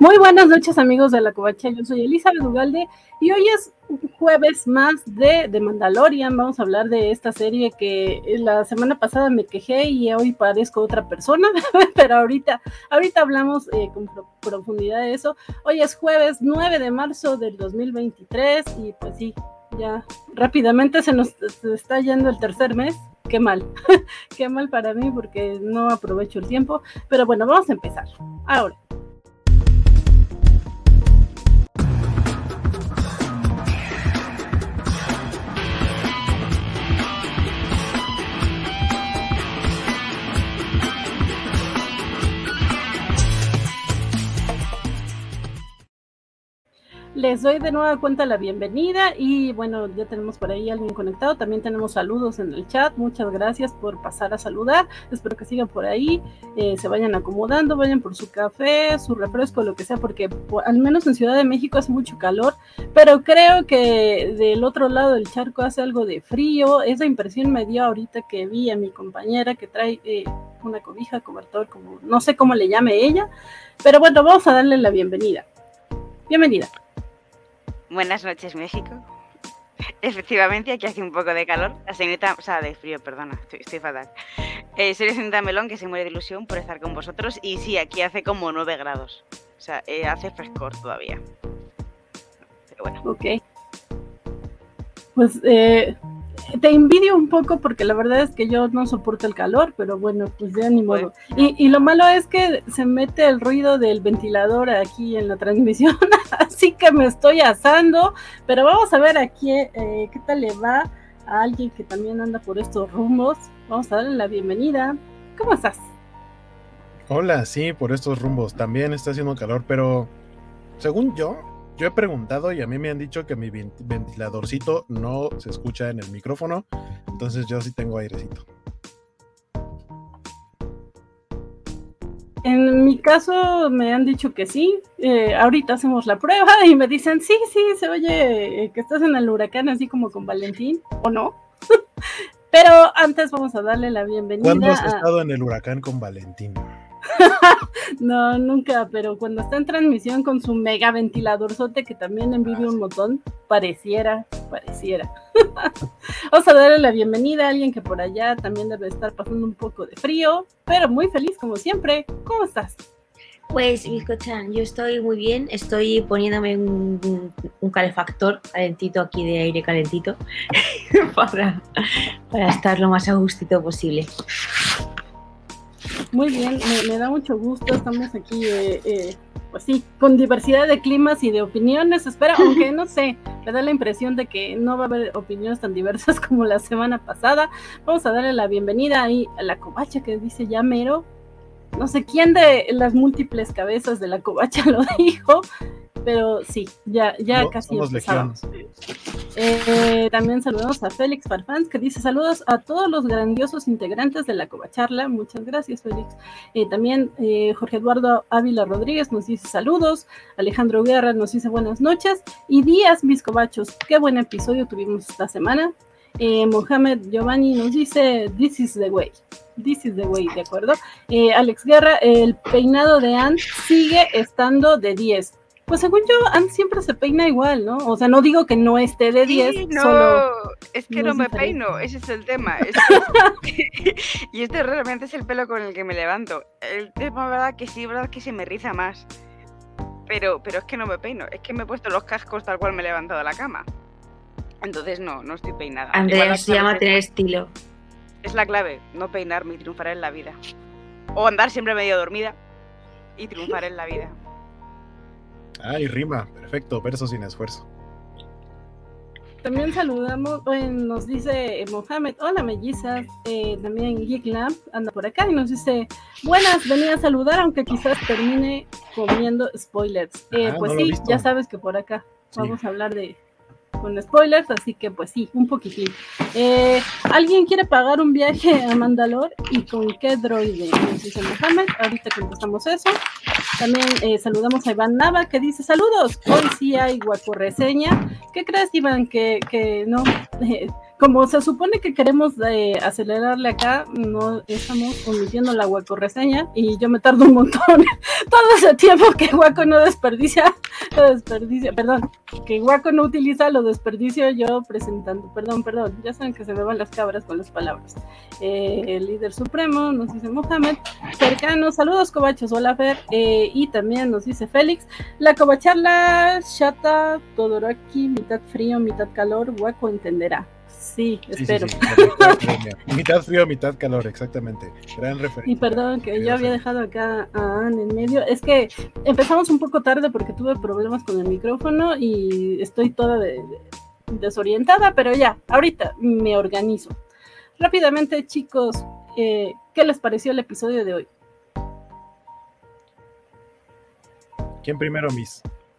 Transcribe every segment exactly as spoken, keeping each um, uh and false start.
Muy buenas noches, amigos de La Covacha. Yo soy Elizabeth Ugalde y hoy es un jueves más de, de Mandalorian. Vamos a hablar de esta serie que la semana pasada me quejé y hoy parezco otra persona, pero ahorita, ahorita hablamos eh, con pro- profundidad de eso. Hoy es jueves nueve de marzo del dos mil veintitrés y pues sí, ya rápidamente se nos se está yendo el tercer mes. Qué mal, qué mal para mí porque no aprovecho el tiempo, pero bueno, vamos a empezar. Ahora. Les doy de nueva cuenta la bienvenida y bueno, ya tenemos por ahí alguien conectado, también tenemos saludos en el chat, muchas gracias por pasar a saludar, espero que sigan por ahí, eh, se vayan acomodando, vayan por su café, su refresco, lo que sea, porque por, al menos en Ciudad de México hace mucho calor, pero creo que del otro lado del charco hace algo de frío. Esa impresión me dio ahorita que vi a mi compañera que trae eh, una cobija, cobertor, como no sé cómo le llame ella, pero bueno, vamos a darle la bienvenida. Bienvenida. Buenas noches, México. Efectivamente, aquí hace un poco de calor. La señorita, o sea, de frío, perdona, estoy, estoy fatal. Eh, soy la señorita Melón, que se muere de ilusión por estar con vosotros. Y sí, aquí hace como nueve grados. O sea, eh, hace frescor todavía. Pero bueno. Ok. Pues eh, te envidio un poco porque la verdad es que yo no soporto el calor, pero bueno, pues ya ni modo. Y, y lo malo es que se mete el ruido del ventilador aquí en la transmisión, así que me estoy asando, pero vamos a ver aquí eh, qué tal le va a alguien que también anda por estos rumbos. Vamos a darle la bienvenida. ¿Cómo estás? Hola, sí, por estos rumbos. También está haciendo calor, pero según yo, yo he preguntado y a mí me han dicho que mi ventiladorcito no se escucha en el micrófono, entonces yo sí tengo airecito. En mi caso me han dicho que sí, eh, ahorita hacemos la prueba y me dicen, sí, sí, se oye eh, que estás en el huracán así como con Valentín, ¿o no? Pero antes vamos a darle la bienvenida. ¿Cuándo has a... estado en el huracán con Valentín? No, nunca, pero cuando está en transmisión con su mega ventiladorzote que también envidia un montón, pareciera, pareciera. Vamos a darle la bienvenida a alguien que por allá también debe estar pasando un poco de frío, pero muy feliz como siempre. ¿Cómo estás? Pues, Bizcochan, yo estoy muy bien, estoy poniéndome un, un calefactor calentito aquí de aire calentito para, para estar lo más a gustito posible. Muy bien, me, me da mucho gusto, estamos aquí, eh, eh, pues sí, con diversidad de climas y de opiniones, espero, aunque no sé, me da la impresión de que no va a haber opiniones tan diversas como la semana pasada. Vamos a darle la bienvenida ahí a la covacha que dice ya mero, no sé quién de las múltiples cabezas de la covacha lo dijo, pero sí, ya, ya no, casi empezamos. Eh, también saludamos a Félix Farfán, que dice saludos a todos los grandiosos integrantes de la Covacharla. Muchas gracias, Félix. Eh, también eh, Jorge Eduardo Ávila Rodríguez nos dice saludos. Alejandro Guerra nos dice buenas noches. Y Díaz, mis covachos, qué buen episodio tuvimos esta semana. Eh, Mohamed Giovanni nos dice this is the way. This is the way, ¿de acuerdo? Eh, Alex Guerra, el peinado de Ann sigue estando de diez. Pues según yo, Ann siempre se peina igual, ¿no? O sea, no digo que no esté de diez, sí, no, solo es que no, no me diferente. peino, ese es el tema. Es que... y este realmente es el pelo con el que me levanto. El tema, verdad, que sí, verdad que se me riza más. Pero, pero es que no me peino, es que me he puesto los cascos tal cual me he levantado de la cama. Entonces no, no estoy peinada. Andrea se llama tener estilo. Es la clave, no peinarme y triunfar en la vida. O andar siempre medio dormida y triunfar en la vida. Ay, rima, perfecto, verso sin esfuerzo. También saludamos, eh, nos dice eh, Mohamed, hola mellizas, eh, también Geek Lamp anda por acá y nos dice, buenas, venía a saludar aunque quizás termine comiendo spoilers. Eh, ah, pues no sí, ya sabes que por acá sí. Vamos a hablar de con spoilers, así que pues sí, un poquitín. Eh, ¿Alguien quiere pagar un viaje a Mandalor y con qué droide? Nos dice Mohamed, ahorita contestamos eso. También eh, saludamos a Iván Nava que dice saludos, hoy sí hay guaporreseña. ¿Qué crees, Iván? Que, que no, eh, como se supone que queremos eh, acelerarle acá, no estamos omitiendo la Waco reseña y yo me tardo un montón. Todo ese tiempo que Waco no desperdicia, lo desperdicia, perdón, que Waco no utiliza, lo desperdicio yo presentando. Perdón, perdón, ya saben que se me van las cabras con las palabras. Eh, el líder supremo, nos dice Mohamed. Cercano, saludos cobachos, hola Fer. Eh, y también nos dice Félix. La cobacharla, Shata, Todoraki, mitad frío, mitad calor, Waco entenderá. Sí, espero. Sí, sí, sí. Mitad frío, mitad calor, exactamente. Gran referencia. Y perdón que yo había dejado acá a Anne en medio. Es que empezamos un poco tarde porque tuve problemas con el micrófono y estoy toda de, de, desorientada, pero ya, ahorita me organizo. Rápidamente, chicos, eh, ¿qué les pareció el episodio de hoy? ¿Quién primero, Miss?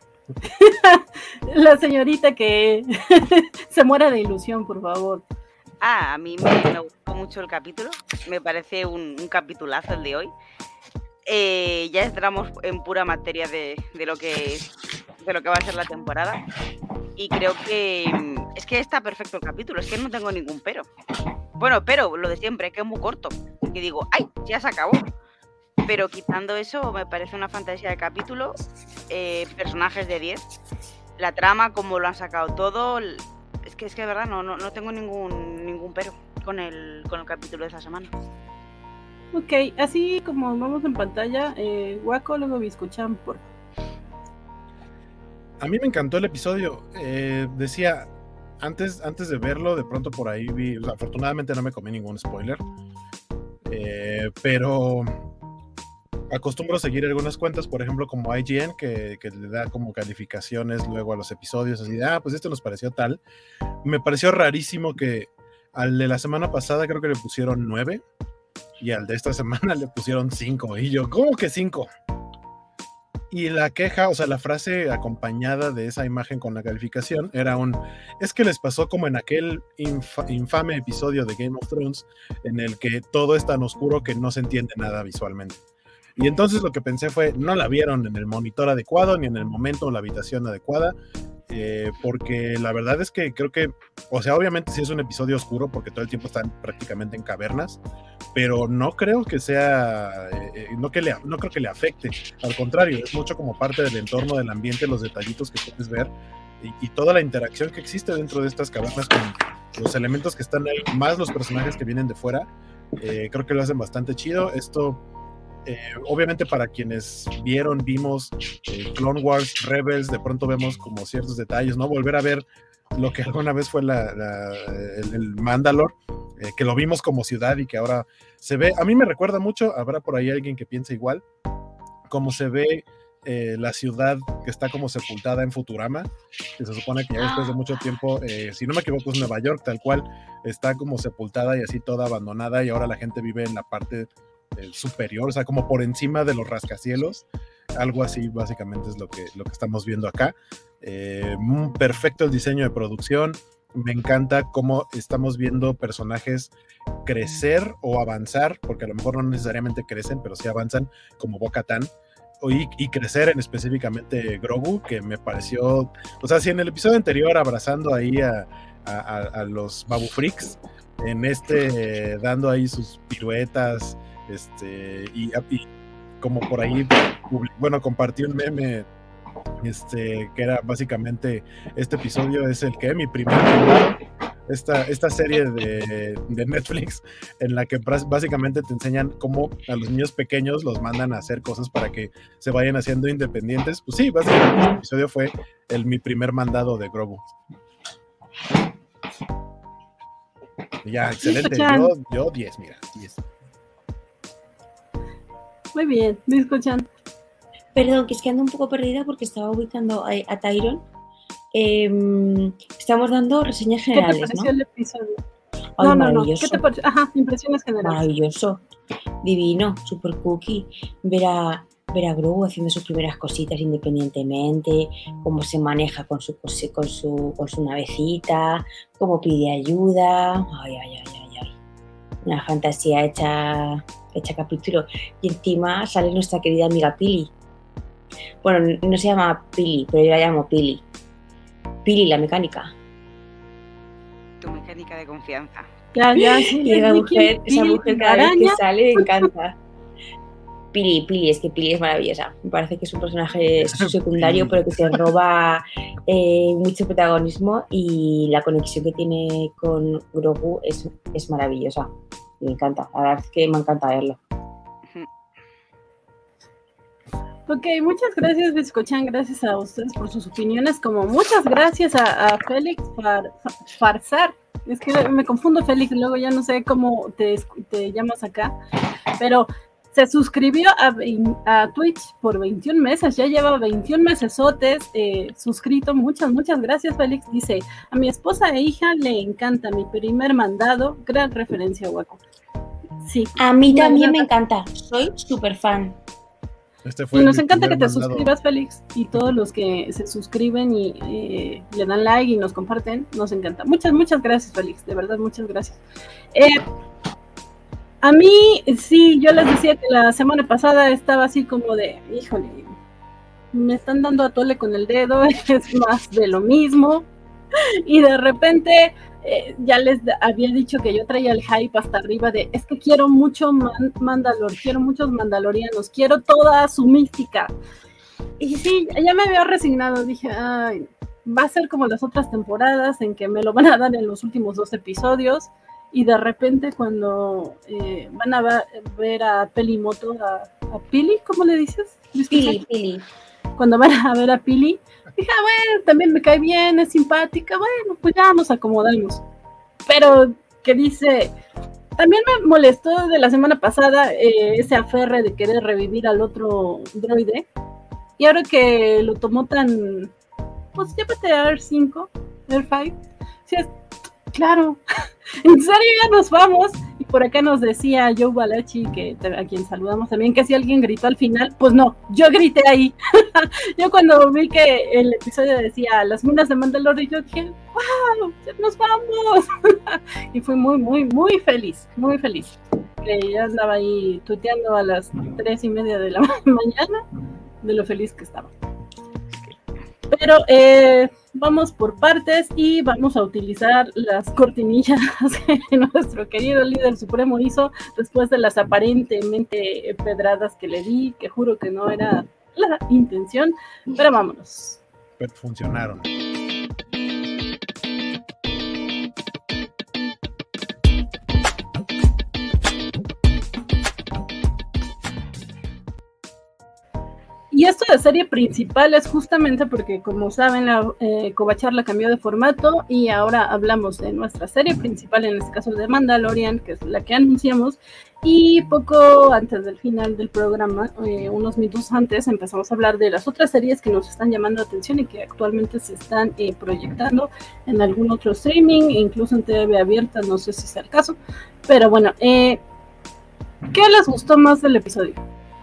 La señorita que se muera de ilusión, por favor. Ah, a mí me, me gustó mucho el capítulo, me parece un, un capitulazo el de hoy. Eh, ya entramos en pura materia de, de lo que de lo que va a ser la temporada y creo que es que está perfecto el capítulo, es que no tengo ningún pero. Bueno, pero lo de siempre, que es muy corto, que digo, ¡ay! Ya se acabó. Pero quitando eso, me parece una fantasía de capítulo, eh, personajes de diez, la trama, cómo lo han sacado todo, es que es que de verdad no, no, no tengo ningún ningún pero con el, con el capítulo de esta semana. Ok, así como vamos en pantalla, eh, Waco, luego me escuchan por... A mí me encantó el episodio, eh, decía, antes, antes de verlo, de pronto por ahí vi, o sea, afortunadamente no me comí ningún spoiler, eh, pero... acostumbro a seguir algunas cuentas, por ejemplo, como I G N, que, que le da como calificaciones luego a los episodios, así de, ah, pues esto nos pareció tal. Me pareció rarísimo que al de la semana pasada creo que le pusieron nueve, y al de esta semana le pusieron cinco, y yo, ¿cómo que cinco? Y la queja, o sea, la frase acompañada de esa imagen con la calificación era un, es que les pasó como en aquel infa, infame episodio de Game of Thrones, en el que todo es tan oscuro que no se entiende nada visualmente. Y entonces lo que pensé fue, no la vieron en el monitor adecuado, ni en el momento o la habitación adecuada, eh, porque la verdad es que creo que, o sea, obviamente sí es un episodio oscuro, porque todo el tiempo están prácticamente en cavernas, pero no creo que sea, eh, no, que le, no creo que le afecte, al contrario, es mucho como parte del entorno, del ambiente, los detallitos que puedes ver, y, y toda la interacción que existe dentro de estas cavernas con los elementos que están ahí, más los personajes que vienen de fuera, eh, creo que lo hacen bastante chido. Esto... Eh, obviamente para quienes vieron, vimos eh, Clone Wars, Rebels, de pronto vemos como ciertos detalles, ¿no? Volver a ver lo que alguna vez fue la, la, el, el Mandalore, eh, que lo vimos como ciudad y que ahora se ve, a mí me recuerda mucho, habrá por ahí alguien que piense igual, como se ve eh, la ciudad que está como sepultada en Futurama, que se supone que ya después de mucho tiempo, eh, si no me equivoco es Nueva York, tal cual, está como sepultada y así toda abandonada, y ahora la gente vive en la parte superior, o sea, como por encima de los rascacielos, algo así básicamente es lo que, lo que estamos viendo acá. Eh, perfecto el diseño de producción, me encanta cómo estamos viendo personajes crecer o avanzar, porque a lo mejor no necesariamente crecen, pero sí avanzan, como Bo-Katan, y, y crecer en específicamente Grogu, que me pareció, o sea, si en el episodio anterior abrazando ahí a, a, a los Babu Freaks, en este eh, dando ahí sus piruetas, este y, y como por ahí, bueno, compartí un meme este que era básicamente, este episodio es el que mi primer esta, esta serie de, de Netflix en la que básicamente te enseñan cómo a los niños pequeños los mandan a hacer cosas para que se vayan haciendo independientes. Pues sí, básicamente este episodio fue el mi primer mandado de Grogu. Ya, excelente, yo, yo diez, mira, diez. Muy bien, me escuchan. Perdón, que es que ando un poco perdida porque estaba ubicando a, a Tyron. Eh, estamos dando reseñas generales, ¿no? ¿Qué te pareció, ¿no? el episodio? Ay, no, no, no. ¿Qué te pareció? Ajá, impresiones generales. Maravilloso, divino, super cookie. Ver a, ver a Grogu haciendo sus primeras cositas independientemente, cómo se maneja con su, con su, con su navecita, cómo pide ayuda. Ay, ay, ay, ay, ay. Una fantasía hecha... hecha capítulo, y encima sale nuestra querida amiga Pili. Bueno, no se llama Pili, pero yo la llamo Pili. Pili, la mecánica. tu mecánica de confianza. Ya, ya, sí. Y esa mujer, esa Pili, mujer la cada vez que araña. sale me encanta. Pili, Pili, es que Pili es maravillosa. Me parece que es un personaje secundario, Pili. pero que se roba eh, mucho protagonismo y la conexión que tiene con Grogu es, es maravillosa. Me encanta, la verdad es que me encanta verlo. Ok, muchas gracias, Biscochan, gracias a ustedes por sus opiniones, como muchas gracias a, a Félix Far, Farsar, es que me confundo Félix, luego ya no sé cómo te, te llamas acá, pero se suscribió a, a Twitch por veintiún meses, ya lleva veintiún mesesotes eh, suscrito, muchas, muchas gracias Félix, dice, a mi esposa e hija le encanta mi primer mandado, gran referencia, Waco. Sí. A mí también me me encanta, soy súper fan. Este fue y nos mi encanta que te mandado. suscribas, Félix, y todos los que se suscriben y eh, le dan like y nos comparten, nos encanta. Muchas, muchas gracias, Félix, de verdad, muchas gracias. Eh, a mí, sí, yo les decía que la semana pasada estaba así como de, híjole, me están dando a tole con el dedo, es más de lo mismo, y de repente... Eh, ya les había dicho que yo traía el hype hasta arriba de es que quiero mucho man Mandalor, quiero muchos mandalorianos, quiero toda su mística. Y sí, ya me había resignado, dije, ay, va a ser como las otras temporadas en que me lo van a dar en los últimos dos episodios y de repente cuando eh, van a ver, ver a Pelimoto, a, a Pili, ¿cómo le dices? Pili, Pili. Cuando van a ver a Pili, dije, ah, bueno, también me cae bien, es simpática, bueno, pues ya nos acomodamos. Pero que dice, también me molestó de la semana pasada eh, ese aferre de querer revivir al otro droide. Y ahora que lo tomó tan, pues llévate a R cinco, R cinco, sí, es, claro, en serio ya nos vamos. Y por acá nos decía Joe Balachi, que a quien saludamos también, que si alguien gritó al final, pues no, yo grité ahí. Yo cuando vi que el episodio decía las minas de Mandalore, yo dije, wow, ya nos vamos. Y fui muy, muy, muy feliz, muy feliz. Que ya andaba ahí tuiteando a las tres y media de la mañana de lo feliz que estaba. Pero eh, vamos por partes y vamos a utilizar las cortinillas que nuestro querido líder supremo hizo después de las aparentemente pedradas que le di, que juro que no era la intención, pero vámonos. Pero funcionaron. Y esto de serie principal es justamente porque, como saben, la eh, Covacharla cambió de formato y ahora hablamos de nuestra serie principal, en este caso de Mandalorian, que es la que anunciamos, y poco antes del final del programa, eh, unos minutos antes, empezamos a hablar de las otras series que nos están llamando la atención y que actualmente se están eh, proyectando en algún otro streaming, incluso en T V abierta, no sé si sea el caso, pero bueno, eh, ¿qué les gustó más del episodio?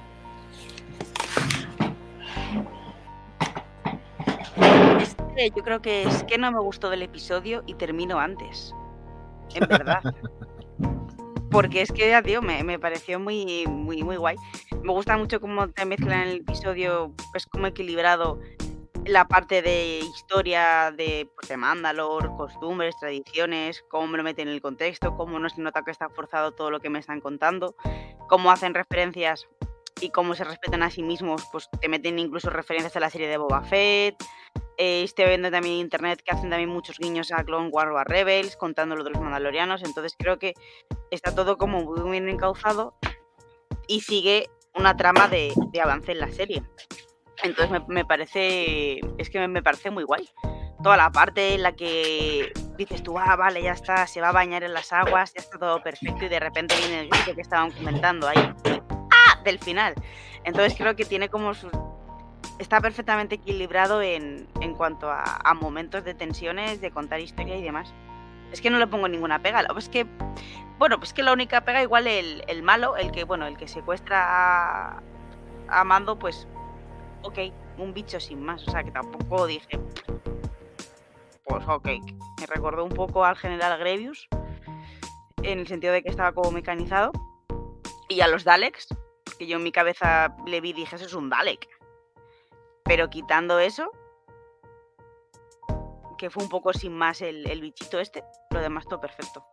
Yo creo que es que no me gustó del episodio y termino antes, en verdad. Porque es que, tío, me, me pareció muy, muy, muy guay. Me gusta mucho cómo te mezclan en el episodio, pues como equilibrado la parte de historia de, pues, de Mandalore, costumbres, tradiciones, cómo me lo meten en el contexto, cómo no se nota que está forzado todo lo que me están contando, cómo hacen referencias y cómo se respetan a sí mismos, pues te meten incluso referencias a la serie de Boba Fett. Eh, estoy viendo también en internet que hacen también muchos guiños a Clone Wars o a Rebels, contando lo de los mandalorianos, entonces creo que está todo como muy bien encauzado y sigue una trama de, de avance en la serie. Entonces me, me parece, es que me, me parece muy guay. Toda la parte en la que dices tú, ah, vale, ya está, se va a bañar en las aguas, ya está todo perfecto y de repente viene el grito que estaban comentando ahí, ¡ah!, del final. Entonces creo que tiene como sus... Está perfectamente equilibrado en, en cuanto a, a momentos de tensiones, de contar historia y demás. Es que no le pongo ninguna pega. Es que, bueno, pues que la única pega, igual el, el malo, el que, bueno, el que secuestra a, a Mando, pues, ok, un bicho sin más. O sea, que tampoco dije, pues ok. Me recordó un poco al general Grievous, en el sentido de que estaba como mecanizado. Y a los Daleks, que yo en mi cabeza le vi y dije, eso es un Dalek. Pero quitando eso, que fue un poco sin más el, el bichito este, lo demás todo perfecto.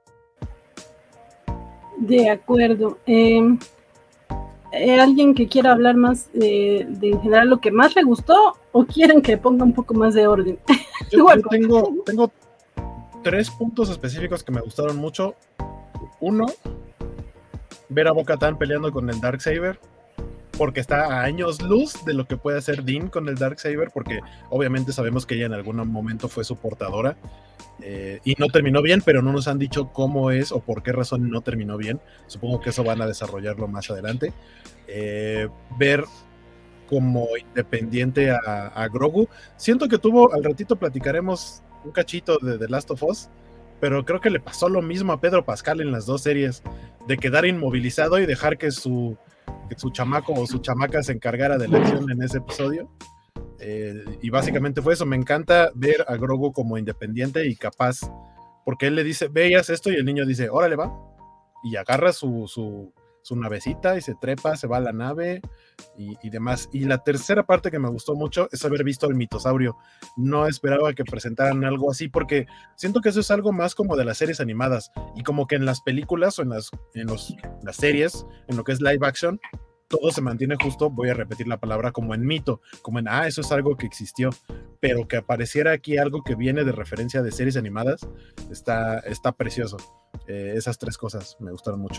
De acuerdo. Eh, eh, ¿Alguien que quiera hablar más eh, de en general lo que más le gustó o quieren que ponga un poco más de orden? Yo, yo tengo, tengo tres puntos específicos que me gustaron mucho. Uno, ver a Bo-Katan peleando con el Darksaber, porque está a años luz de lo que puede hacer Dean con el Darksaber, porque obviamente sabemos que ella en algún momento fue su portadora, eh, y no terminó bien, pero no nos han dicho cómo es o por qué razón no terminó bien. Supongo que eso van a desarrollarlo más adelante. Eh, ver como independiente a, a Grogu. Siento que tuvo, al ratito platicaremos un cachito de The Last of Us, pero creo que le pasó lo mismo a Pedro Pascal en las dos series, de quedar inmovilizado y dejar que su, que su chamaco o su chamaca se encargara de la acción en ese episodio. Eh, y básicamente fue eso. Me encanta ver a Grogu como independiente y capaz, porque él le dice, veías esto, y el niño dice, órale, va, y agarra su, su, su navecita y se trepa, se va a la nave y, y demás. Y la tercera parte que me gustó mucho es haber visto al mitosaurio. No esperaba que presentaran algo así, porque siento que eso es algo más como de las series animadas, y como que en las películas o en las, en los, las series, en lo que es live action, todo se mantiene justo, voy a repetir la palabra, como en mito, como en, ah, eso es algo que existió, pero que apareciera aquí algo que viene de referencia de series animadas, está, está precioso. Eh, esas tres cosas me gustaron mucho.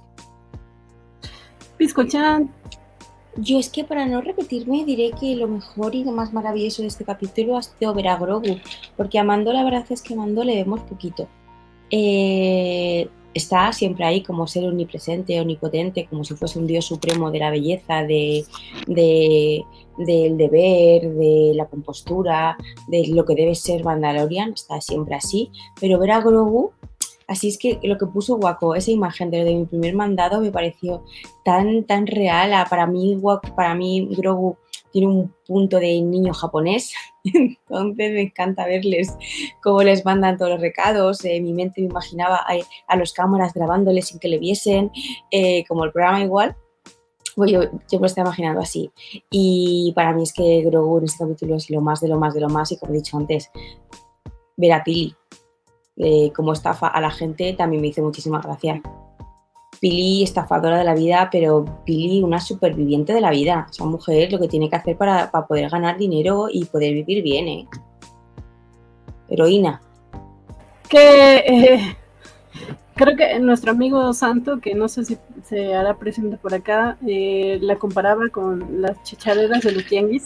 Pisco-chan. Yo es que, para no repetirme, diré que lo mejor y lo más maravilloso de este capítulo ha sido ver a Grogu, porque a Mando, la verdad es que a Mando le vemos poquito. Eh, está siempre ahí como ser omnipresente, omnipotente, como si fuese un dios supremo de la belleza, de, de, del deber, de la compostura, de lo que debe ser Mandalorian. Está siempre así, pero ver a Grogu, así es que lo que puso Waco, esa imagen de lo de mi primer mandado, me pareció tan, tan real. Para mí, Waco, para mí Grogu tiene un punto de niño japonés, entonces me encanta verles cómo les mandan todos los recados. En eh, mi mente me imaginaba a, a los cámaras grabándoles sin que le viesen, eh, como el programa igual. Pues yo, yo me lo estaba imaginando así. Y para mí es que Grogu en este capítulo es lo más de lo más de lo más, y como he dicho antes, ver a Pili eh, como estafa a la gente también me hizo muchísima gracia. Pili, estafadora de la vida, pero Pili, una superviviente de la vida. Esa mujer lo que tiene que hacer para, para poder ganar dinero y poder vivir bien, ¿eh? Heroína. Que eh, creo que nuestro amigo Santo, que no sé si se hará presente por acá, eh, la comparaba con las chichareras de los tianguis.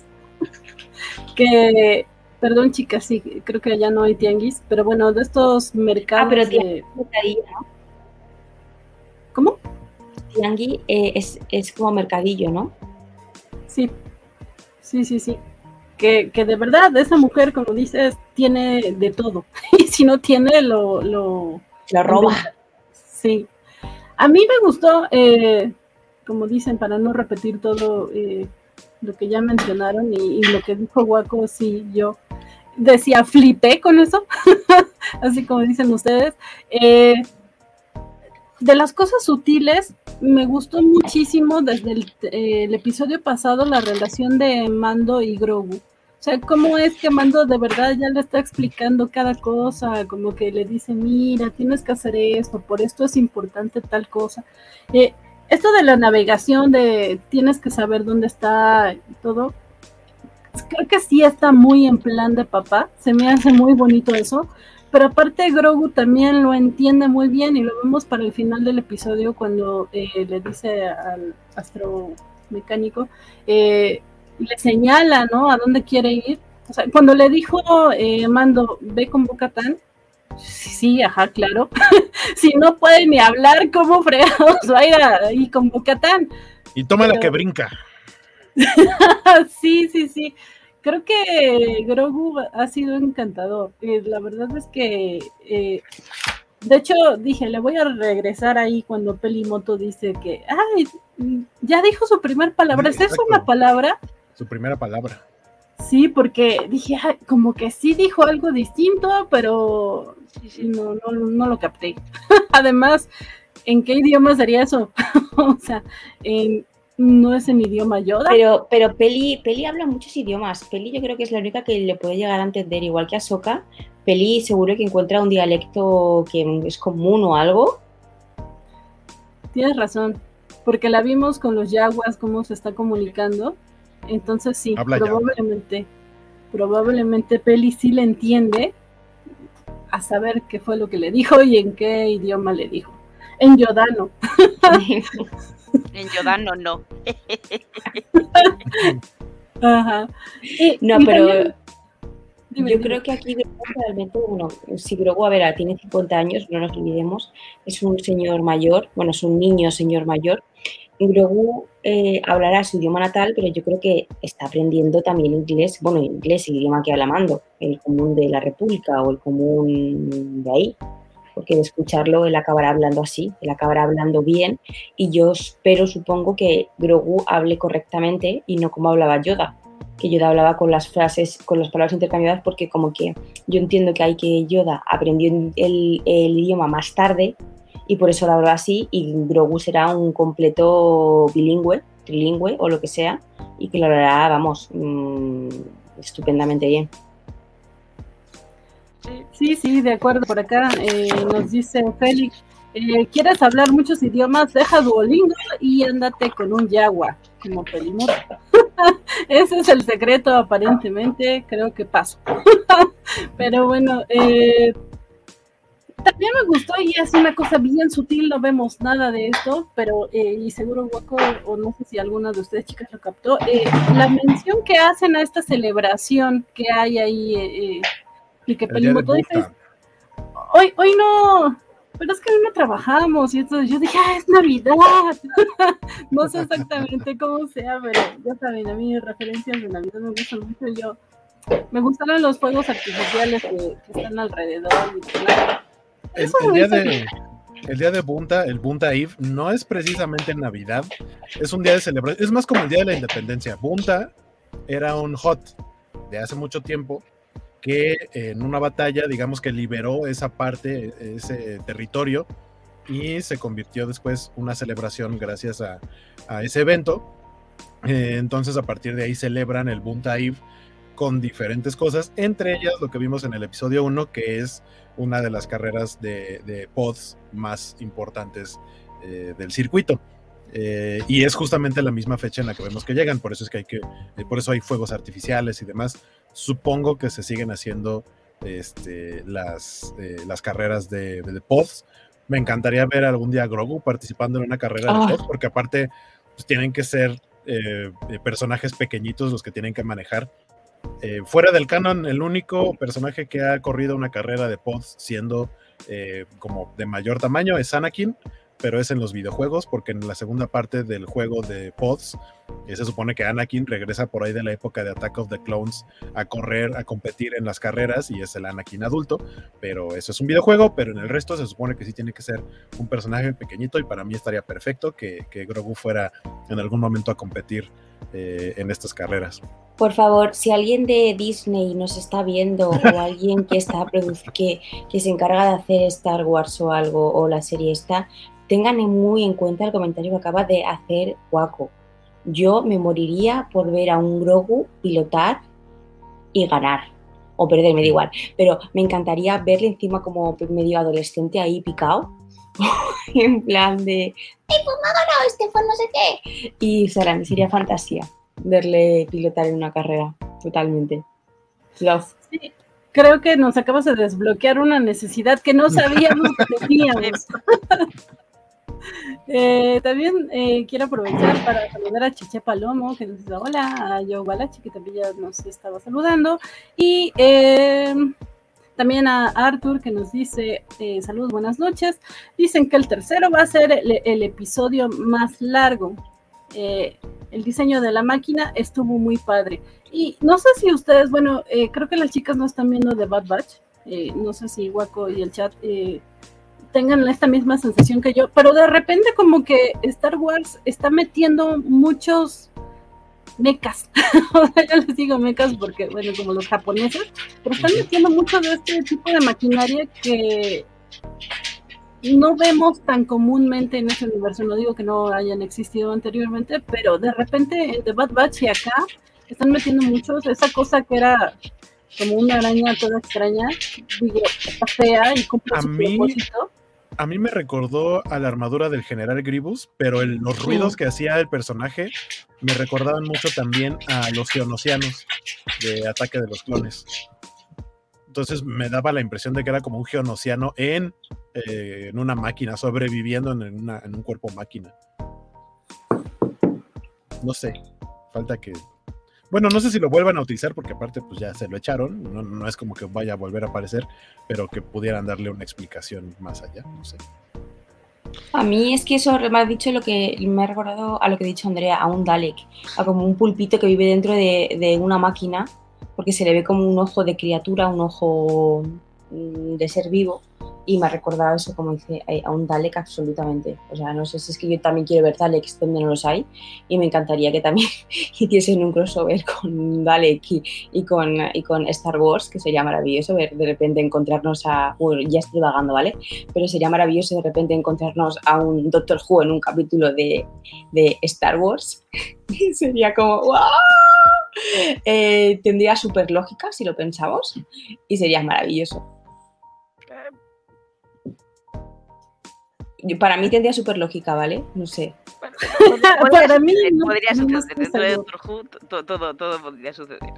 Que, perdón chicas, sí, creo que allá no hay tianguis, pero bueno, de estos mercados. Ah, pero de... mercadillo, ¿no? ¿Cómo? Tianguis eh, es, es como mercadillo, ¿no? Sí, sí, sí, sí. Que, que de verdad esa mujer, como dices, tiene de todo. Y si no tiene, lo... Lo, lo roba. Sí. A mí me gustó, eh, como dicen, para no repetir todo eh, lo que ya mencionaron y, y lo que dijo Waco, sí, yo decía, flipé con eso, así como dicen ustedes. Eh, de las cosas sutiles, me gustó muchísimo desde el, eh, el episodio pasado la relación de Mando y Grogu. O sea, cómo es que Mando de verdad ya le está explicando cada cosa, como que le dice, mira, tienes que hacer esto, por esto es importante tal cosa. Eh, esto de la navegación, de tienes que saber dónde está y todo, creo que sí está muy en plan de papá, se me hace muy bonito eso. Pero aparte Grogu también lo entiende muy bien y lo vemos para el final del episodio cuando eh, le dice al astromecánico, eh, le señala, ¿no? A dónde quiere ir. O sea, cuando le dijo eh, Mando, ve con Bo-Katan, sí, sí, ajá, claro. Si no puede ni hablar, ¿cómo fregados va a ir ahí con Bo-Katan? Y toma la que brinca. Sí, sí, sí. Creo que Grogu ha sido encantador. Eh, la verdad es que, eh, de hecho, dije, le voy a regresar ahí cuando Pelimoto dice que, ay, ya dijo su primera palabra. ¿Es eso una palabra? Su primera palabra. Sí, porque dije, ay, como que sí dijo algo distinto, pero sí, sí. No, no, no lo capté. Además, ¿en qué idioma sería eso? O sea, en... no es en idioma Yoda. Pero, pero Peli, Peli habla muchos idiomas. Peli yo creo que es la única que le puede llegar a entender, igual que Ahsoka. Peli seguro que encuentra un dialecto que es común o algo. Tienes razón, porque la vimos con los yaguas, cómo se está comunicando. Entonces sí, Habla probablemente, yawa. probablemente Peli sí le entiende, a saber qué fue lo que le dijo y en qué idioma le dijo. En yodano. En yodano no. Ajá. Y, no, y pero también, dime, yo dime. creo que aquí realmente, bueno, si Grogu, a ver, tiene cincuenta años, no nos olvidemos, es un señor mayor, bueno, es un niño señor mayor. Grogu eh, hablará su idioma natal, pero yo creo que está aprendiendo también inglés, bueno, inglés, el idioma que habla Mando, el común de la República o el común de ahí, porque de escucharlo él acabará hablando así, él acabará hablando bien, y yo espero, supongo, que Grogu hable correctamente y no como hablaba Yoda, que Yoda hablaba con las frases, con las palabras intercambiadas, porque como que yo entiendo que hay que Yoda aprendió el, el idioma más tarde, y por eso lo habla así, y Grogu será un completo bilingüe, trilingüe o lo que sea, y que lo hablará, vamos, mmm, estupendamente bien. Sí, sí, de acuerdo. Por acá eh, nos dice Félix, eh, ¿quieres hablar muchos idiomas? Deja Duolingo y ándate con un yagua, como Pelimoto. Ese es el secreto, aparentemente, creo que paso. Pero bueno, eh, también me gustó y es una cosa bien sutil, no vemos nada de esto, pero eh, y seguro Waco, o no sé si alguna de ustedes chicas lo captó, eh, la mención que hacen a esta celebración que hay ahí, eh, y que Pelimoto dice, hoy, hoy no, pero es que hoy no trabajamos, y entonces yo dije, ah, es Navidad. No sé exactamente cómo sea, pero ya saben, a mí referencias de Navidad me gustan mucho. Yo me gustaron los fuegos artificiales que, que están alrededor y claro. El, el, día de, el día de Bunta, el Bunta Eve, no es precisamente Navidad, es un día de celebración, es más como el día de la independencia. Bunta era un hot de hace mucho tiempo que en una batalla, digamos que liberó esa parte, ese territorio, y se convirtió después una celebración gracias a, a ese evento. Eh, entonces a partir de ahí celebran el Bunta Eve con diferentes cosas, entre ellas lo que vimos en el episodio uno, que es una de las carreras de, de pods más importantes eh, del circuito. Eh, y es justamente la misma fecha en la que vemos que llegan, por eso es que hay que, eh, por eso hay fuegos artificiales y demás. Supongo que se siguen haciendo este, las, eh, las carreras de, de, de pods. Me encantaría ver algún día a Grogu participando en una carrera oh. de pods, porque aparte pues, tienen que ser eh, personajes pequeñitos los que tienen que manejar. Eh, fuera del canon, el único personaje que ha corrido una carrera de pods siendo eh, como de mayor tamaño es Anakin, pero es en los videojuegos, porque en la segunda parte del juego de pods eh, se supone que Anakin regresa por ahí de la época de Attack of the Clones a correr, a competir en las carreras, y es el Anakin adulto, pero eso es un videojuego, pero en el resto se supone que sí tiene que ser un personaje pequeñito, y para mí estaría perfecto que, que Grogu fuera en algún momento a competir eh, en estas carreras. Por favor, si alguien de Disney nos está viendo o alguien que está produc- que, que se encarga de hacer Star Wars o algo, o la serie esta, tengan muy en cuenta el comentario que acaba de hacer Waco. Yo me moriría por ver a un Grogu pilotar y ganar, o perder, me da igual, pero me encantaría verle encima como medio adolescente ahí picado, en plan de ¡ay, pues me ha ganado este, pues no sé qué! Y será, sería fantasía verle pilotar en una carrera, totalmente. Love. Sí, creo que nos acabas de desbloquear una necesidad que no sabíamos que teníamos. eh, también eh, quiero aprovechar para saludar a Chiche Palomo, que nos dice hola, a Joe Balachi, que también ya nos estaba saludando, y eh, también a Arthur, que nos dice eh, saludos, buenas noches. Dicen que el tercero va a ser el, el episodio más largo. Eh, el diseño de la máquina estuvo muy padre. Y no sé si ustedes, bueno, eh, creo que las chicas no están viendo The Bad Batch. Eh, no sé si Waco y el chat eh, tengan esta misma sensación que yo, pero de repente como que Star Wars está metiendo muchos mechas. Yo les digo mechas porque, bueno, como los japoneses, pero están metiendo mucho de este tipo de maquinaria que no vemos tan comúnmente en ese universo. No digo que no hayan existido anteriormente, pero de repente en The Bad Batch y acá están metiendo muchos, esa cosa que era como una araña toda extraña, digo, está fea y cumple A su mí- propósito. A mí me recordó a la armadura del general Grievous, pero el- los ruidos que hacía el personaje me recordaban mucho también a los geonosianos de Ataque de los Clones. Entonces me daba la impresión de que era como un geonosiano en, eh, en una máquina, sobreviviendo en, una, en un cuerpo máquina. No sé, falta que... Bueno, no sé si lo vuelvan a utilizar porque aparte pues ya se lo echaron, no, no es como que vaya a volver a aparecer, pero que pudieran darle una explicación más allá, no sé. A mí es que eso me ha dicho lo que me ha recordado a lo que ha dicho Andrea, a un Dalek, a como un pulpito que vive dentro de, de una máquina, porque se le ve como un ojo de criatura, un ojo mm, de ser vivo, y me ha recordado eso, como dice, a un Dalek absolutamente. O sea, no sé si es que yo también quiero ver Daleks donde no los hay, y me encantaría que también hiciesen un crossover con Dalek y, y, con, y con Star Wars, que sería maravilloso ver de repente encontrarnos a... Bueno, ya estoy vagando, ¿vale? Pero sería maravilloso de repente encontrarnos a un Doctor Who en un capítulo de, de Star Wars. Sería como ¡wow! Eh, tendría súper lógica si lo pensamos y sería maravilloso. Yo, para mí tendría súper lógica, ¿vale? No sé. Para mí no, podría no suceder. estoy Dentro de segura. Doctor Who, to- todo, todo podría suceder.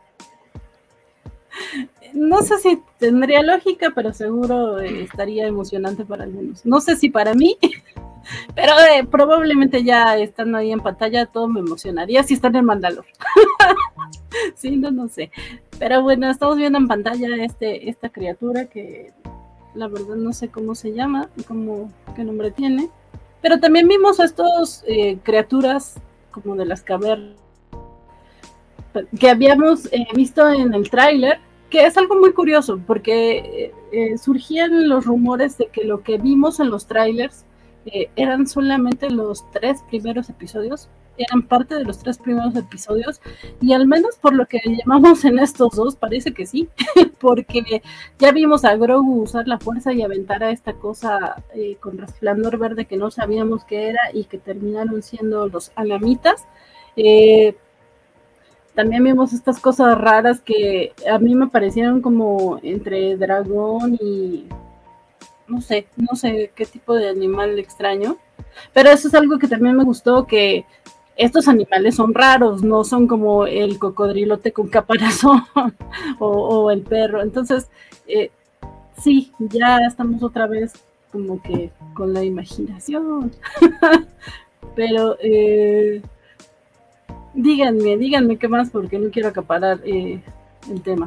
No sé si tendría lógica, pero seguro eh, estaría emocionante para algunos. No sé si para mí, pero eh, probablemente ya estando ahí en pantalla todo me emocionaría si están en Mandalor. Sí, no, no sé. Pero bueno, estamos viendo en pantalla este, esta criatura que la verdad no sé cómo se llama, cómo, qué nombre tiene. Pero también vimos a estos eh, criaturas como de las cavernas que habíamos eh, visto en el tráiler, que es algo muy curioso, porque eh, eh, surgían los rumores de que lo que vimos en los trailers eh, eran solamente los tres primeros episodios, eran parte de los tres primeros episodios, y al menos por lo que llamamos en estos dos, parece que sí, porque ya vimos a Grogu usar la fuerza y aventar a esta cosa eh, con resplandor verde que no sabíamos qué era y que terminaron siendo los alamitas. Eh, También vimos estas cosas raras que a mí me parecieron como entre dragón y no sé, no sé qué tipo de animal extraño, pero eso es algo que también me gustó, que estos animales son raros, no son como el cocodrilote con caparazón o, o el perro, entonces eh, sí, ya estamos otra vez como que con la imaginación, pero eh, díganme, díganme qué más, porque no quiero acaparar eh, el tema.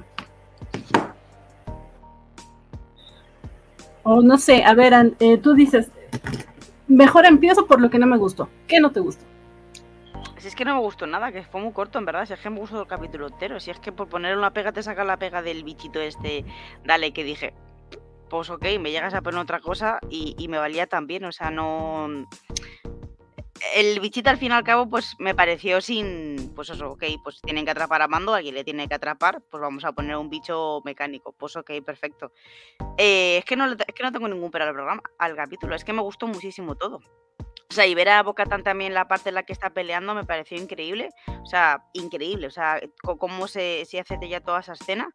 O no sé, a ver, eh, tú dices, mejor empiezo por lo que no me gustó. ¿Qué no te gustó? Si es que no me gustó nada, que fue muy corto, en verdad. Si es que me gustó el capítulo entero. Si es que por poner una pega te saca la pega del bichito este, dale, que dije, pues ok, me llegas a poner otra cosa y, y me valía también. O sea, no... El bichito al fin y al cabo pues me pareció sin, pues eso, ok, pues tienen que atrapar a Mando, alguien le tiene que atrapar, pues vamos a poner un bicho mecánico, pues ok, perfecto. Eh, es, que no, es que no tengo ningún pero al programa, al capítulo, es que me gustó muchísimo todo. O sea, y ver a Bo-Katan también la parte en la que está peleando me pareció increíble, o sea, increíble, o sea, cómo se, se hace ya toda esa escena.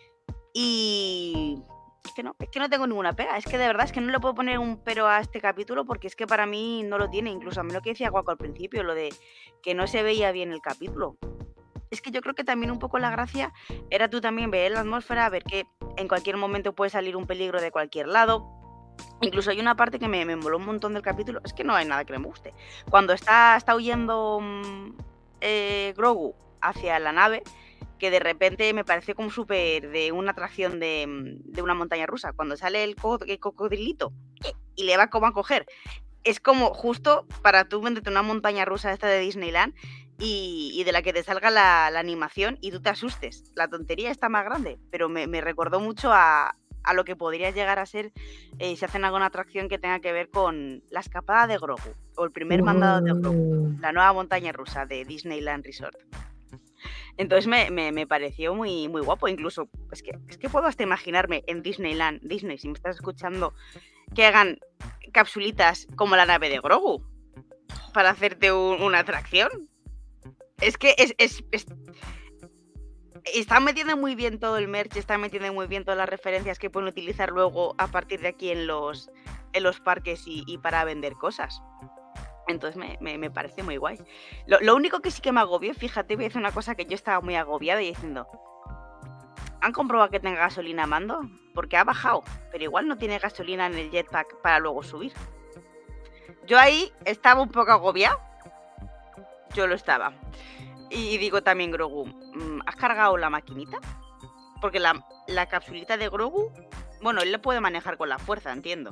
Y... Es que no, es que no tengo ninguna pega, es que de verdad es que no le puedo poner un pero a este capítulo porque es que para mí no lo tiene, incluso a mí lo que decía Guaco al principio, lo de que no se veía bien el capítulo. Es que yo creo que también un poco la gracia era tú también ver la atmósfera, ver que en cualquier momento puede salir un peligro de cualquier lado. Incluso hay una parte que me, me moló un montón del capítulo, es que no hay nada que me guste. Cuando está, está huyendo eh, Grogu hacia la nave, que de repente me pareció como súper de una atracción de, de una montaña rusa. Cuando sale el, co el cocodrilito y le va como a coger, es como justo para tú venderte una montaña rusa esta de Disneyland y, y de la que te salga la, la animación y tú te asustes. La tontería está más grande, pero me, me recordó mucho a, a lo que podría llegar a ser eh, si hacen alguna atracción que tenga que ver con la escapada de Grogu o el primer mandado de Grogu, la nueva montaña rusa de Disneyland Resort. Entonces me, me, me pareció muy, muy guapo, incluso es que, es que puedo hasta imaginarme en Disneyland, Disney, si me estás escuchando, que hagan capsulitas como la nave de Grogu para hacerte un, una atracción. Es que es, es, es... están metiendo muy bien todo el merch, están metiendo muy bien todas las referencias que pueden utilizar luego a partir de aquí en los, en los parques y, y para vender cosas. Entonces me, me, me parece muy guay. Lo, lo único que sí que me agobió, fíjate, voy a decir una cosa que yo estaba muy agobiada y diciendo, ¿han comprobado que tenga gasolina Mando? Porque ha bajado, pero igual no tiene gasolina en el jetpack para luego subir. Yo ahí estaba un poco agobiada. Yo lo estaba. Y digo también, Grogu, ¿has cargado la maquinita? Porque la, la capsulita de Grogu, bueno, él le puede manejar con la fuerza, entiendo.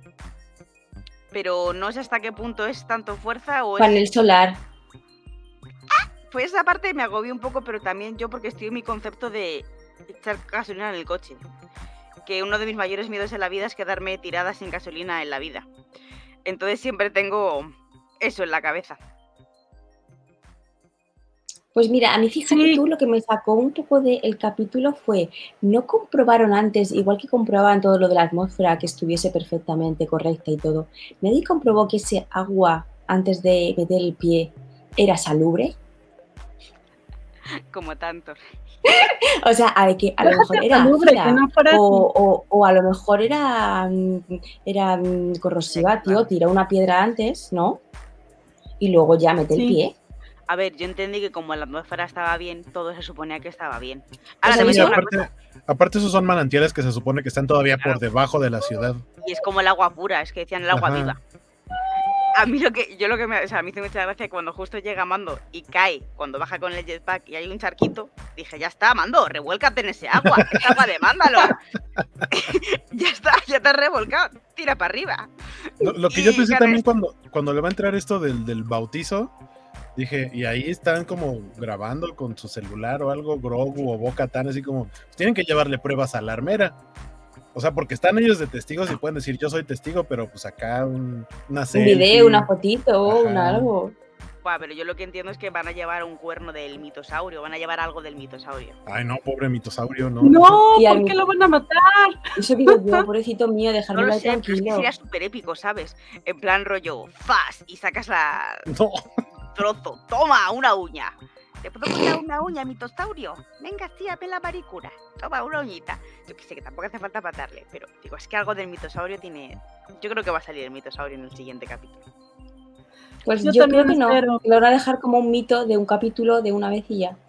Pero no sé hasta qué punto es tanto fuerza o es... Panel solar. Pues esa parte me agobió un poco, pero también yo porque estoy en mi concepto de echar gasolina en el coche. Que uno de mis mayores miedos en la vida es quedarme tirada sin gasolina en la vida. Entonces siempre tengo eso en la cabeza. Pues mira, a mí fíjate sí. tú, lo que me sacó un poco del capítulo fue, no comprobaron antes, igual que comprobaban todo lo de la atmósfera, que estuviese perfectamente correcta y todo, ¿nadie comprobó que ese agua, antes de meter el pie, era salubre? Como tanto. O sea, a, que a lo mejor era salubre, ácida, no o, o, o a lo mejor era, era corrosiva, tío, tira una piedra antes, ¿no? Y luego ya mete sí. el pie. A ver, yo entendí que como la atmósfera estaba bien, todo se suponía que estaba bien. Ahora, sí, también aparte, una aparte esos son manantiales que se supone que están todavía claro. por debajo de la ciudad. Y es como el agua pura, es que decían el agua Ajá. viva. A mí lo que, yo lo que me, o sea, a mí me hizo mucha gracia cuando justo llega Mando y cae, cuando baja con el jetpack y hay un charquito, dije, ya está, Mando, revuélcate en ese agua, es agua de Mándalo. Ya está, ya te has revolcado, tira para arriba. Lo, lo que y, yo pensé cara, también cuando, cuando le va a entrar esto del, del bautizo, dije, y ahí están como grabando con su celular o algo, Grogu o Bo-Katan, así como, pues tienen que llevarle pruebas a la armera. O sea, porque están ellos de testigos y pueden decir, yo soy testigo, pero pues acá un, una selfie. Un video, una fotito, un algo. Buah, pero yo lo que entiendo es que van a llevar un cuerno del mitosaurio, van a llevar algo del mitosaurio. Ay, no, pobre mitosaurio, no. No, ¿por qué lo van a matar? Eso digo yo, pobrecito mío, dejarme no lo ahí sé, tranquilo. Pero es que sería súper épico, ¿sabes? En plan rollo, fast, y sacas la... No. Trozo, toma, una uña. ¿Te puedo cortar una uña, mitosaurio? Venga, tía, ve la maricura. Toma, una uñita. Yo que sé que tampoco hace falta matarle, pero digo, es que algo del mitosaurio tiene... Yo creo que va a salir el mitosaurio en el siguiente capítulo. Pues yo, yo creo que no. Espero. Lo van a dejar como un mito de un capítulo de una vez y ya.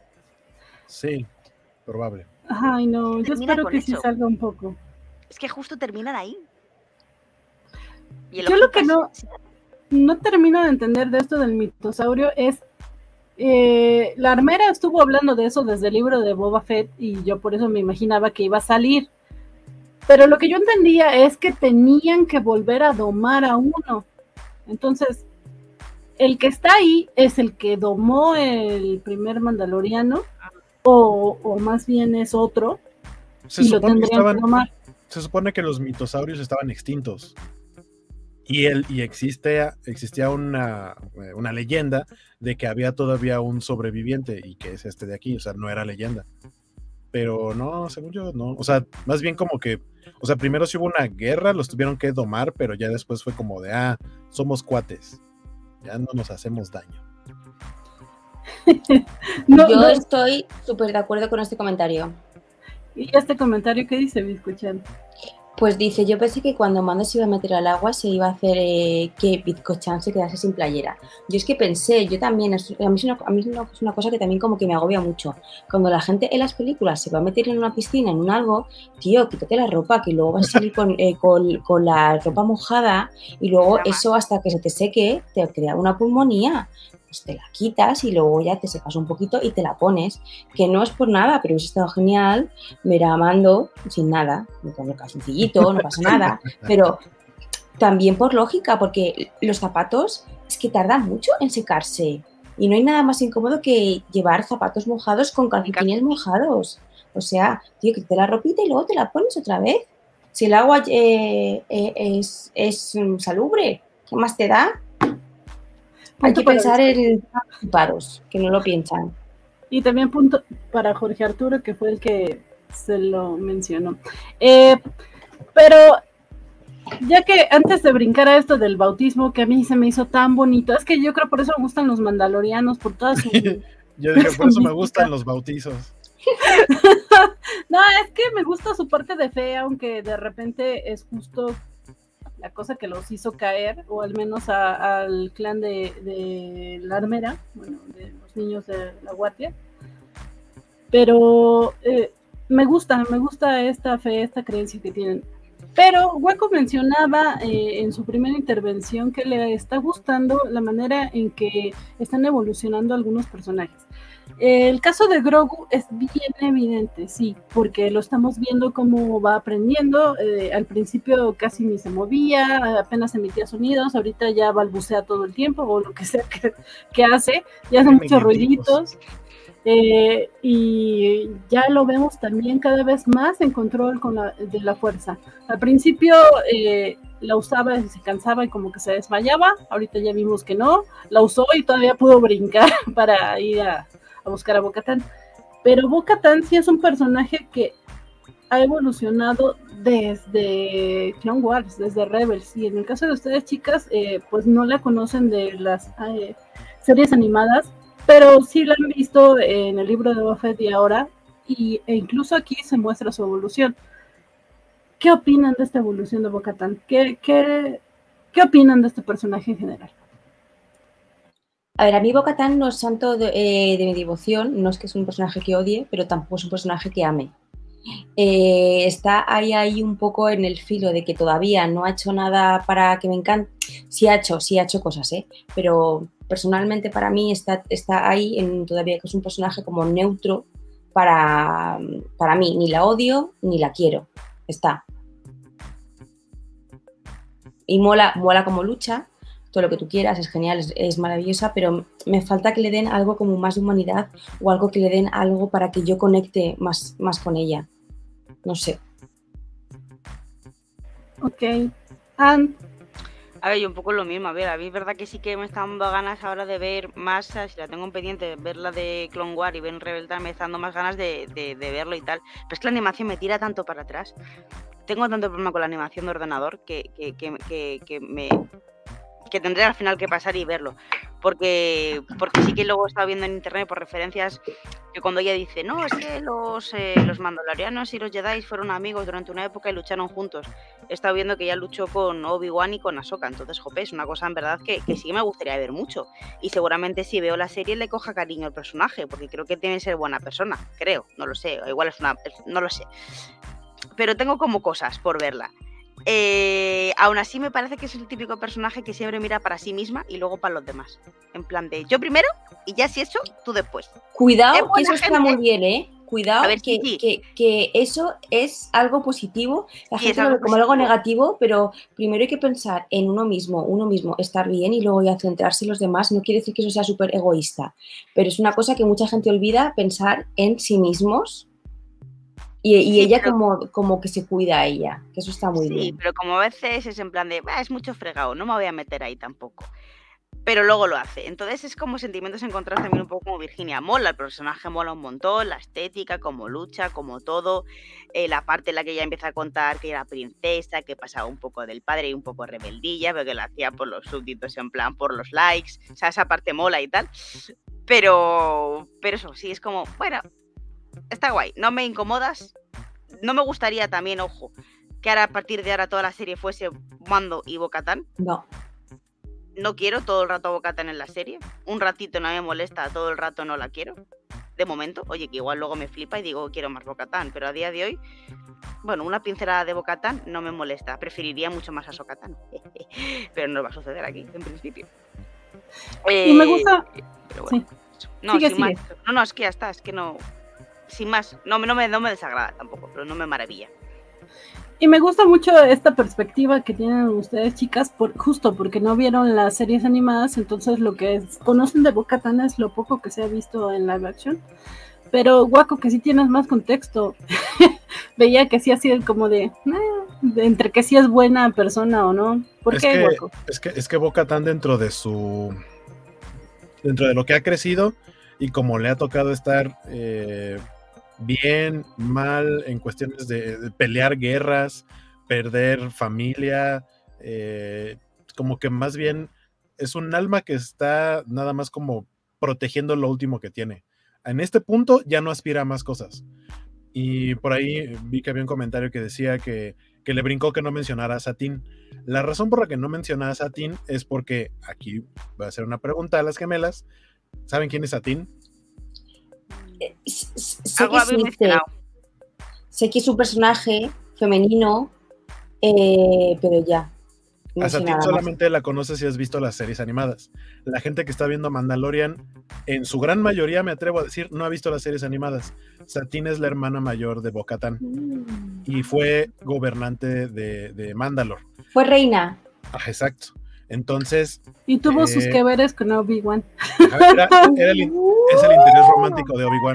Sí, probable. Ay, no, yo espero que sí salga un poco. Es que justo terminan ahí. Y yo lo que no, no termino de entender de esto del mitosaurio es Eh, la armera estuvo hablando de eso desde el libro de Boba Fett y yo por eso me imaginaba que iba a salir, pero lo que yo entendía es que tenían que volver a domar a uno. Entonces el que está ahí es el que domó el primer mandaloriano o, o más bien es otro se y lo tendrían que, estaban, que domar. Se supone que los mitosaurios estaban extintos y, el, y existe, existía una, una leyenda de que había todavía un sobreviviente y que es este de aquí, o sea, no era leyenda. Pero no, según yo, no. O sea, más bien como que, o sea, primero sí hubo una guerra, los tuvieron que domar, pero ya después fue como de, ah, somos cuates, ya no nos hacemos daño. no, yo no. Estoy súper de acuerdo con este comentario. ¿Y este comentario qué dice, mi escuchante? Pues dice, yo pensé que cuando Mando se iba a meter al agua se iba a hacer eh, que Bizcochan se quedase sin playera. Yo es que pensé, yo también, a mí, es una, a mí es una cosa que también como que me agobia mucho. Cuando la gente en las películas se va a meter en una piscina, en un algo, tío, quítate la ropa, que luego vas a salir con, eh, con, con la ropa mojada y luego eso hasta que se te seque te crea una pulmonía. Pues te la quitas y luego ya te secas un poquito y te la pones, que no es por nada, pero hubiese estado genial ver a Mando sin nada, con el calzoncillito, no pasa nada, pero también por lógica, porque los zapatos es que tardan mucho en secarse y no hay nada más incómodo que llevar zapatos mojados con calcetines mojados. O sea, tío, que te la ropita y luego te la pones otra vez. Si el agua eh, eh, es, es salubre, ¿qué más te da? Hay que pensar en paros, que no lo piensan. Y también punto para Jorge Arturo, que fue el que se lo mencionó. Eh, pero ya que antes de brincar a esto del bautismo, que a mí se me hizo tan bonito, es que yo creo por eso me gustan los mandalorianos, por toda su... Yo dije, por eso me gustan los bautizos. No, es que me gusta su parte de fe, aunque de repente es justo la cosa que los hizo caer, o al menos a, al clan de, de la armera, bueno, de los niños de la guardia. Pero eh, me gusta, me gusta esta fe, esta creencia que tienen. Pero Waco mencionaba eh, en su primera intervención que le está gustando la manera en que están evolucionando algunos personajes. El caso de Grogu es bien evidente, sí, porque lo estamos viendo cómo va aprendiendo. Eh, al principio casi ni se movía, apenas emitía sonidos, ahorita ya balbucea todo el tiempo, o lo que sea que, que hace, ya hace muchos ruiditos. Eh, y ya lo vemos también cada vez más en control con la, de la fuerza. Al principio eh, la usaba y se cansaba y como que se desmayaba, ahorita ya vimos que no, la usó y todavía pudo brincar para ir a, a buscar a Bo-Katan. Pero Bo-Katan sí es un personaje que ha evolucionado desde Clone Wars, desde Rebels, y en el caso de ustedes, chicas, eh, pues no la conocen de las eh, series animadas, pero sí la han visto en el libro de Boba Fett y ahora, y, e incluso aquí se muestra su evolución. ¿Qué opinan de esta evolución de Bo-Katan? ¿Qué, qué, ¿Qué opinan de este personaje en general? A ver, a mí Bo-Katan no es santo de, eh, de mi devoción, no es que es un personaje que odie, pero tampoco es un personaje que ame. Eh, está ahí, ahí un poco en el filo de que todavía no ha hecho nada para que me encante. Sí ha hecho, sí ha hecho cosas, ¿eh? Pero personalmente para mí está, está ahí en todavía que es un personaje como neutro para, para mí. Ni la odio ni la quiero. Está. Y mola, mola como lucha, todo lo que tú quieras, es genial, es, es maravillosa, pero me falta que le den algo como más de humanidad o algo que le den algo para que yo conecte más, más con ella. No sé. Ok. Anne. A ver, yo un poco lo mismo, a ver, a mí es verdad que sí que me están dando ganas ahora de ver más, si la tengo en pendiente, ver la de Clone Wars y ver Rebel, me está dando más ganas de, de, de verlo y tal, pero es que la animación me tira tanto para atrás, tengo tanto problema con la animación de ordenador que, que, que, que, que me... que tendré al final que pasar y verlo, porque porque sí que luego he estado viendo en internet por referencias que cuando ella dice, no, es que los, eh, los mandalorianos y los Jedi fueron amigos durante una época y lucharon juntos, he estado viendo que ella luchó con Obi-Wan y con Ahsoka, entonces, jope, es una cosa en verdad que, que sí me gustaría ver mucho, y seguramente si veo la serie le coja cariño al personaje, porque creo que tiene que ser buena persona, creo, no lo sé, o igual es una, no lo sé, pero tengo como cosas por verla. Eh, aún así me parece que es el típico personaje que siempre mira para sí misma y luego para los demás, en plan de yo primero y ya si eso, tú después. Cuidado, que eso gente. Está muy bien, ¿eh? Cuidado, a ver, que, sí. que, que eso es algo positivo, la sí, gente lo ve como algo negativo, pero primero hay que pensar en uno mismo, uno mismo, estar bien y luego ya centrarse en los demás, no quiere decir que eso sea súper egoísta, pero es una cosa que mucha gente olvida, pensar en sí mismos. Y, y sí, ella pero, como, como que se cuida a ella, que eso está muy sí, bien. Sí, pero como a veces es en plan de, ah, es mucho fregado, no me voy a meter ahí tampoco. Pero luego lo hace. Entonces es como sentimientos encontrados también un poco como Virginia. Mola, el personaje mola un montón, la estética, como lucha, como todo. Eh, la parte en la que ella empieza a contar que era princesa, que pasaba un poco del padre y un poco rebeldilla, pero que lo hacía por los súbditos en plan, por los likes. O sea, esa parte mola y tal. Pero, pero eso, sí, es como, bueno... Está guay, no me incomodas. No me gustaría también, ojo, que ahora a partir de ahora toda la serie fuese Mando y Bo-Katan. No. No quiero todo el rato a Bo-Katan en la serie. Un ratito no me molesta, todo el rato no la quiero. De momento, oye, que igual luego me flipa y digo quiero más Bo-Katan, pero a día de hoy, bueno, una pincelada de Bo-Katan no me molesta. Preferiría mucho más a Ahsoka-Tano. Pero no va a suceder aquí, en principio. Eh, y me gusta... Pero bueno, sí. No, sigue, sin sigue. más. No, no, es que ya está, es que no... Sin más, no, no, me, no me desagrada tampoco, pero no me maravilla. Y me gusta mucho esta perspectiva que tienen ustedes, chicas, por, justo porque no vieron las series animadas, entonces lo que es, conocen de Bo-Katan es lo poco que se ha visto en live action. Pero Waco, que sí tienes más contexto, veía que sí así como de, eh, de entre que sí es buena persona o no. ¿Por es qué, que, Waco? Es que, es que Bo-Katan dentro de su, dentro de lo que ha crecido y como le ha tocado estar eh, bien, mal, en cuestiones de, de pelear guerras perder familia, eh, como que más bien es un alma que está nada más como protegiendo lo último que tiene. En este punto ya no aspira a más cosas. Y por ahí vi que había un comentario que decía que, que le brincó que no mencionara a Satine. La razón por la que no menciona a Satine es porque, aquí voy a hacer una pregunta a las gemelas. ¿Saben quién es Satine? Eh, sé, Algo que habéis existe, mencionado. sé que es un personaje femenino, eh, pero ya. No A sé Satine nada más. solamente la conoces si has visto las series animadas. La gente que está viendo Mandalorian, en su gran mayoría, me atrevo a decir, no ha visto las series animadas. Satine es la hermana mayor de Bo-Katan Mm. y fue gobernante de, de Mandalore. Fue reina. Ah, exacto. Entonces, Y tuvo Eh, sus que veres con Obi-Wan. ajá, era, era el, in- es el interés romántico de Obi-Wan.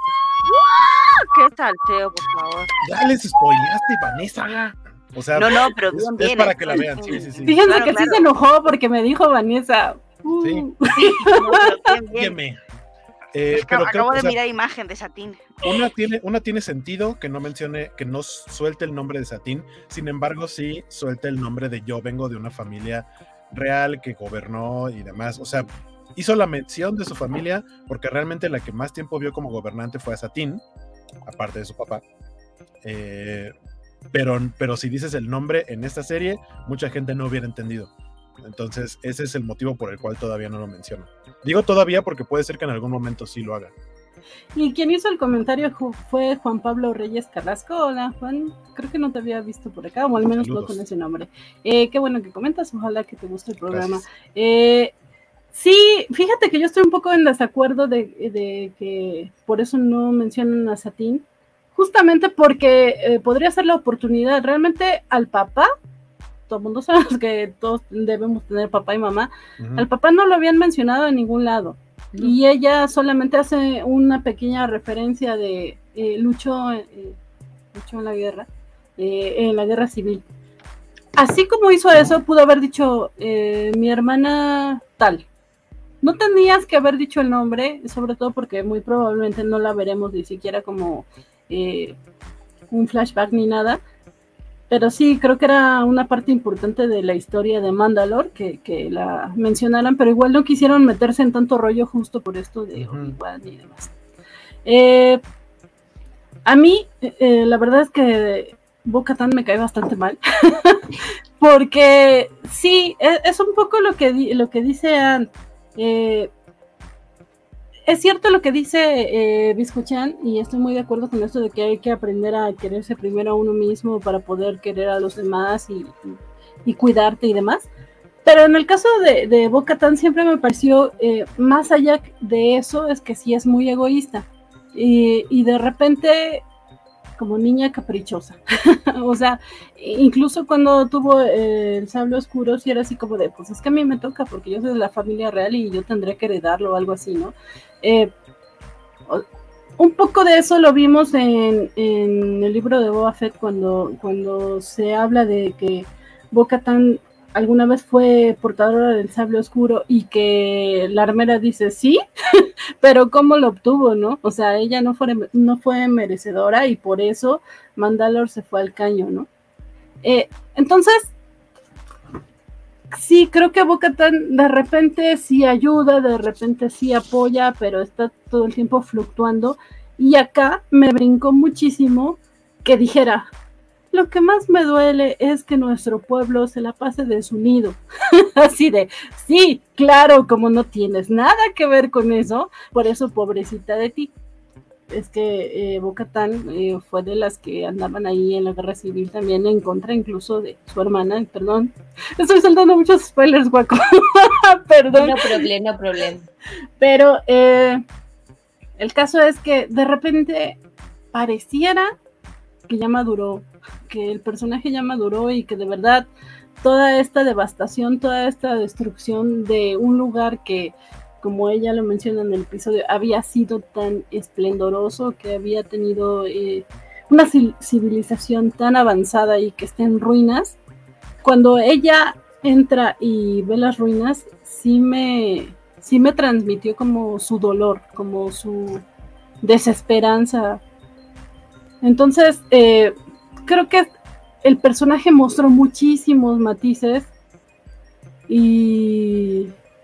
¿Qué tal, Teo, por favor? Ya les spoileaste, Vanessa. O sea, No, no, pero es, bien, es bien. para ¿eh? que la vean, sí, sí, sí. Fíjense Claro, que sí claro. se enojó porque me dijo Vanessa. Uh, Sí. No, pero bien, bien. Óyeme. Eh, Es que pero creo acabo que, de o sea, mirar imagen de Satine. una tiene, una tiene sentido que no mencione, que no suelte el nombre de Satine, sin embargo, sí suelta el nombre de yo vengo de una familia real que gobernó y demás. O sea, hizo la mención de su familia porque realmente la que más tiempo vio como gobernante fue a Satine, aparte de su papá. Eh, pero, pero si dices el nombre en esta serie, mucha gente no hubiera entendido. Entonces, ese es el motivo por el cual todavía no lo menciono. Digo todavía porque puede ser que en algún momento sí lo haga. Y quien hizo el comentario ju- fue Juan Pablo Reyes Carrasco. Hola, Juan. Creo que no te había visto por acá, o al menos Saludos. no con ese nombre. Eh, qué bueno que comentas. Ojalá que te guste el programa. Gracias. Eh, sí, fíjate que yo estoy un poco en desacuerdo de, de que por eso no mencionan a Satine. Justamente porque eh, podría ser la oportunidad. Realmente al papá, todo el mundo sabe que todos debemos tener papá y mamá. Ujú. Al papá no lo habían mencionado en ningún lado. No. Y ella solamente hace una pequeña referencia de eh, luchó, eh, luchó en la guerra, eh, en la guerra civil. Así como hizo eso, pudo haber dicho eh, mi hermana tal. No tenías que haber dicho el nombre, sobre todo porque muy probablemente no la veremos ni siquiera como eh, un flashback ni nada. Pero sí, creo que era una parte importante de la historia de Mandalore que, que la mencionaran, pero igual no quisieron meterse en tanto rollo justo por esto de Ujú. Obi-Wan y demás. Eh, a mí, eh, la verdad es que Bo-Katan me cae bastante mal, porque sí, es, es un poco lo que, di, lo que dice Ann. Eh, es cierto lo que dice eh, Biscochan, y estoy muy de acuerdo con esto de que hay que aprender a quererse primero a uno mismo para poder querer a los demás y, y, y cuidarte y demás. Pero en el caso de, de Bo-Katan siempre me pareció, eh, más allá de eso, es que sí es muy egoísta. Y, y de repente, como niña caprichosa. O sea, incluso cuando tuvo eh, el sable oscuro, sí era así como de, pues es que a mí me toca porque yo soy de la familia real y yo tendré que heredarlo o algo así, ¿no? Eh, un poco de eso lo vimos en, en el libro de Boba Fett cuando, cuando se habla de que Bo-Katan alguna vez fue portadora del sable oscuro y que la armera dice sí, pero ¿cómo lo obtuvo, no? O sea, ella no fue, no fue merecedora y por eso Mandalore se fue al caño, ¿no? Eh, entonces, sí, creo que Bo-Katan de repente sí ayuda, de repente sí apoya, pero está todo el tiempo fluctuando. Y acá me brincó muchísimo que dijera, lo que más me duele es que nuestro pueblo se la pase desunido. Así de, sí, claro, como no tienes nada que ver con eso, por eso pobrecita de ti. Es que eh, Bo-Katan eh, fue de las que andaban ahí en la guerra civil también en contra incluso de su hermana, perdón. Estoy soltando muchos spoilers, guaco. Perdón. No problema, no problema. Pero eh, el caso es que de repente pareciera que ya maduró, que el personaje ya maduró y que de verdad toda esta devastación, toda esta destrucción de un lugar que, como ella lo menciona en el episodio, había sido tan esplendoroso, que había tenido eh, una civilización tan avanzada y que está en ruinas, cuando ella entra y ve las ruinas, sí me, sí me transmitió como su dolor, como su desesperanza. Entonces, eh, creo que el personaje mostró muchísimos matices y,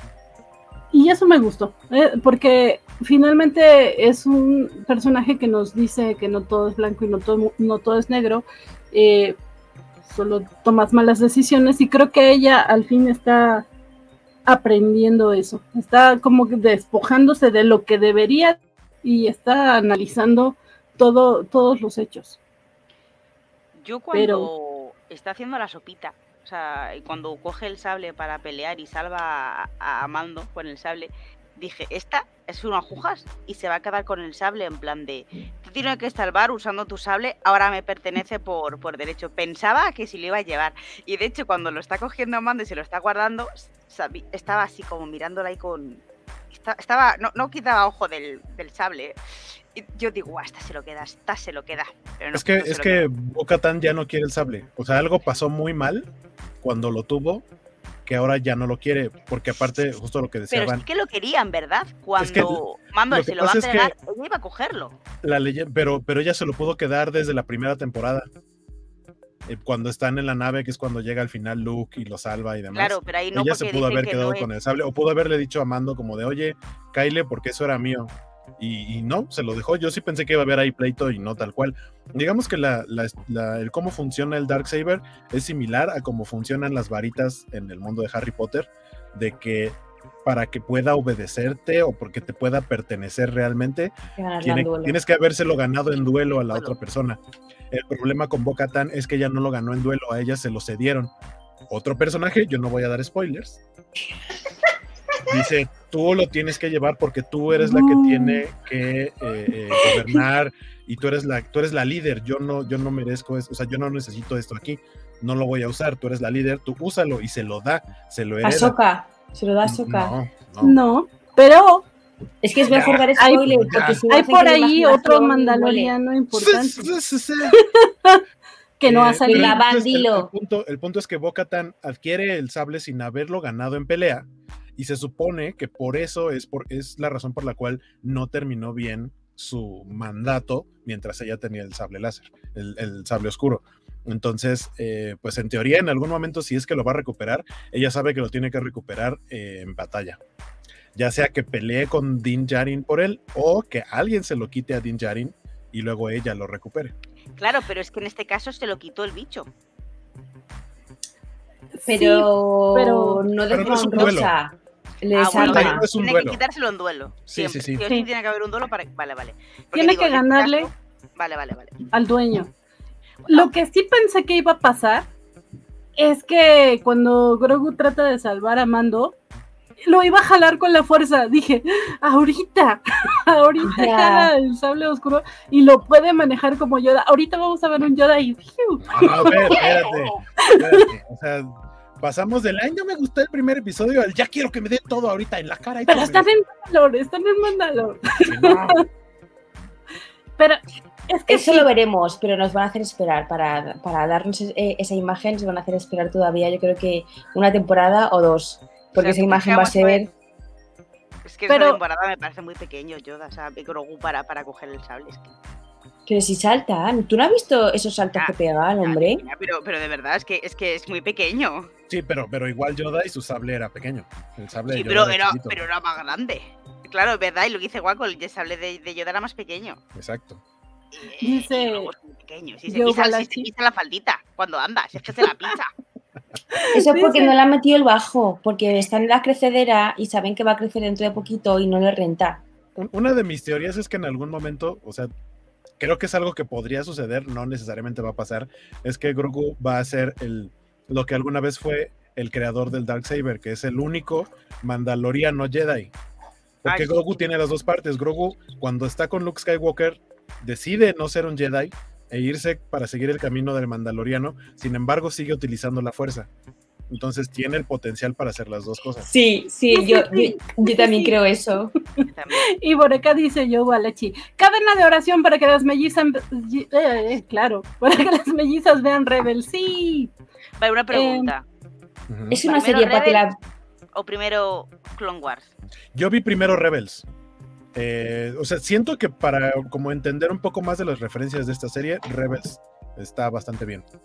y eso me gustó, ¿eh? Porque finalmente es un personaje que nos dice que no todo es blanco y no todo, no todo es negro, eh, solo tomas malas decisiones, y creo que ella al fin está aprendiendo eso, está como que despojándose de lo que debería y está analizando todo, todos los hechos. Yo cuando Pero... está haciendo la sopita, o sea, cuando coge el sable para pelear y salva a, a Mando con el sable, dije, esta es una agujas y se va a quedar con el sable en plan de, te tienes que salvar usando tu sable, ahora me pertenece por, por derecho. Pensaba que si lo iba a llevar, y de hecho cuando lo está cogiendo a Mando y se lo está guardando, sabí, estaba así como mirándola ahí con... Estaba, no, no quitaba ojo del, del sable. Y yo digo, esta se lo queda, esta se lo queda. Pero no, es que, no es que Bo-Katan ya no quiere el sable. O sea, algo pasó muy mal cuando lo tuvo, que ahora ya no lo quiere, porque aparte, justo lo que decía Pero Van, es que lo querían, ¿verdad? Cuando es que Mando lo se que lo va a pasa es entregar, que ella iba a cogerlo. La leye- pero, pero ella se lo pudo quedar desde la primera temporada. Eh, cuando están en la nave, que es cuando llega al final Luke y lo salva y demás. Claro, pero ahí no, ella se porque pudo dicen haber que quedado no con es... el sable, o pudo haberle dicho a Mando como de, oye, Kyle, porque eso era mío. Y, y no, se lo dejó. Yo sí pensé que iba a haber ahí pleito y no tal cual. Digamos que la, la, la, el cómo funciona el Darksaber es similar a cómo funcionan las varitas en el mundo de Harry Potter, de que para que pueda obedecerte o porque te pueda pertenecer realmente, tiene, tienes que habérselo ganado en duelo a la otra persona. El problema con Bo-Katan es que ella no lo ganó en duelo, a ella se lo cedieron. Otro personaje, yo no voy a dar spoilers, dice, tú lo tienes que llevar porque tú eres la que tiene que eh, eh, gobernar y tú eres la, tú eres la líder, yo no, yo no merezco eso, o sea, yo no necesito esto aquí, no lo voy a usar, tú eres la líder, tú úsalo, y se lo da, se lo hereda. A Sokka, se lo da a Sokka. No, no, no, pero... Es que es mejor dar spoiler, hay, porque si hay por ahí otro mandaloriano importante que no ha salido. Eh, entonces, el, el, punto, el punto es que Bo-Katan adquiere el sable sin haberlo ganado en pelea, y se supone que por eso es, por, es la razón por la cual no terminó bien su mandato mientras ella tenía el sable láser, el, el sable oscuro. Entonces, eh, pues en teoría en algún momento, si es que lo va a recuperar, ella sabe que lo tiene que recuperar eh, en batalla, ya sea que pelee con Din Djarin por él o que alguien se lo quite a Din Djarin y luego ella lo recupere. Claro, pero es que en este caso se lo quitó el bicho. Pero, sí, pero no de forma rosa. Le ah, bueno, no es un tiene duelo. que quitárselo en duelo. Sí, siempre. sí, sí. Sí, sí. Tiene que haber un duelo para... Vale, vale. Porque tiene digo, que ganarle caso... vale, vale, vale. al dueño. Lo que sí pensé que iba a pasar es que cuando Grogu trata de salvar a Mando, lo iba a jalar con la fuerza. Dije, ahorita, ahorita yeah. jala el sable oscuro y lo puede manejar como Yoda. Ahorita vamos a ver un Yoda y... A ver, espérate, espérate. O sea, pasamos del ay, no me gustó el primer episodio al ya quiero que me dé todo ahorita en la cara. Y pero todo están me... en Mandalor, están en Mandalor. No. Pero es que eso sí. lo veremos, pero nos van a hacer esperar para, para darnos esa imagen, nos van a hacer esperar todavía, yo creo que una temporada o dos, porque o sea, esa imagen va a ser... Es que pero... esa temporada me parece muy pequeño, Yoda, o sea, Grogu para, para coger el sable. Es que... Pero si saltan, ¿tú no has visto esos saltos ah, que pega el hombre? Ah, pero, pero de verdad, es que, es que es muy pequeño. Sí, pero, pero igual Yoda y su sable era pequeño. El sable sí, de pero Yoda era, era, pero era más grande. Claro, es verdad, y lo que dice Guaco, el sable de, de Yoda era más pequeño. Exacto. Dice... Pequeño. Si se, pisa, si se pisa la faldita cuando anda, si es que se la pisa. Eso es porque no le han metido el bajo, porque está en la crecedera y saben que va a crecer dentro de poquito y no le renta. Una de mis teorías es que en algún momento, o sea, creo que es algo que podría suceder, no necesariamente va a pasar, es que Grogu va a ser el, lo que alguna vez fue el creador del Darksaber, que es el único mandaloriano Jedi. Porque Ay, Grogu sí. tiene las dos partes. Grogu, cuando está con Luke Skywalker, decide no ser un Jedi e irse para seguir el camino del mandaloriano, sin embargo sigue utilizando la fuerza. Entonces tiene el potencial para hacer las dos cosas. Sí, sí, sí yo, sí, yo, yo también sí. creo eso. Y por acá dice yo, Walachi, cadena de oración para que las mellizas, eh, eh, claro, para que las mellizas vean Rebel, sí. Vale, una pregunta. Eh, uh-huh. Es una serie para que la... ¿O primero Clone Wars? Yo vi primero Rebels. Eh, o sea, siento que para como entender un poco más de las referencias de esta serie, Rebels está bastante bien.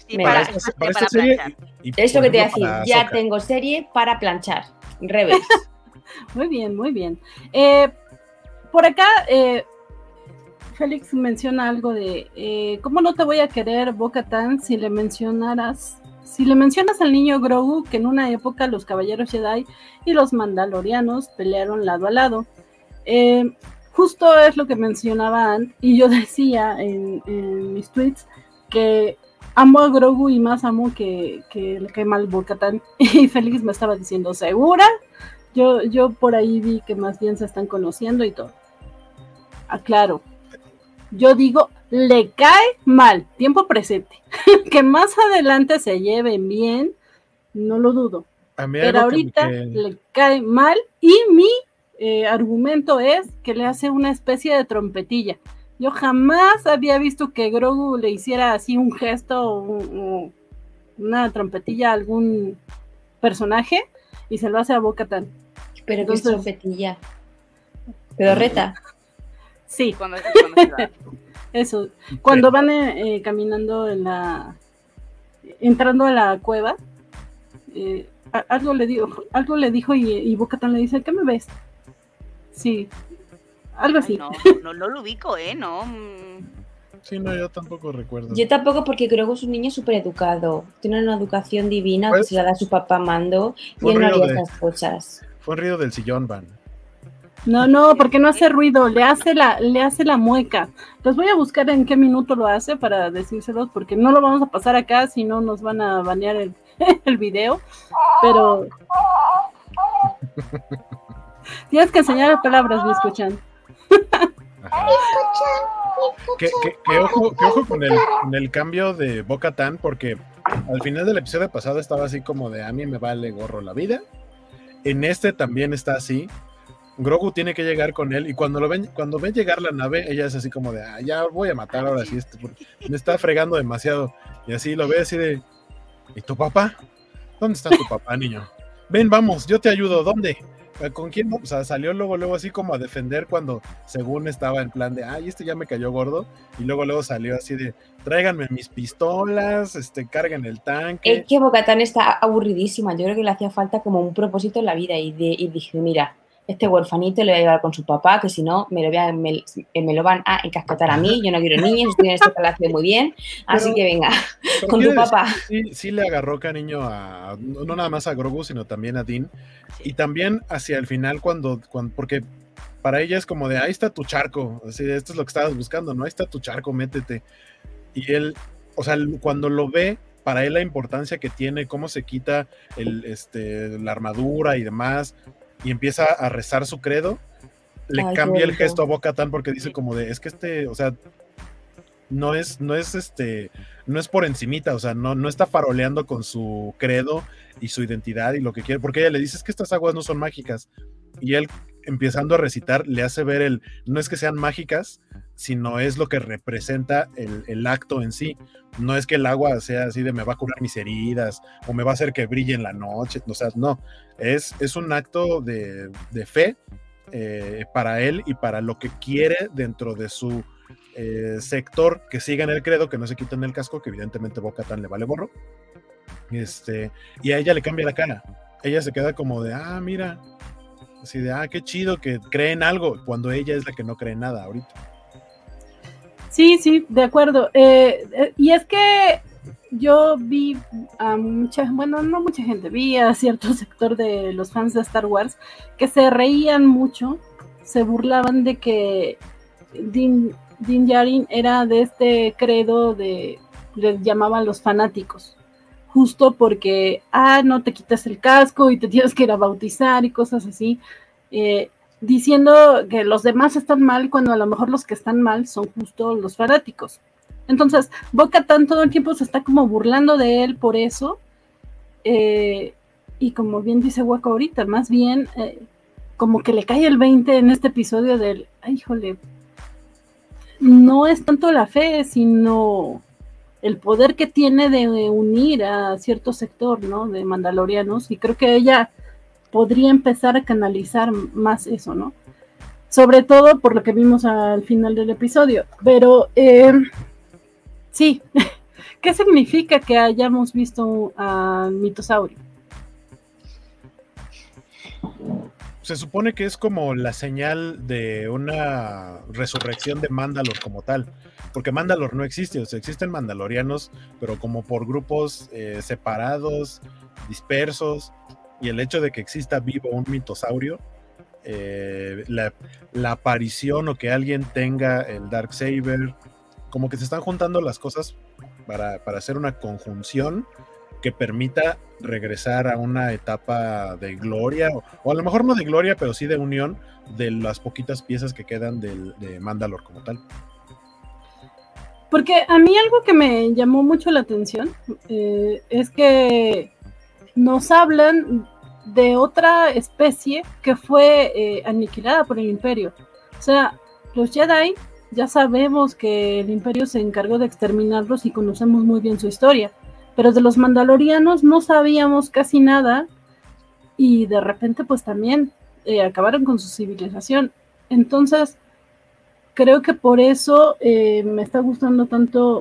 Sí, Me para, da. esta, para, para esta para serie planchar. y, y, Es por lo que te iba a ejemplo, decir, para ya Ahsoka. tengo serie para planchar. Revés. Muy bien, muy bien. Eh, por acá, eh, Félix menciona algo de eh, ¿cómo no te voy a querer, Bo-Katan, si le mencionaras, si le mencionas al niño Grogu que en una época los caballeros Jedi y los mandalorianos pelearon lado a lado? Eh, justo es lo que mencionaba Ant, y yo decía en, en mis tweets que amo a Grogu y más amo que, que le cae mal Bo-Katan, y Félix me estaba diciendo, ¿segura? Yo, yo por ahí vi que más bien se están conociendo y todo. Aclaro. Yo digo, le cae mal, tiempo presente. Que más adelante se lleven bien, no lo dudo. A mí Pero algo que, ahorita que- le cae mal y mi eh, argumento es que le hace una especie de trompetilla. Yo jamás había visto que Grogu le hiciera así un gesto o un- o una trompetilla a algún personaje y se lo hace a Bo-Katan. Pero que es Entonces- trompetilla. Pero reta. Sí, Cuando, cuando se va. eso. Cuando van eh, eh, caminando en la... entrando a la cueva, eh, a- algo le dijo, algo le dijo y, y Bo-Katan le dice, ¿qué me ves? Sí, algo Ay, así. no, no, no lo ubico, ¿eh? No. mm. sí, no, yo tampoco recuerdo. Yo tampoco, porque Grogu es un niño súper educado. Tiene una educación divina que Pues- se la da su papá Mando y Fue él no ruido haría de- esas cosas. Fue un ruido del sillón, Van. No, no, porque no hace ruido, le hace la, le hace la mueca. Los voy a buscar en qué minuto lo hace para decírselos, porque no lo vamos a pasar acá, si no nos van a banear el, el video. Pero tienes que enseñar palabras, me escuchan. Ajá. Que, que, que ojo, que ojo con, el, con el cambio de Bo-Katan, porque al final del episodio pasado estaba así como de a mí me vale gorro la vida. En este también está así. Grogu tiene que llegar con él y cuando lo ven, cuando ven llegar la nave, ella es así como de ah, ya voy a matar ahora sí, este, porque me está fregando demasiado. Y así lo ve así de ¿y tu papá? ¿Dónde está tu papá, niño? Ven, vamos, yo te ayudo, ¿dónde? ¿Con quién? O sea, salió luego, luego así como a defender cuando según estaba en plan de, ay, este ya me cayó gordo, y luego, luego salió así de, tráiganme mis pistolas, este, carguen el tanque. Es que Bo-Katan está aburridísima. Yo creo que le hacía falta como un propósito en la vida y, de, y dije, mira, este huerfanito le voy a llevar con su papá, que si no me lo, voy a- me, me lo van a encasquetar a mí. Yo no quiero niños, estoy en este palacio muy bien, así Pero- que venga, Pero con tu quiero decir papá. que Sí, sí le agarró cariño a, no no nada más a Grogu, sino también a Din, Sí. y también hacia el final cuando, cuando, porque para ella es como de, ahí está tu charco, así de, esto es lo que estabas buscando, ¿no? Ahí está tu charco, métete. Y él, o sea, cuando lo ve, para él la importancia que tiene, cómo se quita el, este, la armadura y demás, y empieza a rezar su credo, le Ay, qué cambia el bonito. gesto a Bo-Katan porque dice Sí. como de, es que este, o sea, no es, no es este, no es por encimita, o sea, no, no está faroleando con su credo y su identidad y lo que quiere, porque ella le dice, es que estas aguas no son mágicas, y él empezando a recitar le hace ver el, no es que sean mágicas, sino es lo que representa el, el acto en sí, no es que el agua sea así de me va a curar mis heridas, o me va a hacer que brille en la noche, o sea, no, es, es un acto de, de fe eh, para él y para lo que quiere dentro de su eh, sector, que sigan el credo, que no se quiten el casco, que evidentemente Bo-Katan le vale borro, este, y a ella le cambia la cara, ella se queda como de, ah, mira, así de, ah, qué chido que creen algo, cuando ella es la que no cree nada ahorita. Sí, sí, de acuerdo. Eh, eh, y es que yo vi a mucha, bueno, no mucha gente, vi a cierto sector de los fans de Star Wars que se reían mucho, se burlaban de que Din, Din Djarin era de este credo de, les llamaban los fanáticos, justo porque, ah, no te quitas el casco y te tienes que ir a bautizar y cosas así. Eh, diciendo que los demás están mal cuando a lo mejor los que están mal son justo los fanáticos. Entonces, Bo-Katan todo el tiempo se está como burlando de él por eso, eh, y como bien dice Waco ahorita, más bien eh, como que le cae el veinte en este episodio del, ay, híjole, no es tanto la fe, sino el poder que tiene de unir a cierto sector, ¿no? De mandalorianos, y creo que ella podría empezar a canalizar más eso, ¿no? Sobre todo por lo que vimos al final del episodio. Pero eh, sí, ¿Qué significa que hayamos visto al mitosaurio? Se supone que es como la señal de una resurrección de Mandalor como tal, porque Mandalor no existe, o sea, existen mandalorianos, pero como por grupos eh, separados, dispersos, y el hecho de que exista vivo un mitosaurio, eh, la, la aparición o que alguien tenga el Darksaber, como que se están juntando las cosas para, para hacer una conjunción que permita regresar a una etapa de gloria, o, o a lo mejor no de gloria, pero sí de unión de las poquitas piezas que quedan del, de Mandalor como tal. Porque a mí algo que me llamó mucho la atención eh, es que nos hablan de otra especie que fue eh, aniquilada por el Imperio. O sea, los Jedi ya sabemos que el Imperio se encargó de exterminarlos y conocemos muy bien su historia, pero de los mandalorianos no sabíamos casi nada y de repente pues también eh, acabaron con su civilización. Entonces creo que por eso eh, me está gustando tanto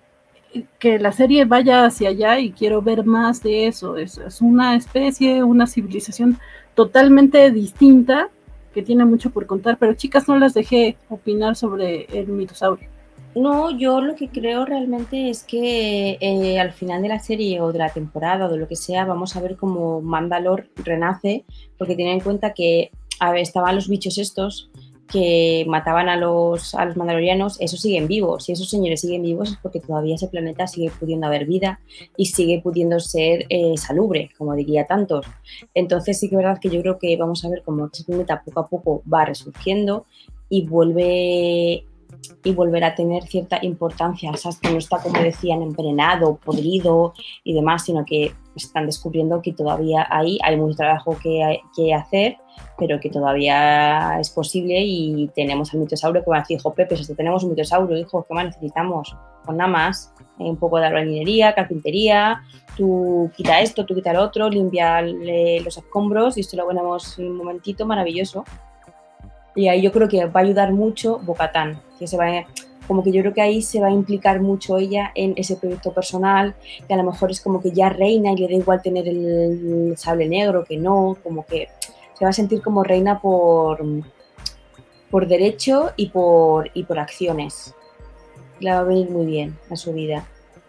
que la serie vaya hacia allá y quiero ver más de eso. Es, es una especie, una civilización totalmente distinta que tiene mucho por contar, pero chicas, no las dejé opinar sobre el mitosaurio. No, yo lo que creo realmente es que eh, al final de la serie o de la temporada o de lo que sea, vamos a ver cómo Mandalor renace, porque tienen en cuenta que a ver, estaban los bichos estos que mataban a los, a los mandalorianos, esos siguen vivos, y esos señores siguen vivos es porque todavía ese planeta sigue pudiendo haber vida y sigue pudiendo ser eh, salubre, como diría tantos. Entonces sí que es verdad que yo creo que vamos a ver cómo ese planeta poco a poco va resurgiendo y vuelve y volver a tener cierta importancia, o sea, que no está, como decían, envenenado, podrido y demás, sino que están descubriendo que todavía hay, hay mucho trabajo que, hay, que hacer, pero que todavía es posible y tenemos al mitosaurio que van a decir, hijo Pepe, si tenemos un mitosaurio, hijo, ¿qué más necesitamos? Pues nada más, un poco de albañilería, carpintería, tú quita esto, tú quita lo otro, limpia los escombros y esto lo ponemos en un momentito, maravilloso. Y ahí yo creo que va a ayudar mucho Bo-Katan, que se va a, como que yo creo que ahí se va a implicar mucho ella en ese proyecto personal, que a lo mejor es como que ya reina y le da igual tener el sable negro que no, como que se va a sentir como reina por, por derecho y por, y por acciones. Le va a venir muy bien a su vida.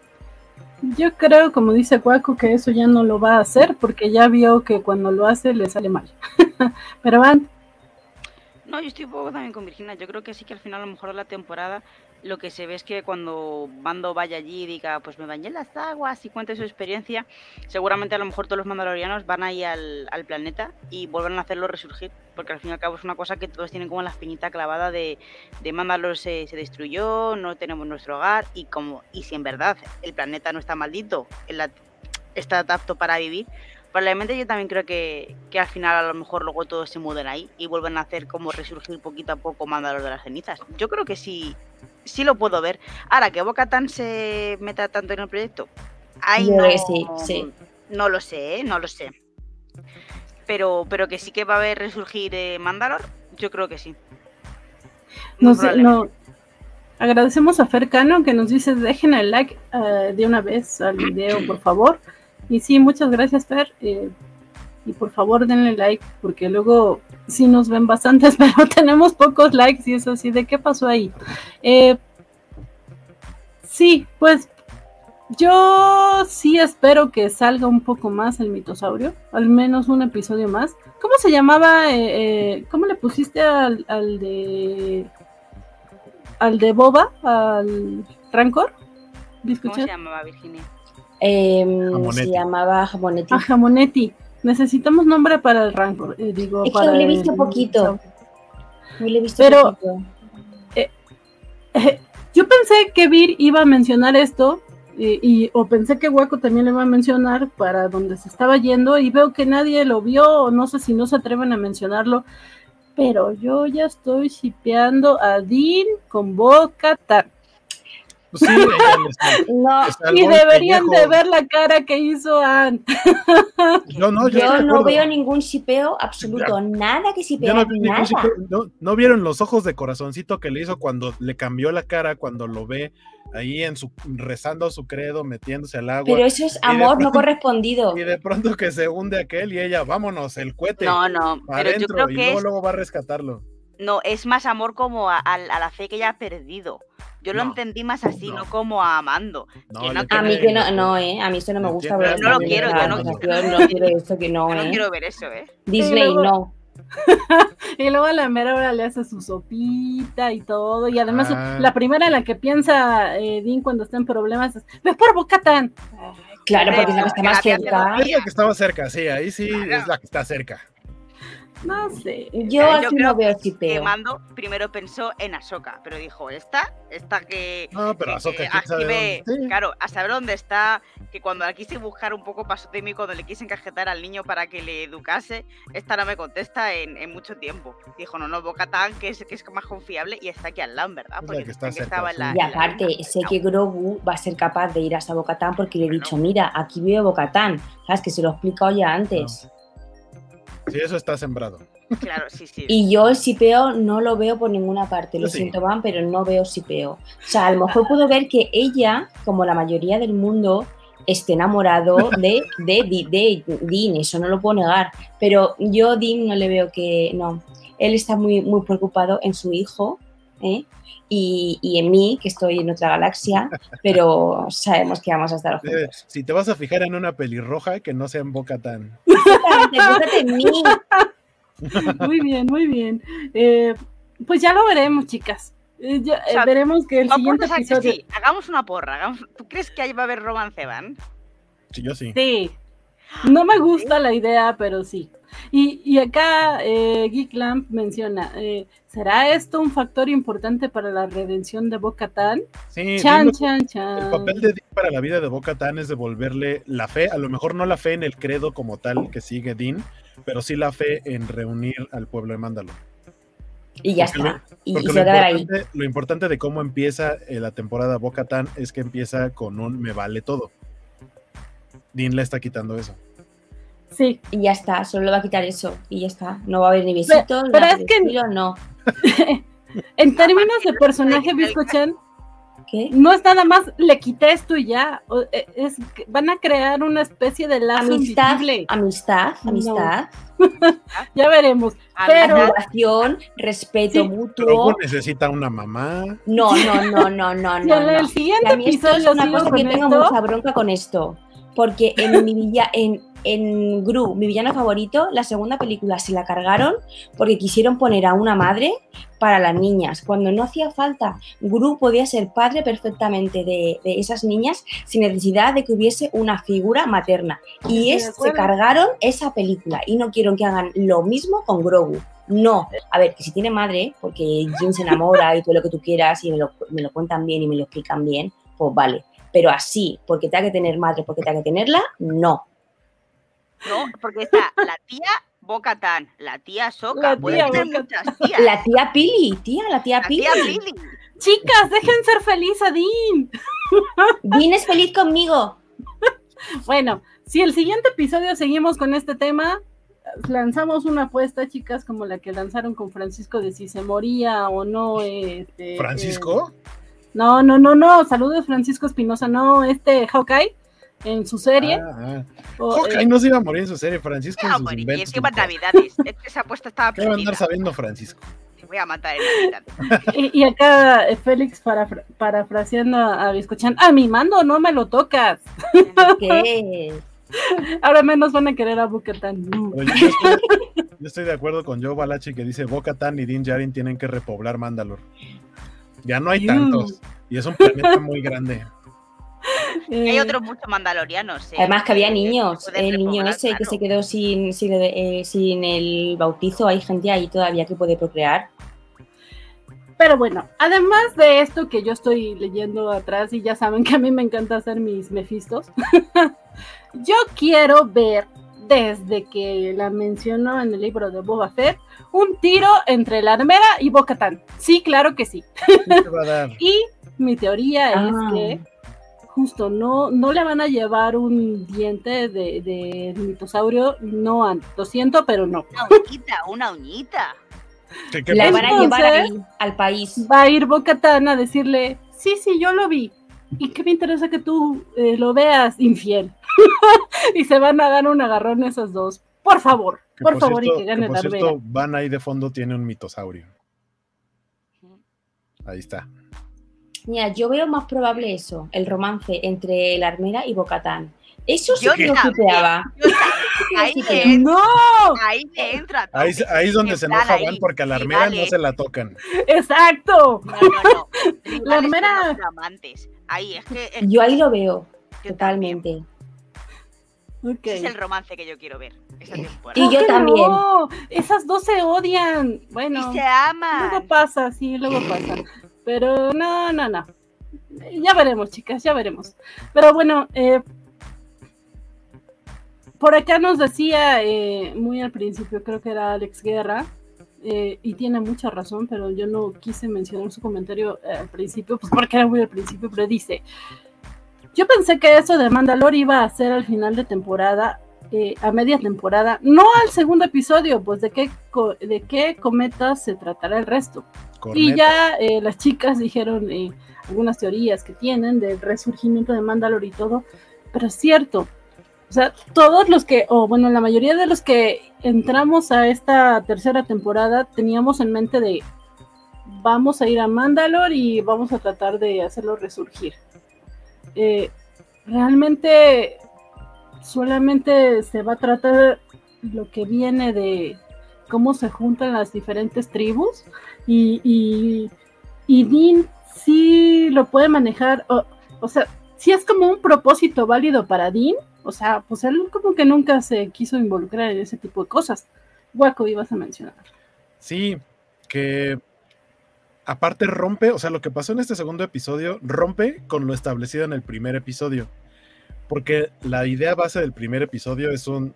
Yo creo, como dice Cuaco, que eso ya no lo va a hacer porque ya vio que cuando lo hace le sale mal. Pero van. No, yo estoy un poco también con Virginia. Yo creo que sí que al final, a lo mejor de la temporada, lo que se ve es que cuando Mando vaya allí y diga, pues me bañé en las aguas y cuente su experiencia, seguramente a lo mejor todos los mandalorianos van ahí al, al planeta y vuelvan a hacerlo resurgir, porque al fin y al cabo es una cosa que todos tienen como la espinita clavada de, de Mandalor se, se destruyó, no tenemos nuestro hogar, y como y si en verdad el planeta no está maldito, la, está apto para vivir, probablemente yo también creo que, que al final a lo mejor luego todos se muden ahí y vuelven a hacer como resurgir poquito a poco Mandalor de las cenizas. Yo creo que sí, sí lo puedo ver. Ahora, que Bo-Katan se meta tanto en el proyecto, ahí yo no, creo que sí, sí. no lo sé, ¿eh? no lo sé. Pero, pero que sí que va a haber resurgir eh, Mandalor, yo creo que sí. No sé, no. Agradecemos a Fer Cano que nos dice dejen el like uh, de una vez al video, por favor. Y sí, muchas gracias, Fer. Eh, y por favor denle like, porque luego sí nos ven bastantes, pero tenemos pocos likes y es así, ¿de qué pasó ahí? Eh, sí, pues yo sí espero que salga un poco más el mitosaurio, al menos un episodio más. ¿Cómo se llamaba? Eh, eh, ¿Cómo le pusiste al, al de al de Boba, al Rancor? ¿Cómo se llamaba, Virginia? Eh, se llamaba Jamonetti. Ah, Jamonetti. Necesitamos nombre para el Rancor. Eh, digo, es para que lo he visto el... poquito. Lo he visto Pero poquito. Eh, eh, yo pensé que Vir iba a mencionar esto, y, y, o pensé que Waco también le iba a mencionar para donde se estaba yendo, y veo que nadie lo vio, o no sé si no se atreven a mencionarlo, pero yo ya estoy shipeando a Din con Bo-Katan. Pues sí, ella le sal- No, le salvó Y el deberían pellejo. de ver la cara que hizo Anne. No, no, yo, yo estoy de no acuerdo. veo ningún shipeo absoluto, nada que Yo shipear, no, vi ningún nada. shipeo. no, no vieron los ojos de corazoncito que le hizo cuando le cambió la cara, cuando lo ve ahí en su rezando su credo, metiéndose al agua. Pero eso es de amor no pronto- correspondido. Y de pronto que se hunde aquel y ella, vámonos, el cohete. No, no, para pero yo adentro, creo y que luego, es, luego va a rescatarlo. no, es más amor como a, a- a la fe que ella ha perdido. Yo lo No, entendí más así, no, no. como a Amando. No, que le no A tiene- mí que no, no, eh, a mí eso no me Le gusta. tiene- ver no lo esta quiero, mierda, yo no o sea, quiero. yo no quiero esto que no, Yo no eh. quiero ver eso, ¿eh? Disney, luego- no. Y luego a la mera hora le hace su sopita y todo. Y además, Ah. la primera en la que piensa eh, Dean cuando está en problemas es: ¡ve por Bo-Katan! Claro, porque es la que está más Que la tía cerca. Es la que estaba cerca, sí, ahí sí Claro. es la que está cerca. No sé. Yo Yo así creo no veo que shipeo. Mando primero pensó en Ahsoka, pero dijo, esta, esta que... No, pero que- Ahsoka, que quién sabe active- dónde esté. claro, a saber dónde está, que cuando la quise buscar un poco pasó de mí, cuando le quise encajetar al niño para que le educase, esta no me contesta en, en mucho tiempo. Dijo, no, no, Bo-Katan, que es, que es más confiable, y está aquí al lado, ¿verdad? Es la Porque que está que cerca, estaba en sí. la- Y en la aparte, luna. sé que Grogu va a ser capaz de ir hasta Bo-Katan porque le he dicho, mira, aquí veo Bo-Katan. ¿Sabes? Que se lo he explicado ya antes. Sí, eso está sembrado. Claro, sí, sí. Y yo el shipeo no lo veo por ninguna parte. Lo Yo sí. siento, Van, pero no veo shipeo. O sea, a lo mejor puedo ver que ella, como la mayoría del mundo, esté enamorado de, de, de, de Dean. Eso no lo puedo negar. Pero yo a Dean no le veo que... No. Él está muy, muy preocupado en su hijo, ¿eh? Y, y en mí, que estoy en otra galaxia, pero sabemos que vamos a estar Eh, juntos. si te vas a fijar en una pelirroja, que no sea en Bo-Katan. Exactamente, fíjate en mí. Muy bien, muy bien. Eh, pues ya lo veremos, chicas. Eh, ya, eh, O sea, veremos que el ¿No siguiente apuntas a que episodio. sí? Hagamos una porra. hagamos- ¿Tú crees que ahí va a haber romance, Van? Sí, yo sí. Sí. No me gusta la idea, pero sí. Y, y acá eh, Geek Lamp menciona, eh, ¿será esto un factor importante para la redención de Bo-Katan? Sí, Chan, Dean lo- chan, el chan. papel de Dean para la vida de Bo-Katan es devolverle la fe, a lo mejor no la fe en el credo como tal que sigue Dean, pero sí la fe en reunir al pueblo de Mandalore. Y ya Porque está. Y, y Porque se lo va a quedar ahí. importante, lo importante de cómo empieza eh, la temporada Bo-Katan es que empieza con un me vale todo. Dean le está quitando eso. Sí. Y ya está, solo le va a quitar eso. Y ya está. No va a haber ni besitos, pero nada es por el que- estilo, no. En términos de personaje, Biscochan, ¿Qué? no es nada más le quité esto y ya. O- eh, Es, que van a crear una especie de lazo Amistad, invisible. amistad, No. amistad, Ya veremos. A Pero- mí- admiración, respeto Sí, mutuo. Grogu necesita una mamá. No, no, no, no, no, Y no. en el no. siguiente Y a mí esto es episodio una sigo cosa con que tengo esto. mucha bronca con esto. Porque en mi villa, en, en Gru, mi villano favorito, la segunda película se la cargaron porque quisieron poner a una madre para las niñas, cuando no hacía falta. Gru podía ser padre perfectamente de, de esas niñas sin necesidad de que hubiese una figura materna. Estoy Y de es, se acuerdo. cargaron esa película y no quiero que hagan lo mismo con Grogu. No, a ver, que si tiene madre, porque Jin se enamora y todo lo que tú quieras y me lo, me lo cuentan bien y me lo explican bien, pues vale. Pero así, porque tenga que tener madre, porque tenga que tenerla, no. No, porque está la tía Bo-Katan, la tía Ahsoka, La puede tía tener Bo-Katan. muchas tías. La tía Pili, tía, la tía La Pili. tía Pili. Chicas, dejen ser feliz a Dean. Dean es feliz conmigo. Bueno, si el siguiente episodio seguimos con este tema, lanzamos una apuesta, chicas, como la que lanzaron con Francisco de si se moría o no. Este, ¿Francisco? eh, no, no, no, no. Saludos, Francisco Espinosa. No, este Hawkeye en su serie. Ah, ah. o, Hawkeye eh, no se iba a morir en su serie, Francisco en No, sus bueno, y inventos. es que van navidades. Es que esa apuesta estaba ¿Qué va a andar perdida. sabiendo Francisco? Te voy a matar en Navidad. y, y acá eh, Félix parafra- parafraseando a, a Biscochan. A mi mando no me lo tocas. ¿Qué? Ahora menos van a querer a Bo-Katan. No. Pero yo, estoy, yo estoy de acuerdo con Joe Balachi que dice Bo-Katan y Din Djarin tienen que repoblar Mandalore. Ya no hay Iu. tantos. Y es un planeta muy grande. Eh, Hay otros muchos mandalorianos. eh, Además que había que niños. pueden El niño repoblar, ese que claro. se quedó sin, sin, eh, sin el bautizo, hay gente ahí todavía que puede procrear. Pero bueno, además de esto que yo estoy leyendo atrás y ya saben que a mí me encanta hacer mis mefistos, yo quiero ver, desde que la mencionó en el libro de Boba Fett, un tiro entre la armera y Bo-Katan. Sí, claro que sí. ¿Qué te va a dar? Y Mi teoría Ah. es que justo no, no le van a llevar un diente de, de mitosaurio, no, Ann, lo siento, pero no. Una uñita, una uñita. ¿Qué, qué La pasa? van a llevar ahí, Entonces- al país. Va a ir Bo-Katan a decirle, sí, sí, yo lo vi. ¿Y qué me interesa que tú eh, lo veas, infiel? Y se van a dar un agarrón esos dos. Por favor, Que por por favor, cierto, y que gane que por Darth Vader. cierto, Van ahí de fondo tiene un mitosaurio. Ahí está. Mira, yo veo más probable eso, el romance entre la armera y Bo-Katan. Eso sí Yo que lo también. tuteaba. Yo también. Ahí Sí que me entra, ¡No! ahí me entra. Ahí, tope. ahí es donde En se plan, enoja ahí, Van porque a la armera no rivales. se la tocan. ¡Exacto! No, no, no. Rivales La armera- pero no amantes. Ahí es que. es- Yo ahí lo veo, yo también. totalmente. Ok. Ese es el romance que yo quiero ver esta temporada. Y ¿Cómo yo que también. No, esas dos se odian. Bueno, Y se luego aman. pasa, sí, luego pasa. Pero no, no, no. Ya veremos, chicas, ya veremos. Pero bueno, eh, por acá nos decía eh, muy al principio, creo que era Alex Guerra, eh, y tiene mucha razón, pero yo no quise mencionar su comentario eh, al principio, pues porque era muy al principio, pero dice, yo pensé que eso de Mandalore iba a ser al final de temporada, eh, a media temporada, no al segundo episodio, pues de qué, co- de qué cometa se tratará el resto. Y Corneta. ya eh, las chicas dijeron eh, algunas teorías que tienen del resurgimiento de Mandalore y todo, pero es cierto. O sea, todos los que, o bueno, la mayoría de los que entramos a esta tercera temporada teníamos en mente de vamos a ir a Mandalore y vamos a tratar de hacerlo resurgir. Eh, realmente solamente se va a tratar lo que viene de cómo se juntan las diferentes tribus y, y, y Dean sí lo puede manejar, o, o sea, sí es como un propósito válido para Dean, o sea, pues él como que nunca se quiso involucrar en ese tipo de cosas. Guaco, ibas a mencionar. Sí, que aparte rompe, o sea, lo que pasó en este segundo episodio rompe con lo establecido en el primer episodio. Porque la idea base del primer episodio es un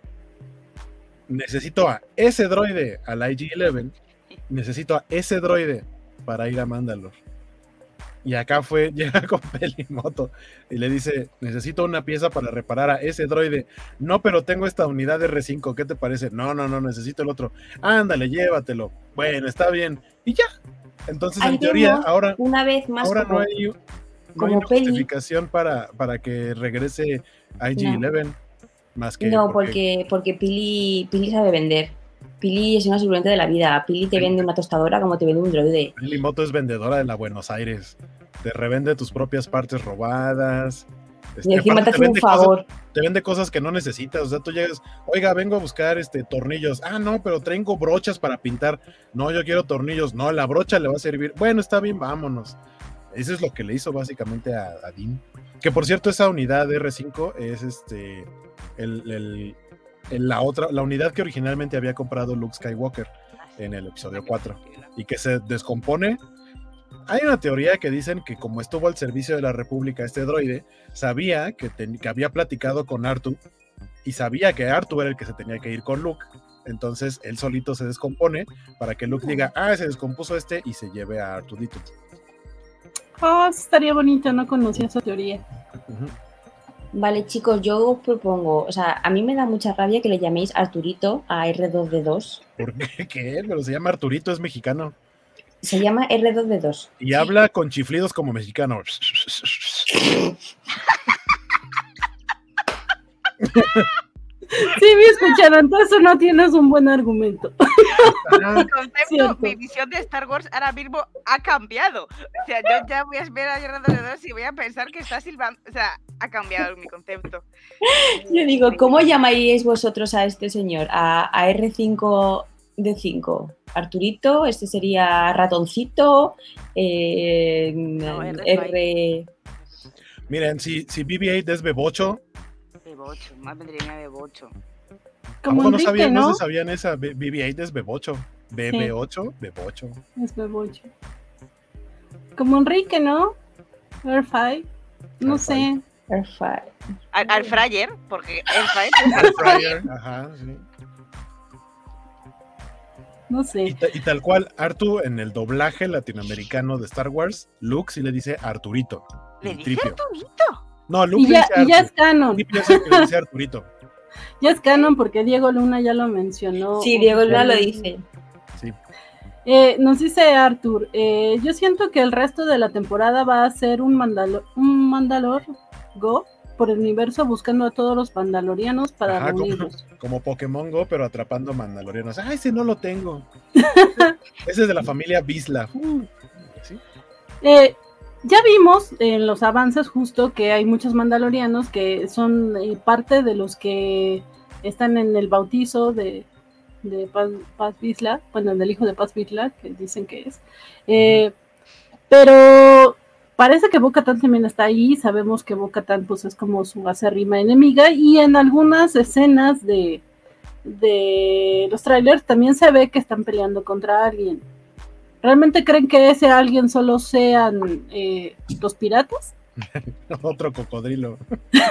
necesito a ese droide al I G once, necesito a ese droide para ir a Mandalore. Y acá fue, llega con Pelimoto y le dice, necesito una pieza para reparar a ese droide. No, pero tengo esta unidad de R cinco, ¿qué te parece? No, no, no, necesito el otro. Ándale, llévatelo. Bueno, está bien. Y ya. Entonces, Ahí en teoría, vemos ahora, una vez más ahora como, no hay, no hay como una Peli. justificación para, para que regrese I G once. Más que No, porque, porque Pili, Pili sabe vender. Pili es una sirviente de la vida. Pili te vende una tostadora como te vende un droide. Pelimoto es vendedora de la Buenos Aires. Te revende tus propias partes robadas. Este, Y encima aparte te hace un vende cosas- favor. te vende cosas que no necesitas. O sea, tú llegas, oiga, vengo a buscar este tornillos. Ah, no, pero tengo brochas para pintar. No, yo quiero tornillos. No, la brocha le va a servir. Bueno, está bien, vámonos. Eso es lo que le hizo básicamente a, a Dean. Que por cierto, esa unidad de R cinco es este el, el- el- la otra, la unidad que originalmente había comprado Luke Skywalker en el episodio cuatro. Y que se descompone. Hay una teoría que dicen que como estuvo al servicio de la República este droide, sabía que, ten- que había platicado con Artu y sabía que Artu era el que se tenía que ir con Luke. Entonces él solito se descompone para que Luke diga, ah, se descompuso este y se lleve a Artudito. Oh, estaría bonito, no conocía esa teoría. Ujú. Vale, chicos, yo os propongo, o sea, a mí me da mucha rabia que le llaméis Arturito a R dos D dos. ¿Por qué? ¿Qué? Pero se llama Arturito, es mexicano. Se llama R dos D dos. Y habla con chiflidos como mexicano. Sí, me escucharon, entonces no tienes un buen argumento. Mi concepto, Cierto. mi visión de Star Wars ahora mismo ha cambiado. O sea, yo ya voy a ver a Guerra de los Dos y voy a pensar que está silbando. O sea, ha cambiado mi concepto. Yo digo, ¿cómo llamaríais vosotros a este señor? A, a R cinco D cinco. Arturito, este sería Ratoncito, eh, No, R R... Miren, si, si B B ocho es Bebocho, Bebocho, más vendría Bebocho. ¿a Como poco no Enrique, sabían, ¿no? no se sabían esa? B B ocho es Bebocho. B B ocho, Bebocho. Es bebocho. Como Enrique, ¿no? Air Five. No Air sé. Perfect. Al, al Fryer, porque el Fryer Air fryer, ajá, sí. No sé. Y, ta, y tal cual, Artu en el doblaje latinoamericano de Star Wars, Luke sí le dice Arturito. ¿Le dice Tripio. Arturito? No, Luke Y le ya, dice y ya es Artu. canon. Tripio es el que le dice Arturito. Ya es canon porque Diego Luna ya lo mencionó. Sí, Diego Luna lo dice. Sí. Eh, nos dice Arthur, eh, yo siento que el resto de la temporada va a ser un Mandalor, un Mandalor Go por el universo buscando a todos los mandalorianos para Ajá, como, reunirlos. como Pokémon Go, pero atrapando mandalorianos. Ah, ese no lo tengo. Ese es de la familia Bisla. Uh, ¿sí? Eh, ya vimos en los avances justo que hay muchos mandalorianos que son eh, parte de los que están en el bautizo de, de Paz, Paz Vizsla, bueno, del hijo de Paz Vizsla, que dicen que es. Eh, pero parece que Bo-Katan también está ahí, sabemos que Bo-Katan pues es como su acérrima enemiga, y en algunas escenas de, de los trailers también se ve que están peleando contra alguien. ¿Realmente creen que ese alguien solo sean eh, los piratas? Otro cocodrilo.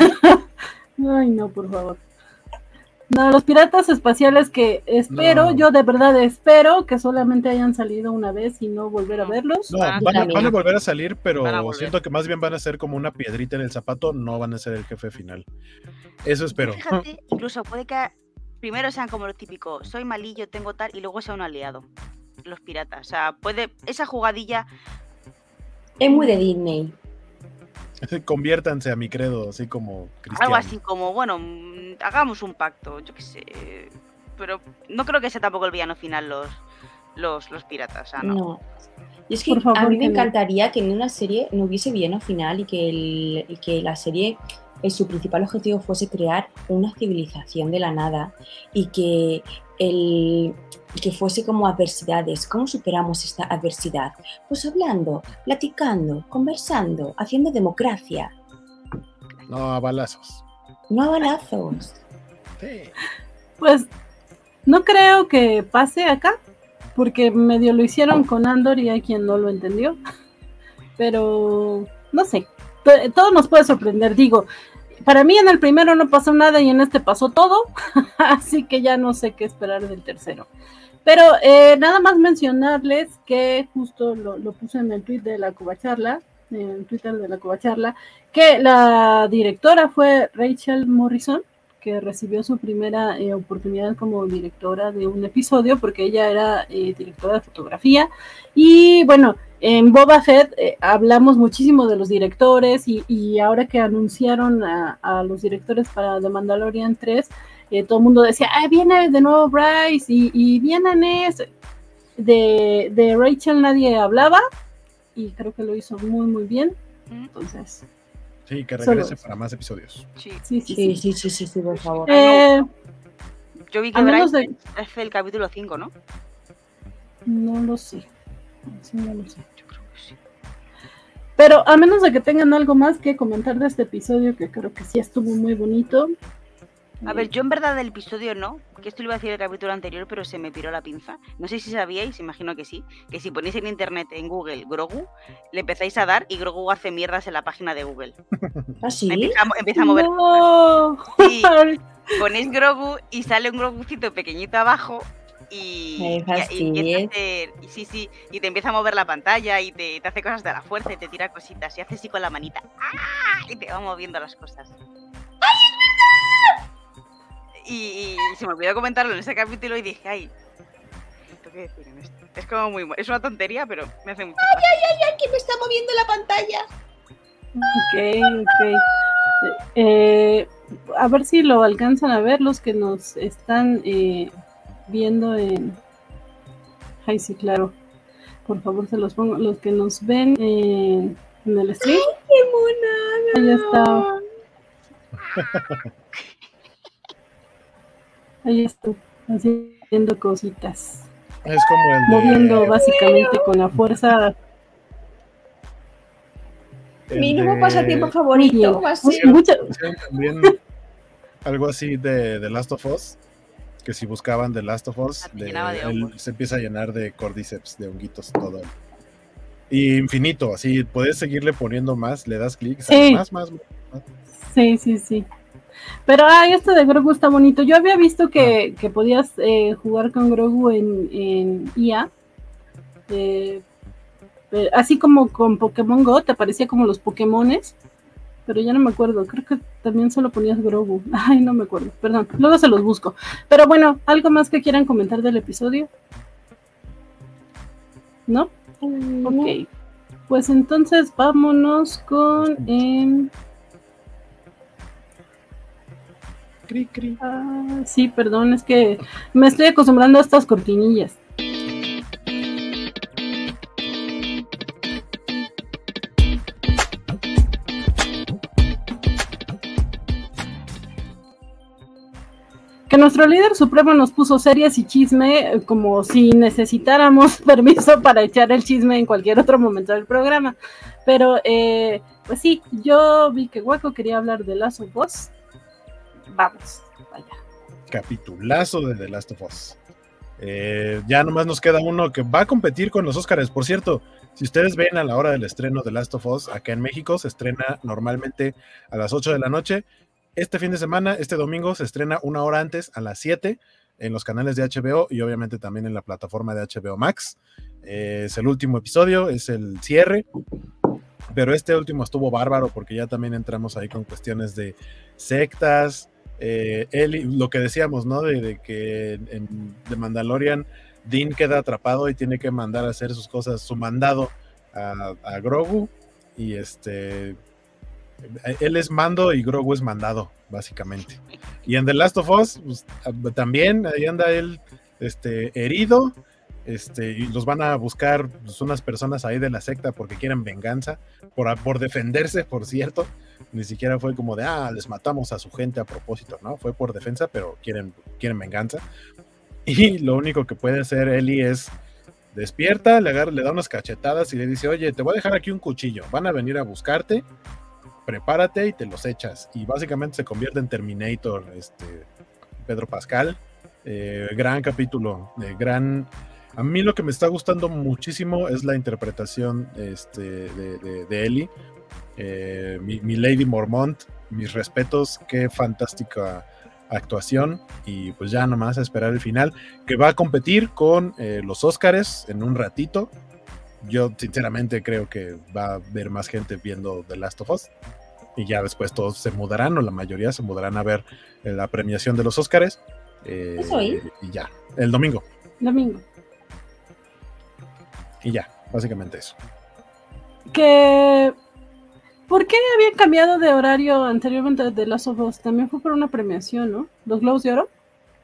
Ay, no, por favor. No, los piratas espaciales que espero, No. yo de verdad espero que solamente hayan salido una vez y no volver a verlos. No, Van a van a, salir. van a volver a salir, pero Van a volver. siento que más bien van a ser como una piedrita en el zapato, no van a ser el jefe final. Eso espero. Fíjate, incluso puede que primero sean como lo típico, soy malillo, tengo tal, y luego sea un aliado. Los piratas. O sea, puede. Esa jugadilla. Es muy de Disney. Conviértanse a mi credo, así como cristiano. Algo así como, bueno, mm, hagamos un pacto, yo qué sé. Pero no creo que sea tampoco el villano final los, los, los piratas. O sea, no. No. Y es que Por favor, a mí me que no. encantaría que en una serie no hubiese villano final y que, el, y que la serie, eh, su principal objetivo fuese crear una civilización de la nada y que, el, que fuese como adversidades. ¿Cómo superamos esta adversidad? Pues hablando, platicando, conversando, haciendo democracia, No, a balazos. no a balazos. Sí. Pues no creo que pase acá, porque medio lo hicieron con Andor y hay quien no lo entendió. Pero no sé, t- todo nos puede sorprender. Digo, para mí en el primero no pasó nada y en este pasó todo, así que ya no sé qué esperar del tercero. Pero eh, nada más mencionarles que justo lo, lo puse en el tweet de la Cubacharla, en el Twitter de la Cubacharla, que la directora fue Rachel Morrison, que recibió su primera eh, oportunidad como directora de un episodio, porque ella era eh, directora de fotografía. Y bueno, en Boba Fett eh, hablamos muchísimo de los directores, y, y ahora que anunciaron a, a los directores para The Mandalorian tres, eh, todo el mundo decía, ah, viene de nuevo Bryce, y, y viene Ness. De, de Rachel nadie hablaba, y creo que lo hizo muy, muy bien. Entonces, Sí, que Solo regrese eso. para más episodios. Sí. sí, sí, Sí, sí. sí, sí, sí, sí, por favor. Eh, Yo vi que a menos Bryce de... hace el capítulo cinco, ¿no? No lo sé. Sí, no lo sé. Yo creo que sí. Pero a menos de que tengan algo más que comentar de este episodio, que creo que sí estuvo muy bonito. A ver, yo en verdad del episodio no, que esto lo iba a decir el capítulo anterior, pero se me piró la pinza. No sé si sabíais, imagino que sí, que si ponéis en internet, en Google, Grogu, le empezáis a dar y Grogu hace mierdas en la página de Google. ¿Ah, sí? Empieza, a, mo- empieza a mover. No. Y ponéis Grogu y sale un Grogucito pequeñito abajo y, Me y- y fastidies. empieza a hacer, y sí, sí, y te empieza a mover la pantalla y te, te hace cosas de la fuerza y te tira cositas y hace así con la manita. ¡Ah! Y te va moviendo las cosas. Y, y se me olvidó comentarlo en ese capítulo y dije, ay, ¿esto qué decir en esto? Es como muy... Es una tontería, pero me hace mucha gracia. ¿Quién me está moviendo la pantalla? Ok, ok. Eh, a ver si lo alcanzan a ver los que nos están eh, viendo en... Ay, sí, claro. Por favor, se los pongo. Los que nos ven en, en el stream. ¡Qué mona! Ahí está. Ahí está. Haciendo cositas. Es como el de... Moviendo básicamente con la fuerza. el Mi nuevo de- pasatiempo Muy favorito bien. va a ser... Mucha- Hicieron también algo así de The Last of Us, que si buscaban The Last of Us, Ah, te le- llenaba de él hongos. se empieza a llenar de cordyceps, de honguitos, todo. Y infinito, así puedes seguirle poniendo más, le das clic, sale Sí. más, más, más. Sí, sí, sí. Pero, ay, esto de Grogu está bonito. Yo había visto que, ah. que podías eh, jugar con Grogu en, en I A. Eh, eh, así como con Pokémon Go, te aparecía como los Pokémones. Pero ya no me acuerdo. Creo que también solo ponías Grogu. Ay, no me acuerdo. Perdón. Luego se los busco. Pero bueno, ¿algo más que quieran comentar del episodio? ¿No? Mm, ok. No. Pues entonces vámonos con... Eh... Cri, cri. Ah, sí, perdón, es que me estoy acostumbrando a estas cortinillas. Que nuestro líder supremo nos puso series y chisme como si necesitáramos permiso para echar el chisme en cualquier otro momento del programa. Pero, eh, pues sí, yo vi que Waco quería hablar de Last of Us. Vamos, vaya. Capitulazo de The Last of Us. Eh, ya nomás nos queda uno que va a competir con los Óscares. Por cierto, si ustedes ven a la hora del estreno de Last of Us, acá en México se estrena normalmente a las ocho de la noche. Este fin de semana, este domingo, se estrena una hora antes, a las siete, en los canales de H B O y obviamente también en la plataforma de H B O Max. Eh, es el último episodio, es el cierre, pero este último estuvo bárbaro porque ya también entramos ahí con cuestiones de sectas, eh, Eli, lo que decíamos, ¿no? De, de que en The Mandalorian Din queda atrapado y tiene que mandar a hacer sus cosas, su mandado a, a Grogu, y este... él es mando y Grogu es mandado, básicamente. Y en The Last of Us, pues, también ahí anda él este, herido, este, y los van a buscar pues, unas personas ahí de la secta porque quieren venganza, por, por defenderse, por cierto. Ni siquiera fue como de, ah, les matamos a su gente a propósito, ¿no? Fue por defensa, pero quieren, quieren venganza. Y lo único que puede hacer Ellie es despierta, le, agarra, le da unas cachetadas y le dice, oye, te voy a dejar aquí un cuchillo, van a venir a buscarte, prepárate y te los echas. Y básicamente se convierte en Terminator, este, Pedro Pascal. Eh, gran capítulo, eh, gran... A mí lo que me está gustando muchísimo es la interpretación este, de, de, de Ellie. Eh, mi, mi Lady Mormont, mis respetos, qué fantástica actuación. Y pues ya nomás a esperar el final, que va a competir con eh, los Óscares en un ratito. Yo sinceramente creo que va a haber más gente viendo The Last of Us y ya después todos se mudarán, o la mayoría se mudarán a ver la premiación de los Óscares. Eh, y ya, el domingo. Domingo. Y ya, básicamente eso. Que... ¿Por qué habían cambiado de horario anteriormente de The Last of Us? También fue por una premiación, ¿no? ¿Los Globos de Oro?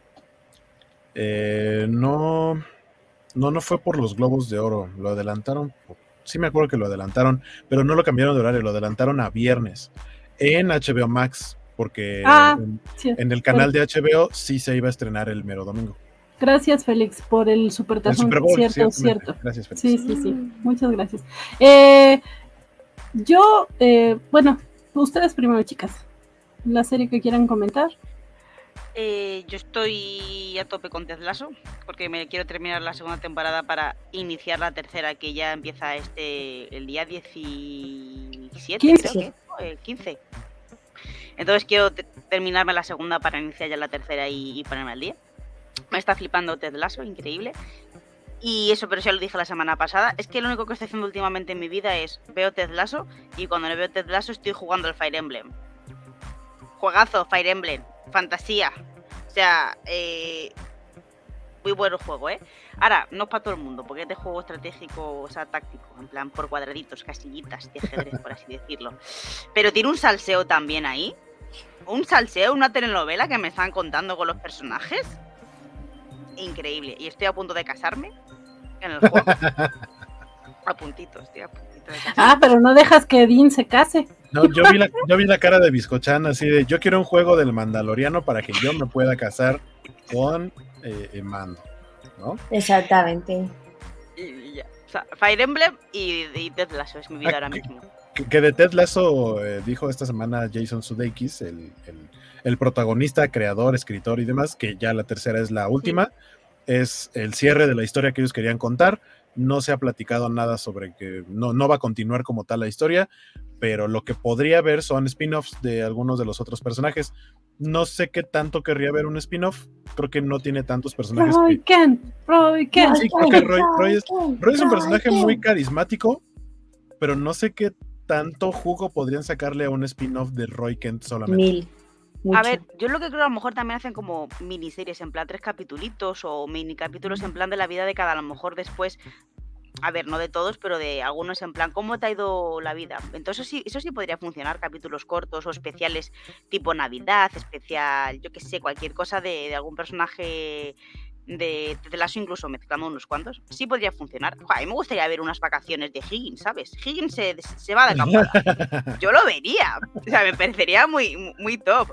Eh, no... No, no fue por los Globos de Oro, lo adelantaron, sí me acuerdo que lo adelantaron, pero no lo cambiaron de horario, lo adelantaron a viernes en H B O Max, porque ah, en, sí, en el canal de H B O sí se iba a estrenar el mero domingo. Gracias, Félix, por el supertazón. El Super Bowl, cierto, cierto. Gracias, Félix. Sí, sí, sí, muchas gracias. Eh, yo, eh, bueno, ustedes primero, chicas, la serie que quieran comentar. Eh, yo estoy a tope con Ted Lasso porque me quiero terminar la segunda temporada para iniciar la tercera, que ya empieza este el día diecisiete, quince. Creo que, eh, quince. Entonces quiero te- terminarme la segunda para iniciar ya la tercera y, y ponerme al día. Me está flipando Ted Lasso, increíble. Y eso, pero ya lo dije la semana pasada, es que lo único que estoy haciendo últimamente en mi vida es veo Ted Lasso, y cuando no veo Ted Lasso estoy jugando al Fire Emblem. Juegazo, Fire Emblem, fantasía. O sea, eh, muy bueno juego, ¿eh? Ahora, no es para todo el mundo, porque este juego estratégico, o sea, táctico, en plan por cuadraditos, casillitas de ajedrez, por así decirlo. Pero tiene un salseo también ahí. Un salseo, una telenovela que me están contando con los personajes. Increíble. Y estoy a punto de casarme en el juego. A puntito, estoy a puntito de casarme. Ah, pero no dejas que Dean se case. No, yo vi la, yo vi la cara de Biscochan así de, yo quiero un juego del Mandaloriano para que yo me pueda casar con eh, Mando, ¿no? Exactamente. Y, y ya. O sea, Fire Emblem y, y Ted Lasso es mi vida Ah, ahora que- mismo. Que, que de Ted Lasso eh, dijo esta semana Jason Sudeikis, el, el, el protagonista, creador, escritor y demás, que ya la tercera es la última, es el cierre de la historia que ellos querían contar. No se ha platicado nada sobre que no, no va a continuar como tal la historia, pero lo que podría ver son spin-offs de algunos de los otros personajes. No sé qué tanto querría ver un spin-off, creo que no tiene tantos personajes. Roy que... Kent, Roy Kent. Sí, creo que Roy, Roy, es, Roy es un personaje muy carismático, pero no sé qué tanto jugo podrían sacarle a un spin-off de Roy Kent solamente. Mil. Mucho. A ver, yo lo que creo a lo mejor también hacen como miniseries en plan tres capitulitos o mini capítulos en plan de la vida de cada, a lo mejor después, a ver, no de todos, pero de algunos en plan, ¿cómo te ha ido la vida? Entonces sí, eso sí podría funcionar, capítulos cortos o especiales tipo Navidad, especial, yo qué sé, cualquier cosa de, de algún personaje de Ted Lasso, incluso mezclando unos cuantos, sí podría funcionar. Joder, a mí me gustaría ver unas vacaciones de Higgins, ¿sabes? Higgins se, se va de acampada. Yo lo vería, o sea, me parecería muy, muy top.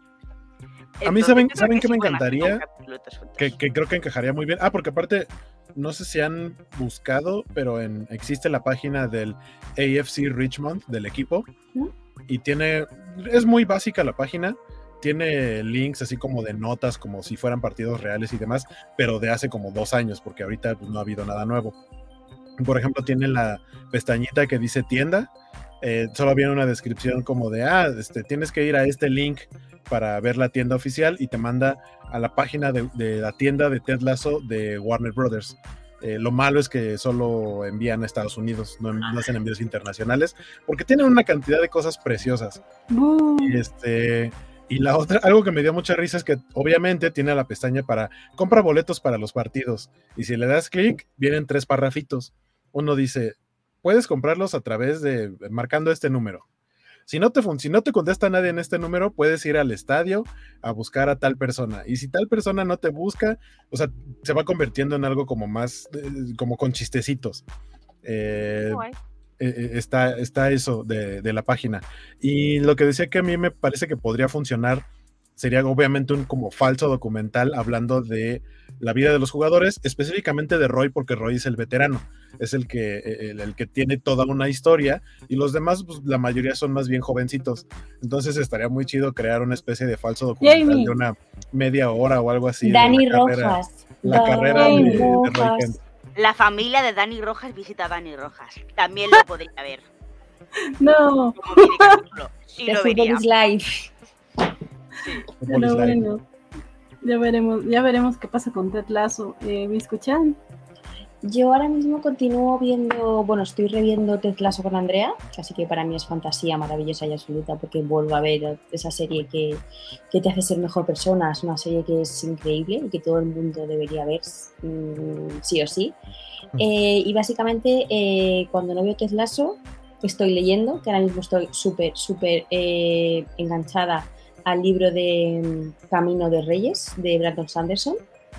A mí, Entonces, ¿saben, yo creo ¿saben que qué sí me pueden hacer un encantaría? capítulo todos juntos. Que, que creo que encajaría muy bien. Ah, porque aparte, no sé si han buscado, pero en, existe la página del A F C Richmond, del equipo, ¿no? Y tiene, es muy básica la página, tiene links así como de notas, como si fueran partidos reales y demás, pero de hace como dos años, porque ahorita pues, no ha habido nada nuevo. Por ejemplo, tiene la pestañita que dice tienda, eh, solo viene una descripción como de, ah, este, tienes que ir a este link para ver la tienda oficial y te manda a la página de, de la tienda de Ted Lasso de Warner Brothers. Eh, lo malo es que solo envían a Estados Unidos, no, no hacen envíos internacionales, porque tienen una cantidad de cosas preciosas. Uh, Este, y la otra, algo que me dio mucha risa es que obviamente tiene la pestaña para compra boletos para los partidos. Y si le das clic, vienen tres parrafitos. Uno dice, puedes comprarlos a través de, marcando este número. Si no te, si no te contesta nadie en este número, puedes ir al estadio a buscar a tal persona. Y si tal persona no te busca, o sea, se va convirtiendo en algo como más, eh, como con chistecitos. Eh, Guay. eh, está, está eso de, de la página. Y lo que decía que a mí me parece que podría funcionar sería obviamente un como falso documental hablando de la vida de los jugadores, específicamente de Roy, porque Roy es el veterano, es el que, el, el que tiene toda una historia, y los demás, pues, la mayoría son más bien jovencitos. Entonces estaría muy chido crear una especie de falso documental Jamie. de una media hora o algo así. Dani de la carrera, Rojas. la Dani carrera de, de Roy Rojas. Kent. La familia de Dani Rojas visita a Dani Rojas. También lo podría ver. no, Como mini capítulo. Sí The lo Football vería. is Life. Football is pero life. bueno, ya veremos, ya veremos qué pasa con Ted Lasso. Eh, ¿me escuchan? Yo ahora mismo continúo viendo, bueno, estoy reviendo Ted Lasso con Andrea, así que para mí es fantasía maravillosa y absoluta, porque vuelvo a ver esa serie que, que te hace ser mejor persona. Es una serie que es increíble y que todo el mundo debería ver, mmm, sí o sí. Eh, y básicamente, eh, cuando no veo Ted Lasso, estoy leyendo, que ahora mismo estoy súper, súper eh, enganchada al libro de um, Camino de Reyes, de Brandon Sanderson,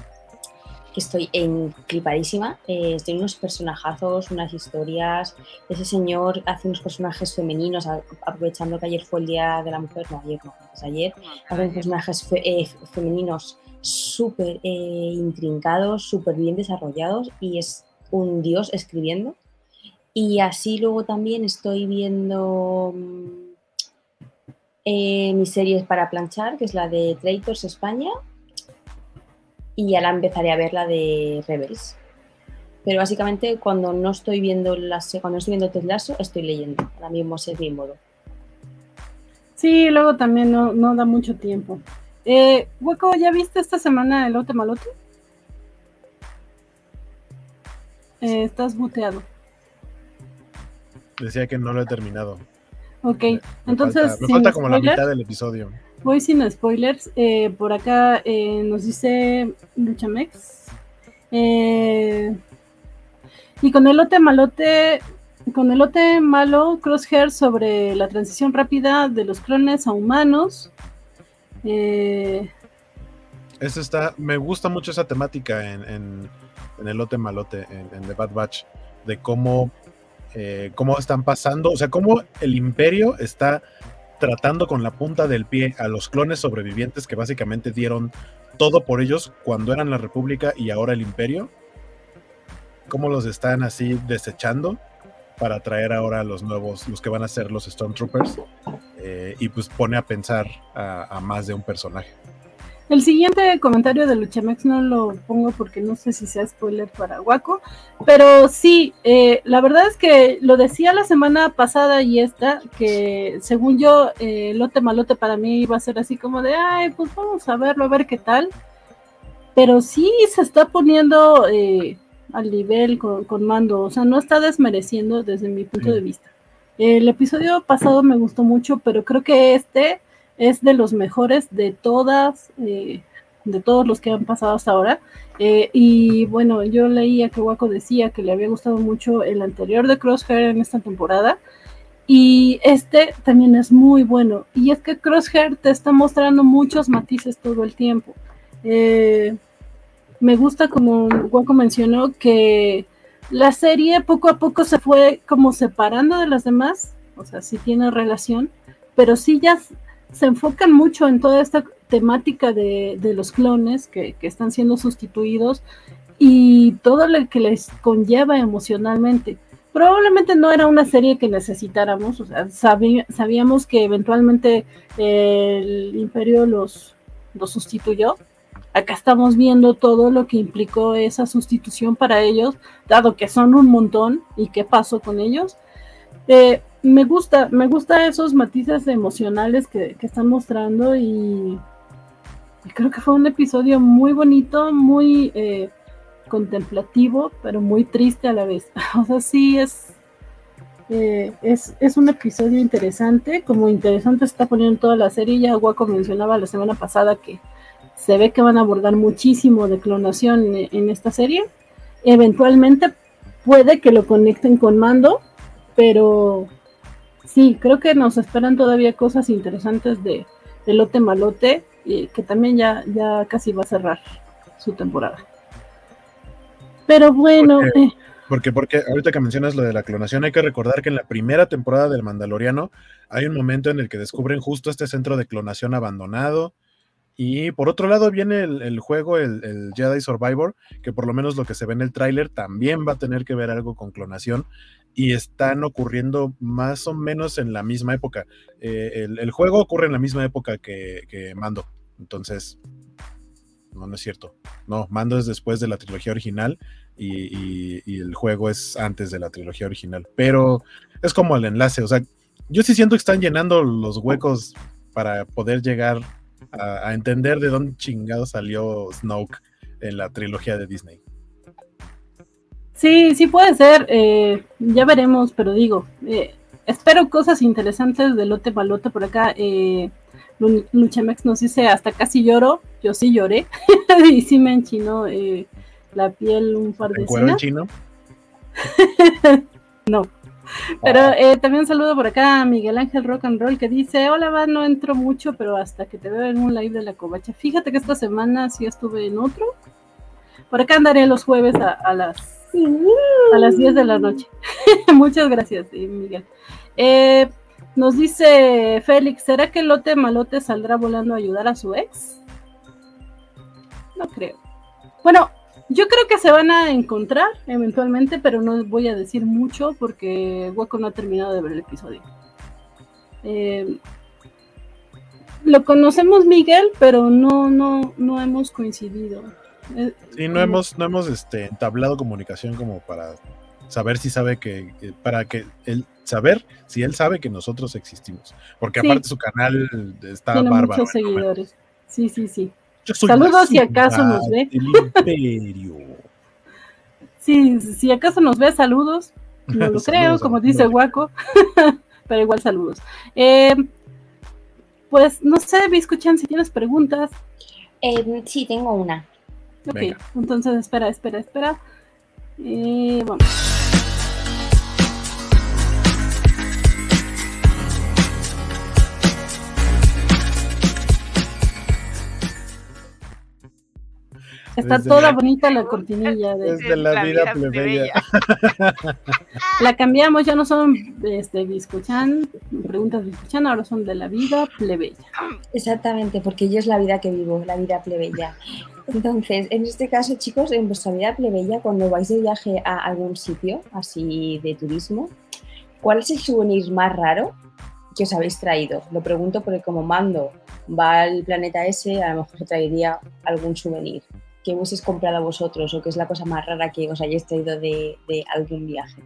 que estoy enclipadísima. Eh, tiene unos personajazos, unas historias. Ese señor hace unos personajes femeninos, a, aprovechando que ayer fue el Día de la Mujer, no, ayer no, pues ayer, hace unos personajes fe, eh, femeninos súper eh, intrincados, súper bien desarrollados, y es un dios escribiendo. Y así luego también estoy viendo eh, mis series para planchar, que es la de Traitors España, y ahora empezaré a ver la de Rebels. Pero básicamente cuando no estoy viendo las, cuando no estoy viendo Ted Lasso, estoy leyendo. Ahora mismo ese es mi modo. Sí, luego también no, no da mucho tiempo. Eh, Hueco, ¿ya viste esta semana el Lote Malote? Eh, estás muteado. Decía que no lo he terminado. Ok, Me, me entonces falta, me sin falta como la spoilers, mitad del episodio. voy sin spoilers. Eh, por acá eh, nos dice Luchamex. Eh, y con el lote malote, con el lote malo, Crosshair sobre la transición rápida de los clones a humanos. Eh, Eso está, me gusta mucho esa temática en, en, en el lote malote, en, en The Bad Batch, de cómo, eh, cómo están pasando, o sea, cómo el Imperio está tratando con la punta del pie a los clones sobrevivientes que básicamente dieron todo por ellos cuando eran la República y ahora el Imperio, cómo los están así desechando para traer ahora a los nuevos, los que van a ser los Stormtroopers, eh, y pues pone a pensar a, a más de un personaje. El siguiente comentario de Luchamex no lo pongo porque no sé si sea spoiler para Waco, pero sí, eh, la verdad es que lo decía la semana pasada y esta, que según yo, eh, Lote Malote para mí iba a ser así como de, ay, pues vamos a verlo, a ver qué tal, pero sí se está poniendo eh, al nivel con, con Mando, o sea, no está desmereciendo desde mi punto de vista. El episodio pasado me gustó mucho, pero creo que este es de los mejores de todas, eh, de todos los que han pasado hasta ahora. Eh, y bueno, yo leía que Waco decía que le había gustado mucho el anterior de Crosshair en esta temporada. Y este también es muy bueno. Y es que Crosshair te está mostrando muchos matices todo el tiempo. Eh, me gusta, como Waco mencionó, que la serie poco a poco se fue como separando de las demás. O sea, sí tiene relación, pero sí ya se enfocan mucho en toda esta temática de, de los clones que, que están siendo sustituidos y todo lo que les conlleva emocionalmente. Probablemente no era una serie que necesitáramos, o sea, sabí, sabíamos que eventualmente eh, el Imperio los, los sustituyó. Acá estamos viendo todo lo que implicó esa sustitución para ellos, dado que son un montón y qué pasó con ellos. Eh, me gusta, me gusta esos matices emocionales que, que están mostrando y, y creo que fue un episodio muy bonito, muy eh, contemplativo, pero muy triste a la vez. O sea, sí es, eh, es, es un episodio interesante, como interesante se está poniendo toda la serie. Ya Waco mencionaba la semana pasada que se ve que van a abordar muchísimo de clonación en, en esta serie. Eventualmente puede que lo conecten con Mando, pero sí, creo que nos esperan todavía cosas interesantes de, de Lote Malote, y que también ya, ya casi va a cerrar su temporada. Pero bueno... Porque, eh. porque, porque ahorita que mencionas lo de la clonación, hay que recordar que en la primera temporada del Mandaloriano hay un momento en el que descubren justo este centro de clonación abandonado. Y por otro lado viene el, el juego, el, el Jedi Survivor, que por lo menos lo que se ve en el tráiler también va a tener que ver algo con clonación, y están ocurriendo más o menos en la misma época. Eh, el, el juego ocurre en la misma época que, que Mando, entonces, no, no es cierto. No, Mando es después de la trilogía original y, y, y el juego es antes de la trilogía original, pero es como el enlace, o sea, yo sí siento que están llenando los huecos para poder llegar A, a entender de dónde chingado salió Snoke en la trilogía de Disney. Sí, sí puede ser, eh, ya veremos, pero digo, eh, espero cosas interesantes de Lote Malote por acá. eh, Luchamex nos dice, hasta casi lloro, yo sí lloré, y sí me enchinó eh, la piel un par de ¿En el chino? No. Pero eh, también saludo por acá a Miguel Ángel Rock and Roll, que dice, hola, va, no entro mucho, pero hasta que te veo en un live de la Covacha. Fíjate que esta semana sí estuve en otro. Por acá andaré los jueves a, a las a las diez de la noche. Muchas gracias, Miguel. Eh, nos dice Félix, ¿será que Lote Malote saldrá volando a ayudar a su ex? No creo. Bueno, yo creo que se van a encontrar eventualmente, pero no voy a decir mucho porque Waco no ha terminado de ver el episodio. Eh, lo conocemos Miguel, pero no, no, no hemos coincidido. Eh, sí, no hemos, no hemos este, entablado comunicación como para saber si sabe que, para que él saber si él sabe que nosotros existimos, porque sí, aparte su canal está tiene bárbaro. Muchos seguidores. ¿No? Sí, sí, sí. Yo soy Saludos si acaso nos ve. El imperio. Sí, si acaso nos ve, saludos. No lo creo, como dice Waco, pero igual saludos. Eh, pues no sé, Biscuchan, si tienes preguntas. Eh, sí, tengo una. Ok, venga. Entonces espera, espera, espera. Eh, vamos. Está desde toda la, bonita la cortinilla. De, desde la, la vida, vida plebeya. plebeya. La cambiamos, ya no son este, Biscuchan, preguntas Biscuchan, ahora son de la vida plebeya. Exactamente, porque yo es la vida que vivo, la vida plebeya. Entonces, en este caso, chicos, en vuestra vida plebeya, cuando vais de viaje a algún sitio así de turismo, ¿cuál es el souvenir más raro que os habéis traído. Lo pregunto porque como Mando va al planeta ese, a lo mejor os traería algún souvenir. ¿Qué hubieseis comprado a vosotros o qué es la cosa más rara que os hayáis traído de, de algún viaje?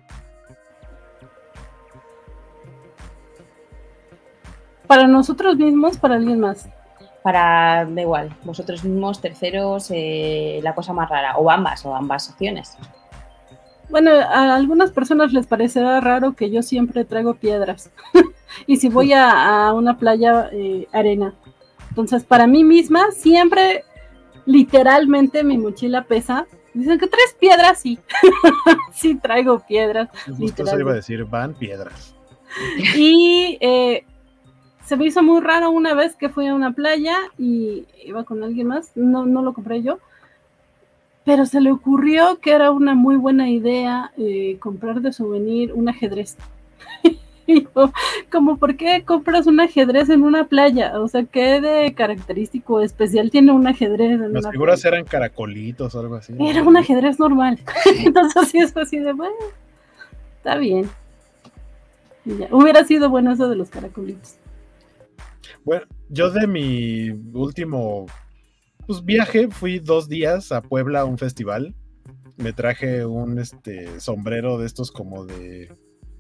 ¿Para nosotros mismos, para alguien más? Para, da igual, vosotros mismos, terceros, eh, la cosa más rara, o ambas, o ambas opciones. Bueno, a algunas personas les parecerá raro que yo siempre traigo piedras. Y si voy a, a una playa, eh, arena. Entonces, para mí misma, siempre, literalmente, mi mochila pesa. Dicen que tres piedras, sí. Sí traigo piedras. Justo eso iba a decir, van piedras. Y eh, se me hizo muy raro una vez que fui a una playa y iba con alguien más. No, no lo compré yo. Pero se le ocurrió que era una muy buena idea eh, comprar de souvenir un ajedrez. Y yo, como, ¿por qué compras un ajedrez en una playa? O sea, ¿qué de característico especial tiene un ajedrez en Las una figuras playa? eran caracolitos o algo así. Era un ajedrez normal. Entonces sí es así de, bueno, está bien. Y ya. Hubiera sido bueno eso de los caracolitos. Bueno, yo de mi último pues, viaje fui dos días a Puebla a un festival. Me traje un este sombrero de estos como de...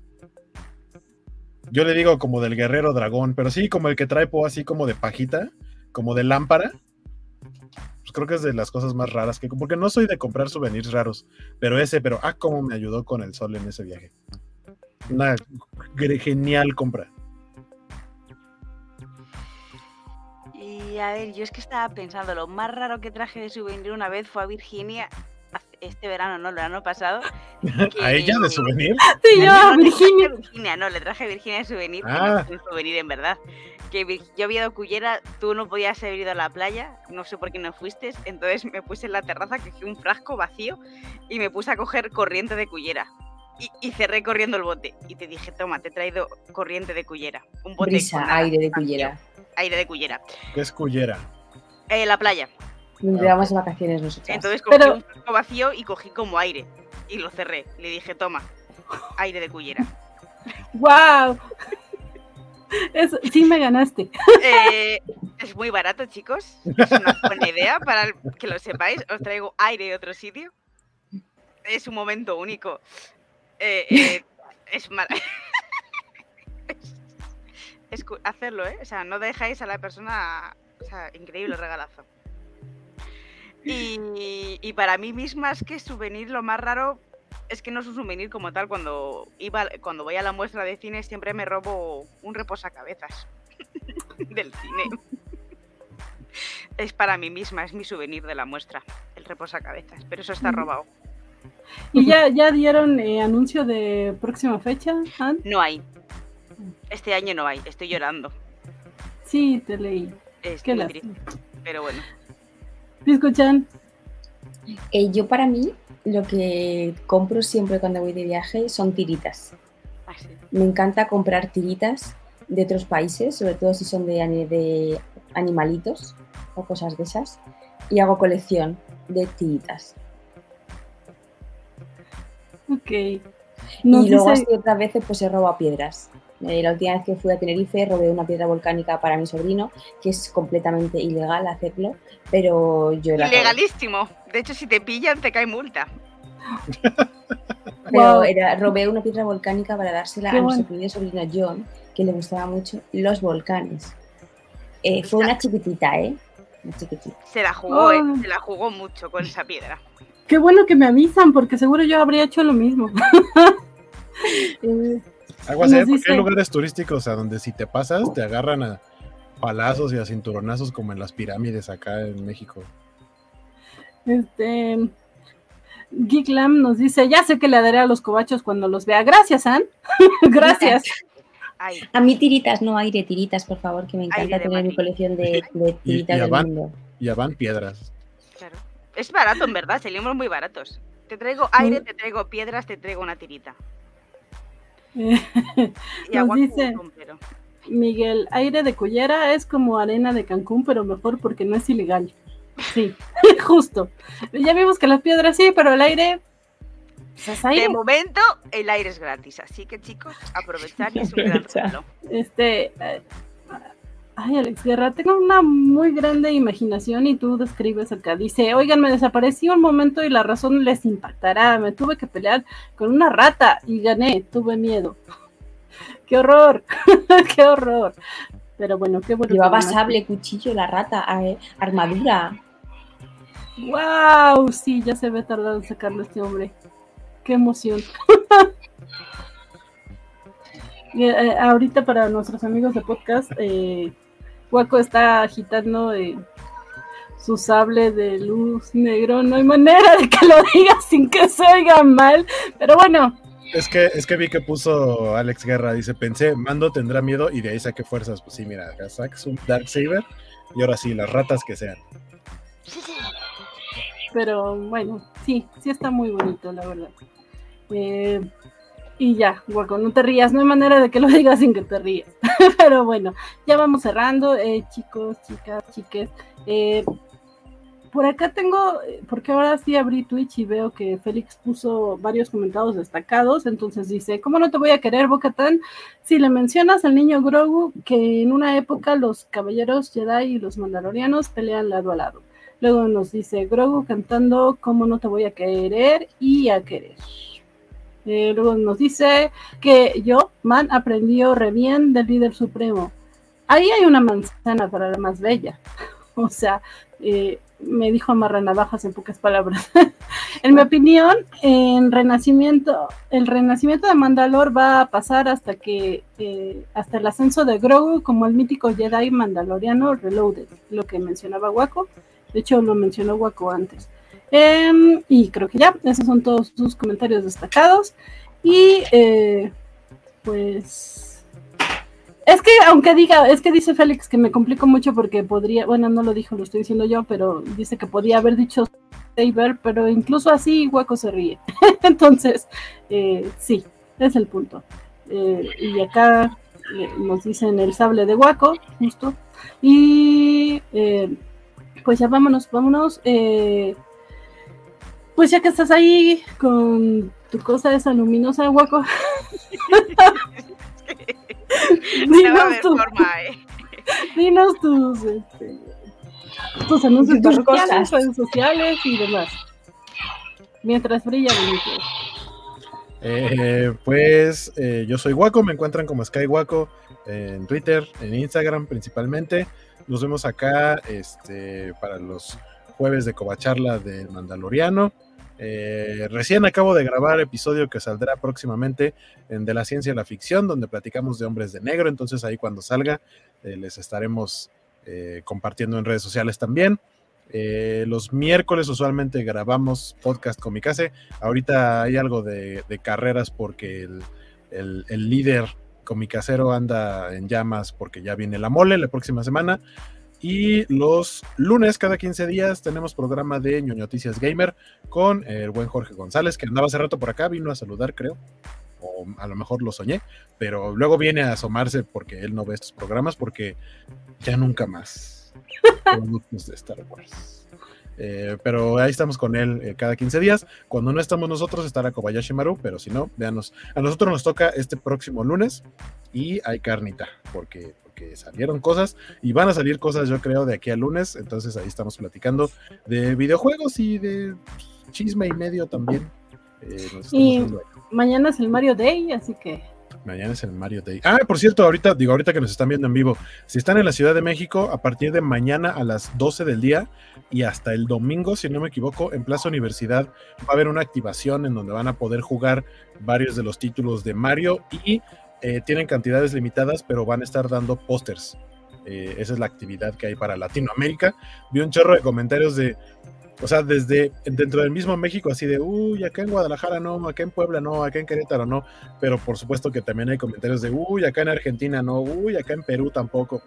Yo le digo como del guerrero dragón, pero sí, como el que trae po así como de pajita, como de lámpara. Pues creo que es de las cosas más raras que... Porque no soy de comprar souvenirs raros, pero ese, pero ah, cómo me ayudó con el sol en ese viaje. Una genial compra. Y a ver, yo es que estaba pensando, lo más raro que traje de souvenir una vez fue a Virginia, este verano, no, el verano pasado. Que... ¿A ella de souvenir? Sí, yo no, a no, Virginia. Le Virginia. No, le traje a Virginia de souvenir, Ah. que no es un souvenir en verdad. Que yo había ido a Cullera, tú no podías haber ido a la playa, no sé por qué no fuiste, entonces me puse en la terraza, cogí un frasco vacío y me puse a coger corriente de Cullera. Y, y cerré corriendo el bote. Y te dije, toma, te he traído corriente de Cullera. Un bote Brisa, con aire de Cullera. Aire de Cullera. ¿Qué es cullera? Eh, la playa. Nos llevamos de vacaciones nosotros. Entonces cogí Pero... un frasco vacío y cogí como aire. Y lo cerré. Le dije, toma, aire de Cullera. ¡Wow! Eso, sí me ganaste. Eh, es muy barato, chicos. Es una buena idea para el, que lo sepáis. Os traigo aire de otro sitio. Es un momento único. Eh, eh, es maravilloso. Es hacerlo, ¿eh? O sea, no dejáis a la persona... O sea, increíble regalazo. Y, y para mí misma es que souvenir lo más raro es que no es un souvenir como tal. Cuando iba, cuando voy a la muestra de cine siempre me robo un reposacabezas del cine. Es para mí misma, es mi souvenir de la muestra, el reposacabezas. Pero eso está robado. ¿Y ya, ya dieron eh, anuncio de próxima fecha, Ann? No hay. Este año no hay, estoy llorando. Sí, te leí. Es Qué muy lástima. triste, pero bueno. Pisco-chan. Eh, yo para mí, lo que compro siempre cuando voy de viaje son tiritas. Ah, sí. Me encanta comprar tiritas de otros países, sobre todo si son de, de animalitos o cosas de esas. Y hago colección de tiritas. Ok. Nos y luego dice... así otras veces pues he robado piedras. Eh, la última vez que fui a Tenerife robé una piedra volcánica para mi sobrino, que es completamente ilegal hacerlo, pero yo la robé. Ilegalísimo. De hecho, si te pillan, te cae multa. Pero Wow. era, robé una piedra volcánica para dársela Qué a nuestro bueno. querido sobrino John, que le gustaba mucho los volcanes. Eh, fue una chiquitita, ¿eh? Una chiquitita. Se la jugó, ¿eh? Oh. Se la jugó mucho con esa piedra. Qué bueno que me avisan, porque seguro yo habría hecho lo mismo. eh, Algo así, Nos porque dice- hay lugares turísticos a donde si te pasas te agarran a palazos y a cinturonazos como en las pirámides acá en México. este... Geeklam nos dice, ya sé que le daré a los cobachos cuando los vea. Gracias, Ann. Gracias. Ay, A mí tiritas, no aire, tiritas, por favor, que me encanta Aire de tener mi Madrid. colección de, de Y- tiritas y del Avan. mundo. Ya van piedras. claro. Es barato, en verdad. Salimos muy baratos. Te traigo aire, te traigo piedras, te traigo una tirita. Eh, Y Nos aguanto dice- un montón, pero... Miguel, aire de Cullera es como arena de Cancún, pero mejor porque no es ilegal. Sí, justo. Ya vimos que las piedras sí, pero el aire De momento, el aire es gratis, así que chicos, aprovechar y es un gran regalo. Este, eh, ay, Alex Guerra, tengo una muy grande imaginación y tú describes acá. Dice, oigan, me desaparecí un momento y la razón les impactará. Me tuve que pelear con una rata y gané, tuve miedo. ¡Qué horror! ¡Qué horror! Pero bueno, qué bueno. Llevaba sable, cuchillo, la rata, eh, armadura. ¡Wow! Sí, ya se ve tardado en sacarlo este hombre. ¡Qué emoción! y, eh, ahorita para nuestros amigos de podcast, eh, Waco está agitando eh, su sable de luz negro. No hay manera de que lo diga sin que se oiga mal. Pero bueno. Es que, es que vi que puso Alex Guerra, dice, pensé, Mando tendrá miedo y de ahí saqué fuerzas. Pues sí, mira, acá sacas un Darksaber y ahora sí, las ratas que sean. Pero bueno, sí, sí está muy bonito, la verdad. Eh, y ya, Waco, no te rías, no hay manera de que lo digas sin que te rías. Pero bueno, ya vamos cerrando, eh, chicos, chicas, chiques. Eh, por acá tengo, porque ahora sí abrí Twitch y veo que Félix puso varios comentarios destacados, entonces dice, ¿cómo no te voy a querer, Bo-Katan? Si le mencionas al niño Grogu que en una época los caballeros Jedi y los mandalorianos pelean lado a lado. Luego nos dice Grogu cantando ¿cómo no te voy a querer? Y a querer. Eh, luego nos dice que yo, man, aprendió re bien del líder supremo. Ahí hay una manzana para la más bella. O sea, eh, me dijo amarra navajas en pocas palabras. En mi opinión, en Renacimiento, el renacimiento de Mandalor va a pasar hasta que eh, hasta el ascenso de Grogu como el mítico Jedi mandaloriano Reloaded, lo que mencionaba Waco. De hecho, lo mencionó Waco antes. Eh, y creo que ya, esos son todos sus comentarios destacados. Y eh, pues... Es que, aunque diga, es que dice Félix que me complico mucho porque podría, bueno, no lo dijo, lo estoy diciendo yo, pero dice que podía haber dicho Saber, pero incluso así Waco se ríe. Entonces, eh, sí, es el punto. Eh, y acá eh, nos dicen el sable de Waco, justo. Y... Eh, pues ya vámonos, vámonos. Eh, pues ya que estás ahí con tu cosa esa luminosa, Waco. dinos, tu, forma, eh. dinos tus, este, tus anuncios tus sociales, redes sociales y demás. Mientras brilla bonito. Eh, pues eh, yo soy Waco, me encuentran como Sky Waco eh, en Twitter, en Instagram principalmente. Nos vemos acá este, para los jueves de Covacharla del Mandaloriano. Eh, recién acabo de grabar episodio que saldrá próximamente en De la Ciencia y la Ficción, donde platicamos de Hombres de Negro. Entonces ahí cuando salga eh, les estaremos eh, compartiendo en redes sociales también. Eh, los miércoles usualmente grabamos podcast Comicase. Ahorita hay algo de, de carreras porque el, el, el líder Comicasero anda en llamas porque ya viene la mole la próxima semana. Y los lunes, cada quince días, tenemos programa de ñoñoticias gamer con el buen Jorge González, que andaba hace rato por acá, vino a saludar, creo. O a lo mejor lo soñé, pero luego viene a asomarse porque él no ve estos programas, porque ya nunca más productos de Star Wars. Eh, pero ahí estamos con él eh, cada quince días. Cuando no estamos nosotros estará Kobayashi Maru, pero si no, véanos. A nosotros nos toca este próximo lunes y hay carnita, porque, porque salieron cosas y van a salir cosas, yo creo, de aquí al lunes. Entonces ahí estamos platicando de videojuegos y de chisme y medio también. Eh, y mañana es el Mario Day, así que... Mañana es el Mario Day. Ah, por cierto, ahorita, digo, ahorita que nos están viendo en vivo, si están en la Ciudad de México, a partir de mañana a las doce del día y hasta el domingo, si no me equivoco, en Plaza Universidad va a haber una activación en donde van a poder jugar varios de los títulos de Mario y eh, tienen cantidades limitadas, pero van a estar dando pósters. Eh, esa es la actividad que hay para Latinoamérica. Vi un chorro de comentarios de... O sea, desde dentro del mismo México, así de, uy, acá en Guadalajara no, acá en Puebla no, acá en Querétaro no, pero por supuesto que también hay comentarios de, uy, acá en Argentina no, uy, acá en Perú tampoco.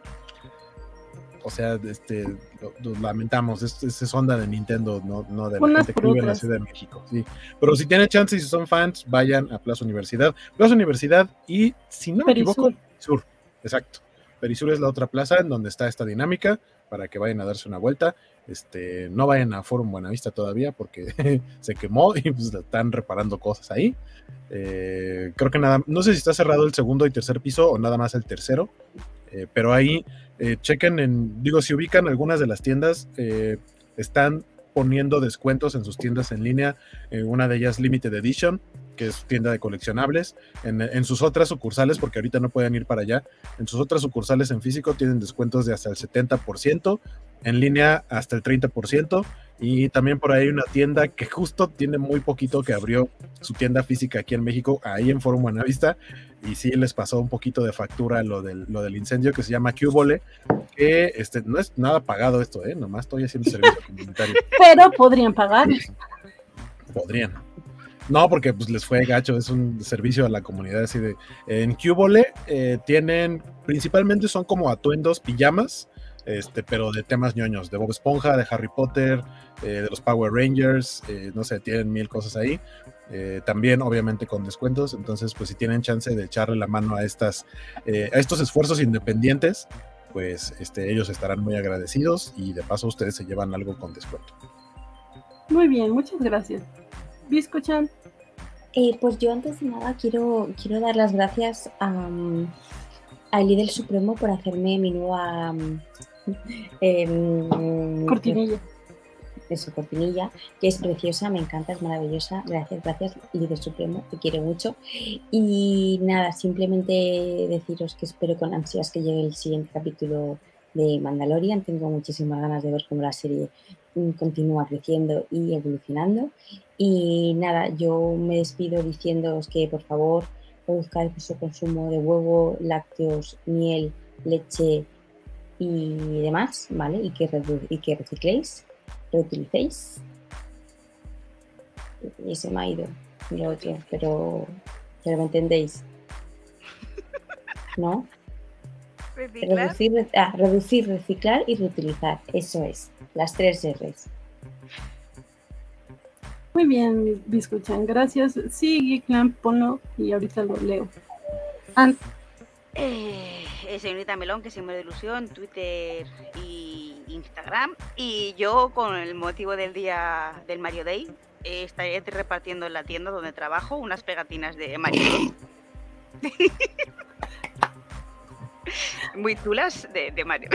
O sea, este, lo, lo lamentamos, es, es, es onda de Nintendo, no, no de la Unas gente que vive en la Ciudad de México. Sí. Pero si tienen chance y si son fans, vayan a Plaza Universidad. Plaza Universidad y, si no me equivoco, Sur, exacto. Perisur es la otra plaza en donde está esta dinámica, para que vayan a darse una vuelta. Este, no vayan a Forum Buenavista todavía porque se quemó y pues están reparando cosas ahí. Eh, creo que nada, no sé si está cerrado el segundo y tercer piso o nada más el tercero, eh, pero ahí eh, chequen en, digo, si ubican algunas de las tiendas, eh, están poniendo descuentos en sus tiendas en línea, eh, una de ellas Limited Edition, que es tienda de coleccionables, en, en sus otras sucursales, porque ahorita no pueden ir para allá, en sus otras sucursales en físico tienen descuentos de hasta el setenta por ciento, en línea hasta el treinta por ciento, y también por ahí una tienda que justo tiene muy poquito que abrió su tienda física aquí en México, ahí en Forum Buenavista, y sí les pasó un poquito de factura lo del, lo del incendio, que se llama Cubole, que este, no es nada pagado esto, ¿eh? Nomás estoy haciendo servicio comunitario. Pero podrían pagar. Podrían. No, porque pues les fue gacho, es un servicio a la comunidad así de... En Cubole eh, tienen, principalmente son como atuendos, pijamas, este, pero de temas ñoños, de Bob Esponja, de Harry Potter, eh, de los Power Rangers, eh, no sé, tienen mil cosas ahí. Eh, también obviamente con descuentos, entonces pues si tienen chance de echarle la mano a, estas, eh, a estos esfuerzos independientes, pues este, ellos estarán muy agradecidos y de paso ustedes se llevan algo con descuento. Muy bien, muchas gracias. Visco-chan. Eh, pues yo antes de nada quiero, quiero dar las gracias a, um, al líder supremo por hacerme mi nueva um, eh, cortinilla. De su cortinilla, que es preciosa, me encanta, es maravillosa. Gracias, gracias, líder supremo, te quiero mucho. Y nada, simplemente deciros que espero con ansias que llegue el siguiente capítulo de Mandalorian. Tengo muchísimas ganas de ver cómo la serie continúa creciendo y evolucionando. Y nada, yo me despido diciéndoos que por favor reduzcáis vuestro consumo de huevo, lácteos, miel, leche y demás, ¿vale? Y que, redu- y que recicléis, reutilicéis. Y se me ha ido lo otro, pero, pero me entendéis, ¿no? ¿Reciclar? Reducir, ah, reducir, reciclar y reutilizar, eso es, las tres R's. Muy bien, Visco-chan, gracias. Sí, Geekland, ponlo y ahorita lo leo. Ann. Eh, señorita Melón, que se muere de ilusión, Twitter y Instagram. Y yo, con el motivo del día del Mario Day, eh, estaré repartiendo en la tienda donde trabajo unas pegatinas de Mario. Muy chulas de, de Mario.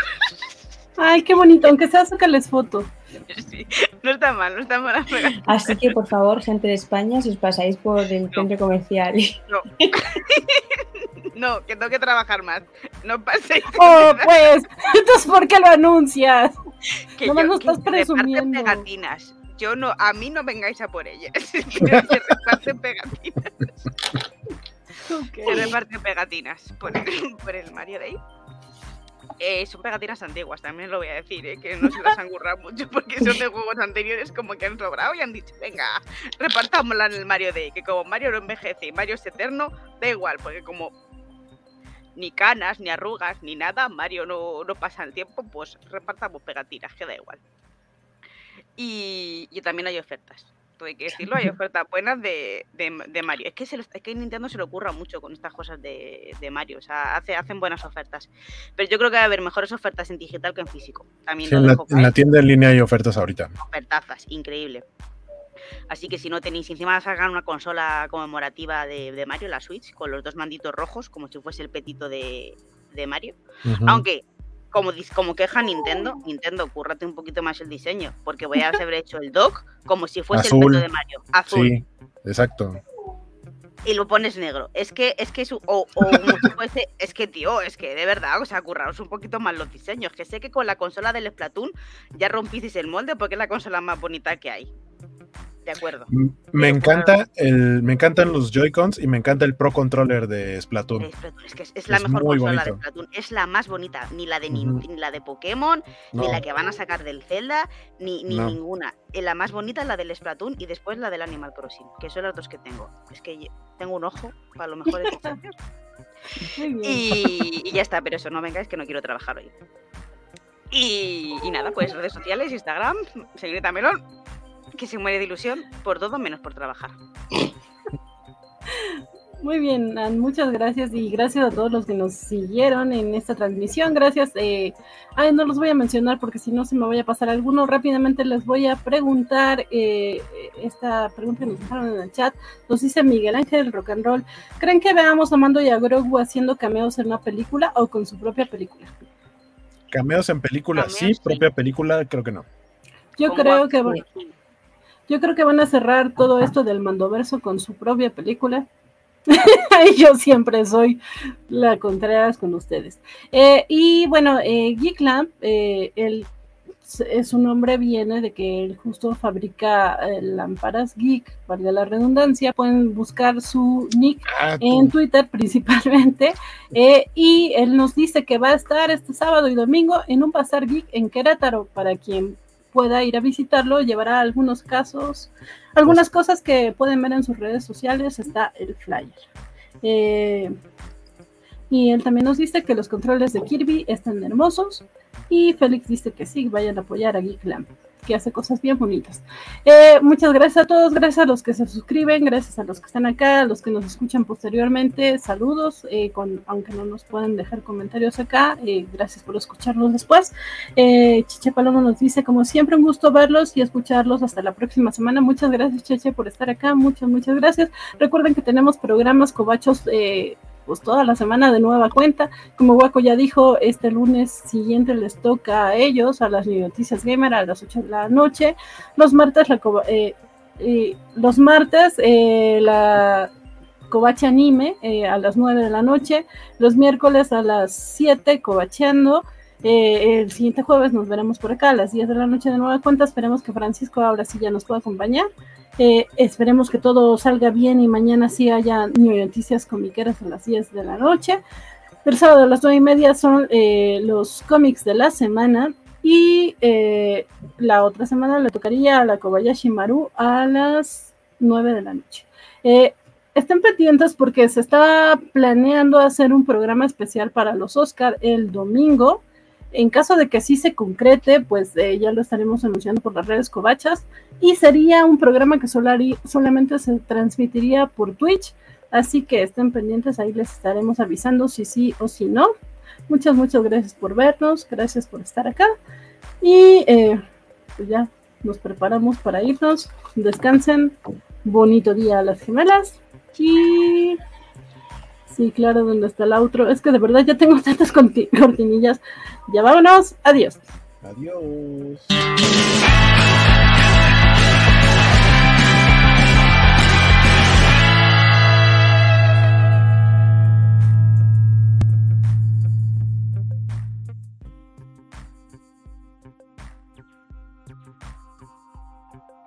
Ay, qué bonito, aunque sea sacarles foto. Sí, no está mal, no está mal las pegatinas. Así que por favor, gente de España, si os pasáis por el No. centro comercial. No. No, que tengo que trabajar más. No paséis. Oh, pues, entonces ¿por qué lo anuncias? Que Nomás yo- no que estás se reparten presumiendo. pegatinas. Yo no, a mí no vengáis a por ellas. Se reparten pegatinas. Okay. Se reparten pegatinas por el, por el Mario Day. Eh, son pegatinas antiguas, también lo voy a decir, ¿eh? Que no se las han currado mucho porque son de juegos anteriores como que han sobrado y han dicho, venga, repartámosla en el Mario Day, que como Mario no envejece y Mario es eterno, da igual, porque como ni canas, ni arrugas, ni nada, Mario no, no pasa el tiempo, pues repartamos pegatinas, que da igual. Y, y también hay ofertas, todo hay que decirlo, hay ofertas buenas de, de, de Mario. Es que, se lo- es que Nintendo se le ocurra mucho con estas cosas de, de Mario, o sea, hace, hacen buenas ofertas. Pero yo creo que va a haber mejores ofertas en digital que en físico. También Sí, lo en, la, dejo en la caer. tienda en línea hay ofertas ahorita. Ofertazas, increíble. Así que si no tenéis, encima sacan una consola conmemorativa de, de Mario, la Switch, con los dos manditos rojos, como si fuese el petito de, de Mario. Ujú. Aunque, como, dis- como queja Nintendo, Nintendo, cúrrate un poquito más el diseño, porque voy a haber hecho el dock como si fuese el Azul. peto de Mario, azul, Sí, exacto. y lo pones negro. Es que, es que es, un- o, o como si fuese, es que tío, es que de verdad, o sea, curraos un poquito más los diseños, que sé que con la consola del Splatoon ya rompisteis el molde porque es la consola más bonita que hay. De acuerdo. M- Me Pero encanta el, me encantan los Joy-Cons y me encanta el Pro Controller de Splatoon. Eh, Splatoon, Es que es, es la Es mejor muy consola de bonito. Splatoon, es la más bonita, ni la de nin- Ujú. ni la de Pokémon, ni No, la que van a sacar del Zelda, ni, ni No. ninguna. Eh, La más bonita es la del Splatoon y después la del Animal Crossing, que son las dos que tengo. Es que yo tengo un ojo para los mejores diseños. Muy bien. y, y ya está, pero eso, no vengáis que no quiero trabajar hoy. Y, y nada, pues redes sociales, Instagram, señorita Melón, que se muere de ilusión por todo menos por trabajar. Muy bien, Ann, muchas gracias y gracias a todos los que nos siguieron en esta transmisión. Gracias. Eh, ay, no los voy a mencionar porque si no se me vaya a pasar alguno. Rápidamente les voy a preguntar eh, esta pregunta que nos dejaron en el chat. Nos dice Miguel Ángel Rock and Roll. ¿Creen que veamos a Mando y a Grogu haciendo cameos en una película o con su propia película? Cameos en película, Cameos, sí, sí. propia película, creo que no. Yo Como creo que actor. yo creo que van a cerrar todo esto del Mandoverso con su propia película. Y yo siempre soy la Contreras con ustedes. Eh, y bueno, eh, Geek Lamp, eh, él, su nombre viene de que él justo fabrica eh, lámparas geek, valga la redundancia. Pueden buscar su nick Ah, en tú. Twitter principalmente. Eh, y él nos dice que va a estar este sábado y domingo en un bazar geek en Querétaro. Para quien pueda ir a visitarlo, llevará algunos casos, algunas cosas que pueden ver en sus redes sociales. Está el flyer. Eh, y él también nos dice que los controles de Kirby están hermosos. Y Félix dice que sí, vayan a apoyar a Geek Lamp, que hace cosas bien bonitas. Eh, muchas gracias a todos, gracias a los que se suscriben, gracias a los que están acá, a los que nos escuchan posteriormente. Saludos, eh, con, aunque no nos pueden dejar comentarios acá. Eh, gracias por escucharnos después. Eh, Cheche Palomo nos dice, como siempre, un gusto verlos y escucharlos. Hasta la próxima semana. Muchas gracias, Cheche, por estar acá. Muchas, muchas gracias. Recuerden que tenemos programas covachos eh, pues toda la semana de nueva cuenta. Como Waco ya dijo, este lunes siguiente les toca a ellos, a las Noticias Gamer, a las ocho de la noche. Los martes, la eh, eh, los martes eh, la Covache Anime eh, a las nueve de la noche. Los miércoles a las siete, Covacheando. Eh, el siguiente jueves nos veremos por acá a las diez de la noche de nueva cuenta. Esperemos que Francisco ahora sí ya nos pueda acompañar. Eh, esperemos que todo salga bien y mañana sí haya noticias comiqueras a las diez de la noche. El sábado a las nueve y media son eh, los cómics de la semana. Y eh, la otra semana le tocaría a la Kobayashi Maru a las nueve de la noche. Eh, estén pendientes porque se está planeando hacer un programa especial para los Oscar el domingo. En caso de que sí se concrete, pues eh, ya lo estaremos anunciando por las redes covachas. Y sería un programa que solari, solamente se transmitiría por Twitch. Así que estén pendientes, ahí les estaremos avisando si sí o si no. Muchas, muchas gracias por vernos. Gracias por estar acá. Y eh, pues ya nos preparamos para irnos. Descansen. Bonito día a las gemelas. Y... sí, claro, ¿dónde está el outro? Es que de verdad ya tengo tantas cortinillas. Ya vámonos. Adiós. Adiós.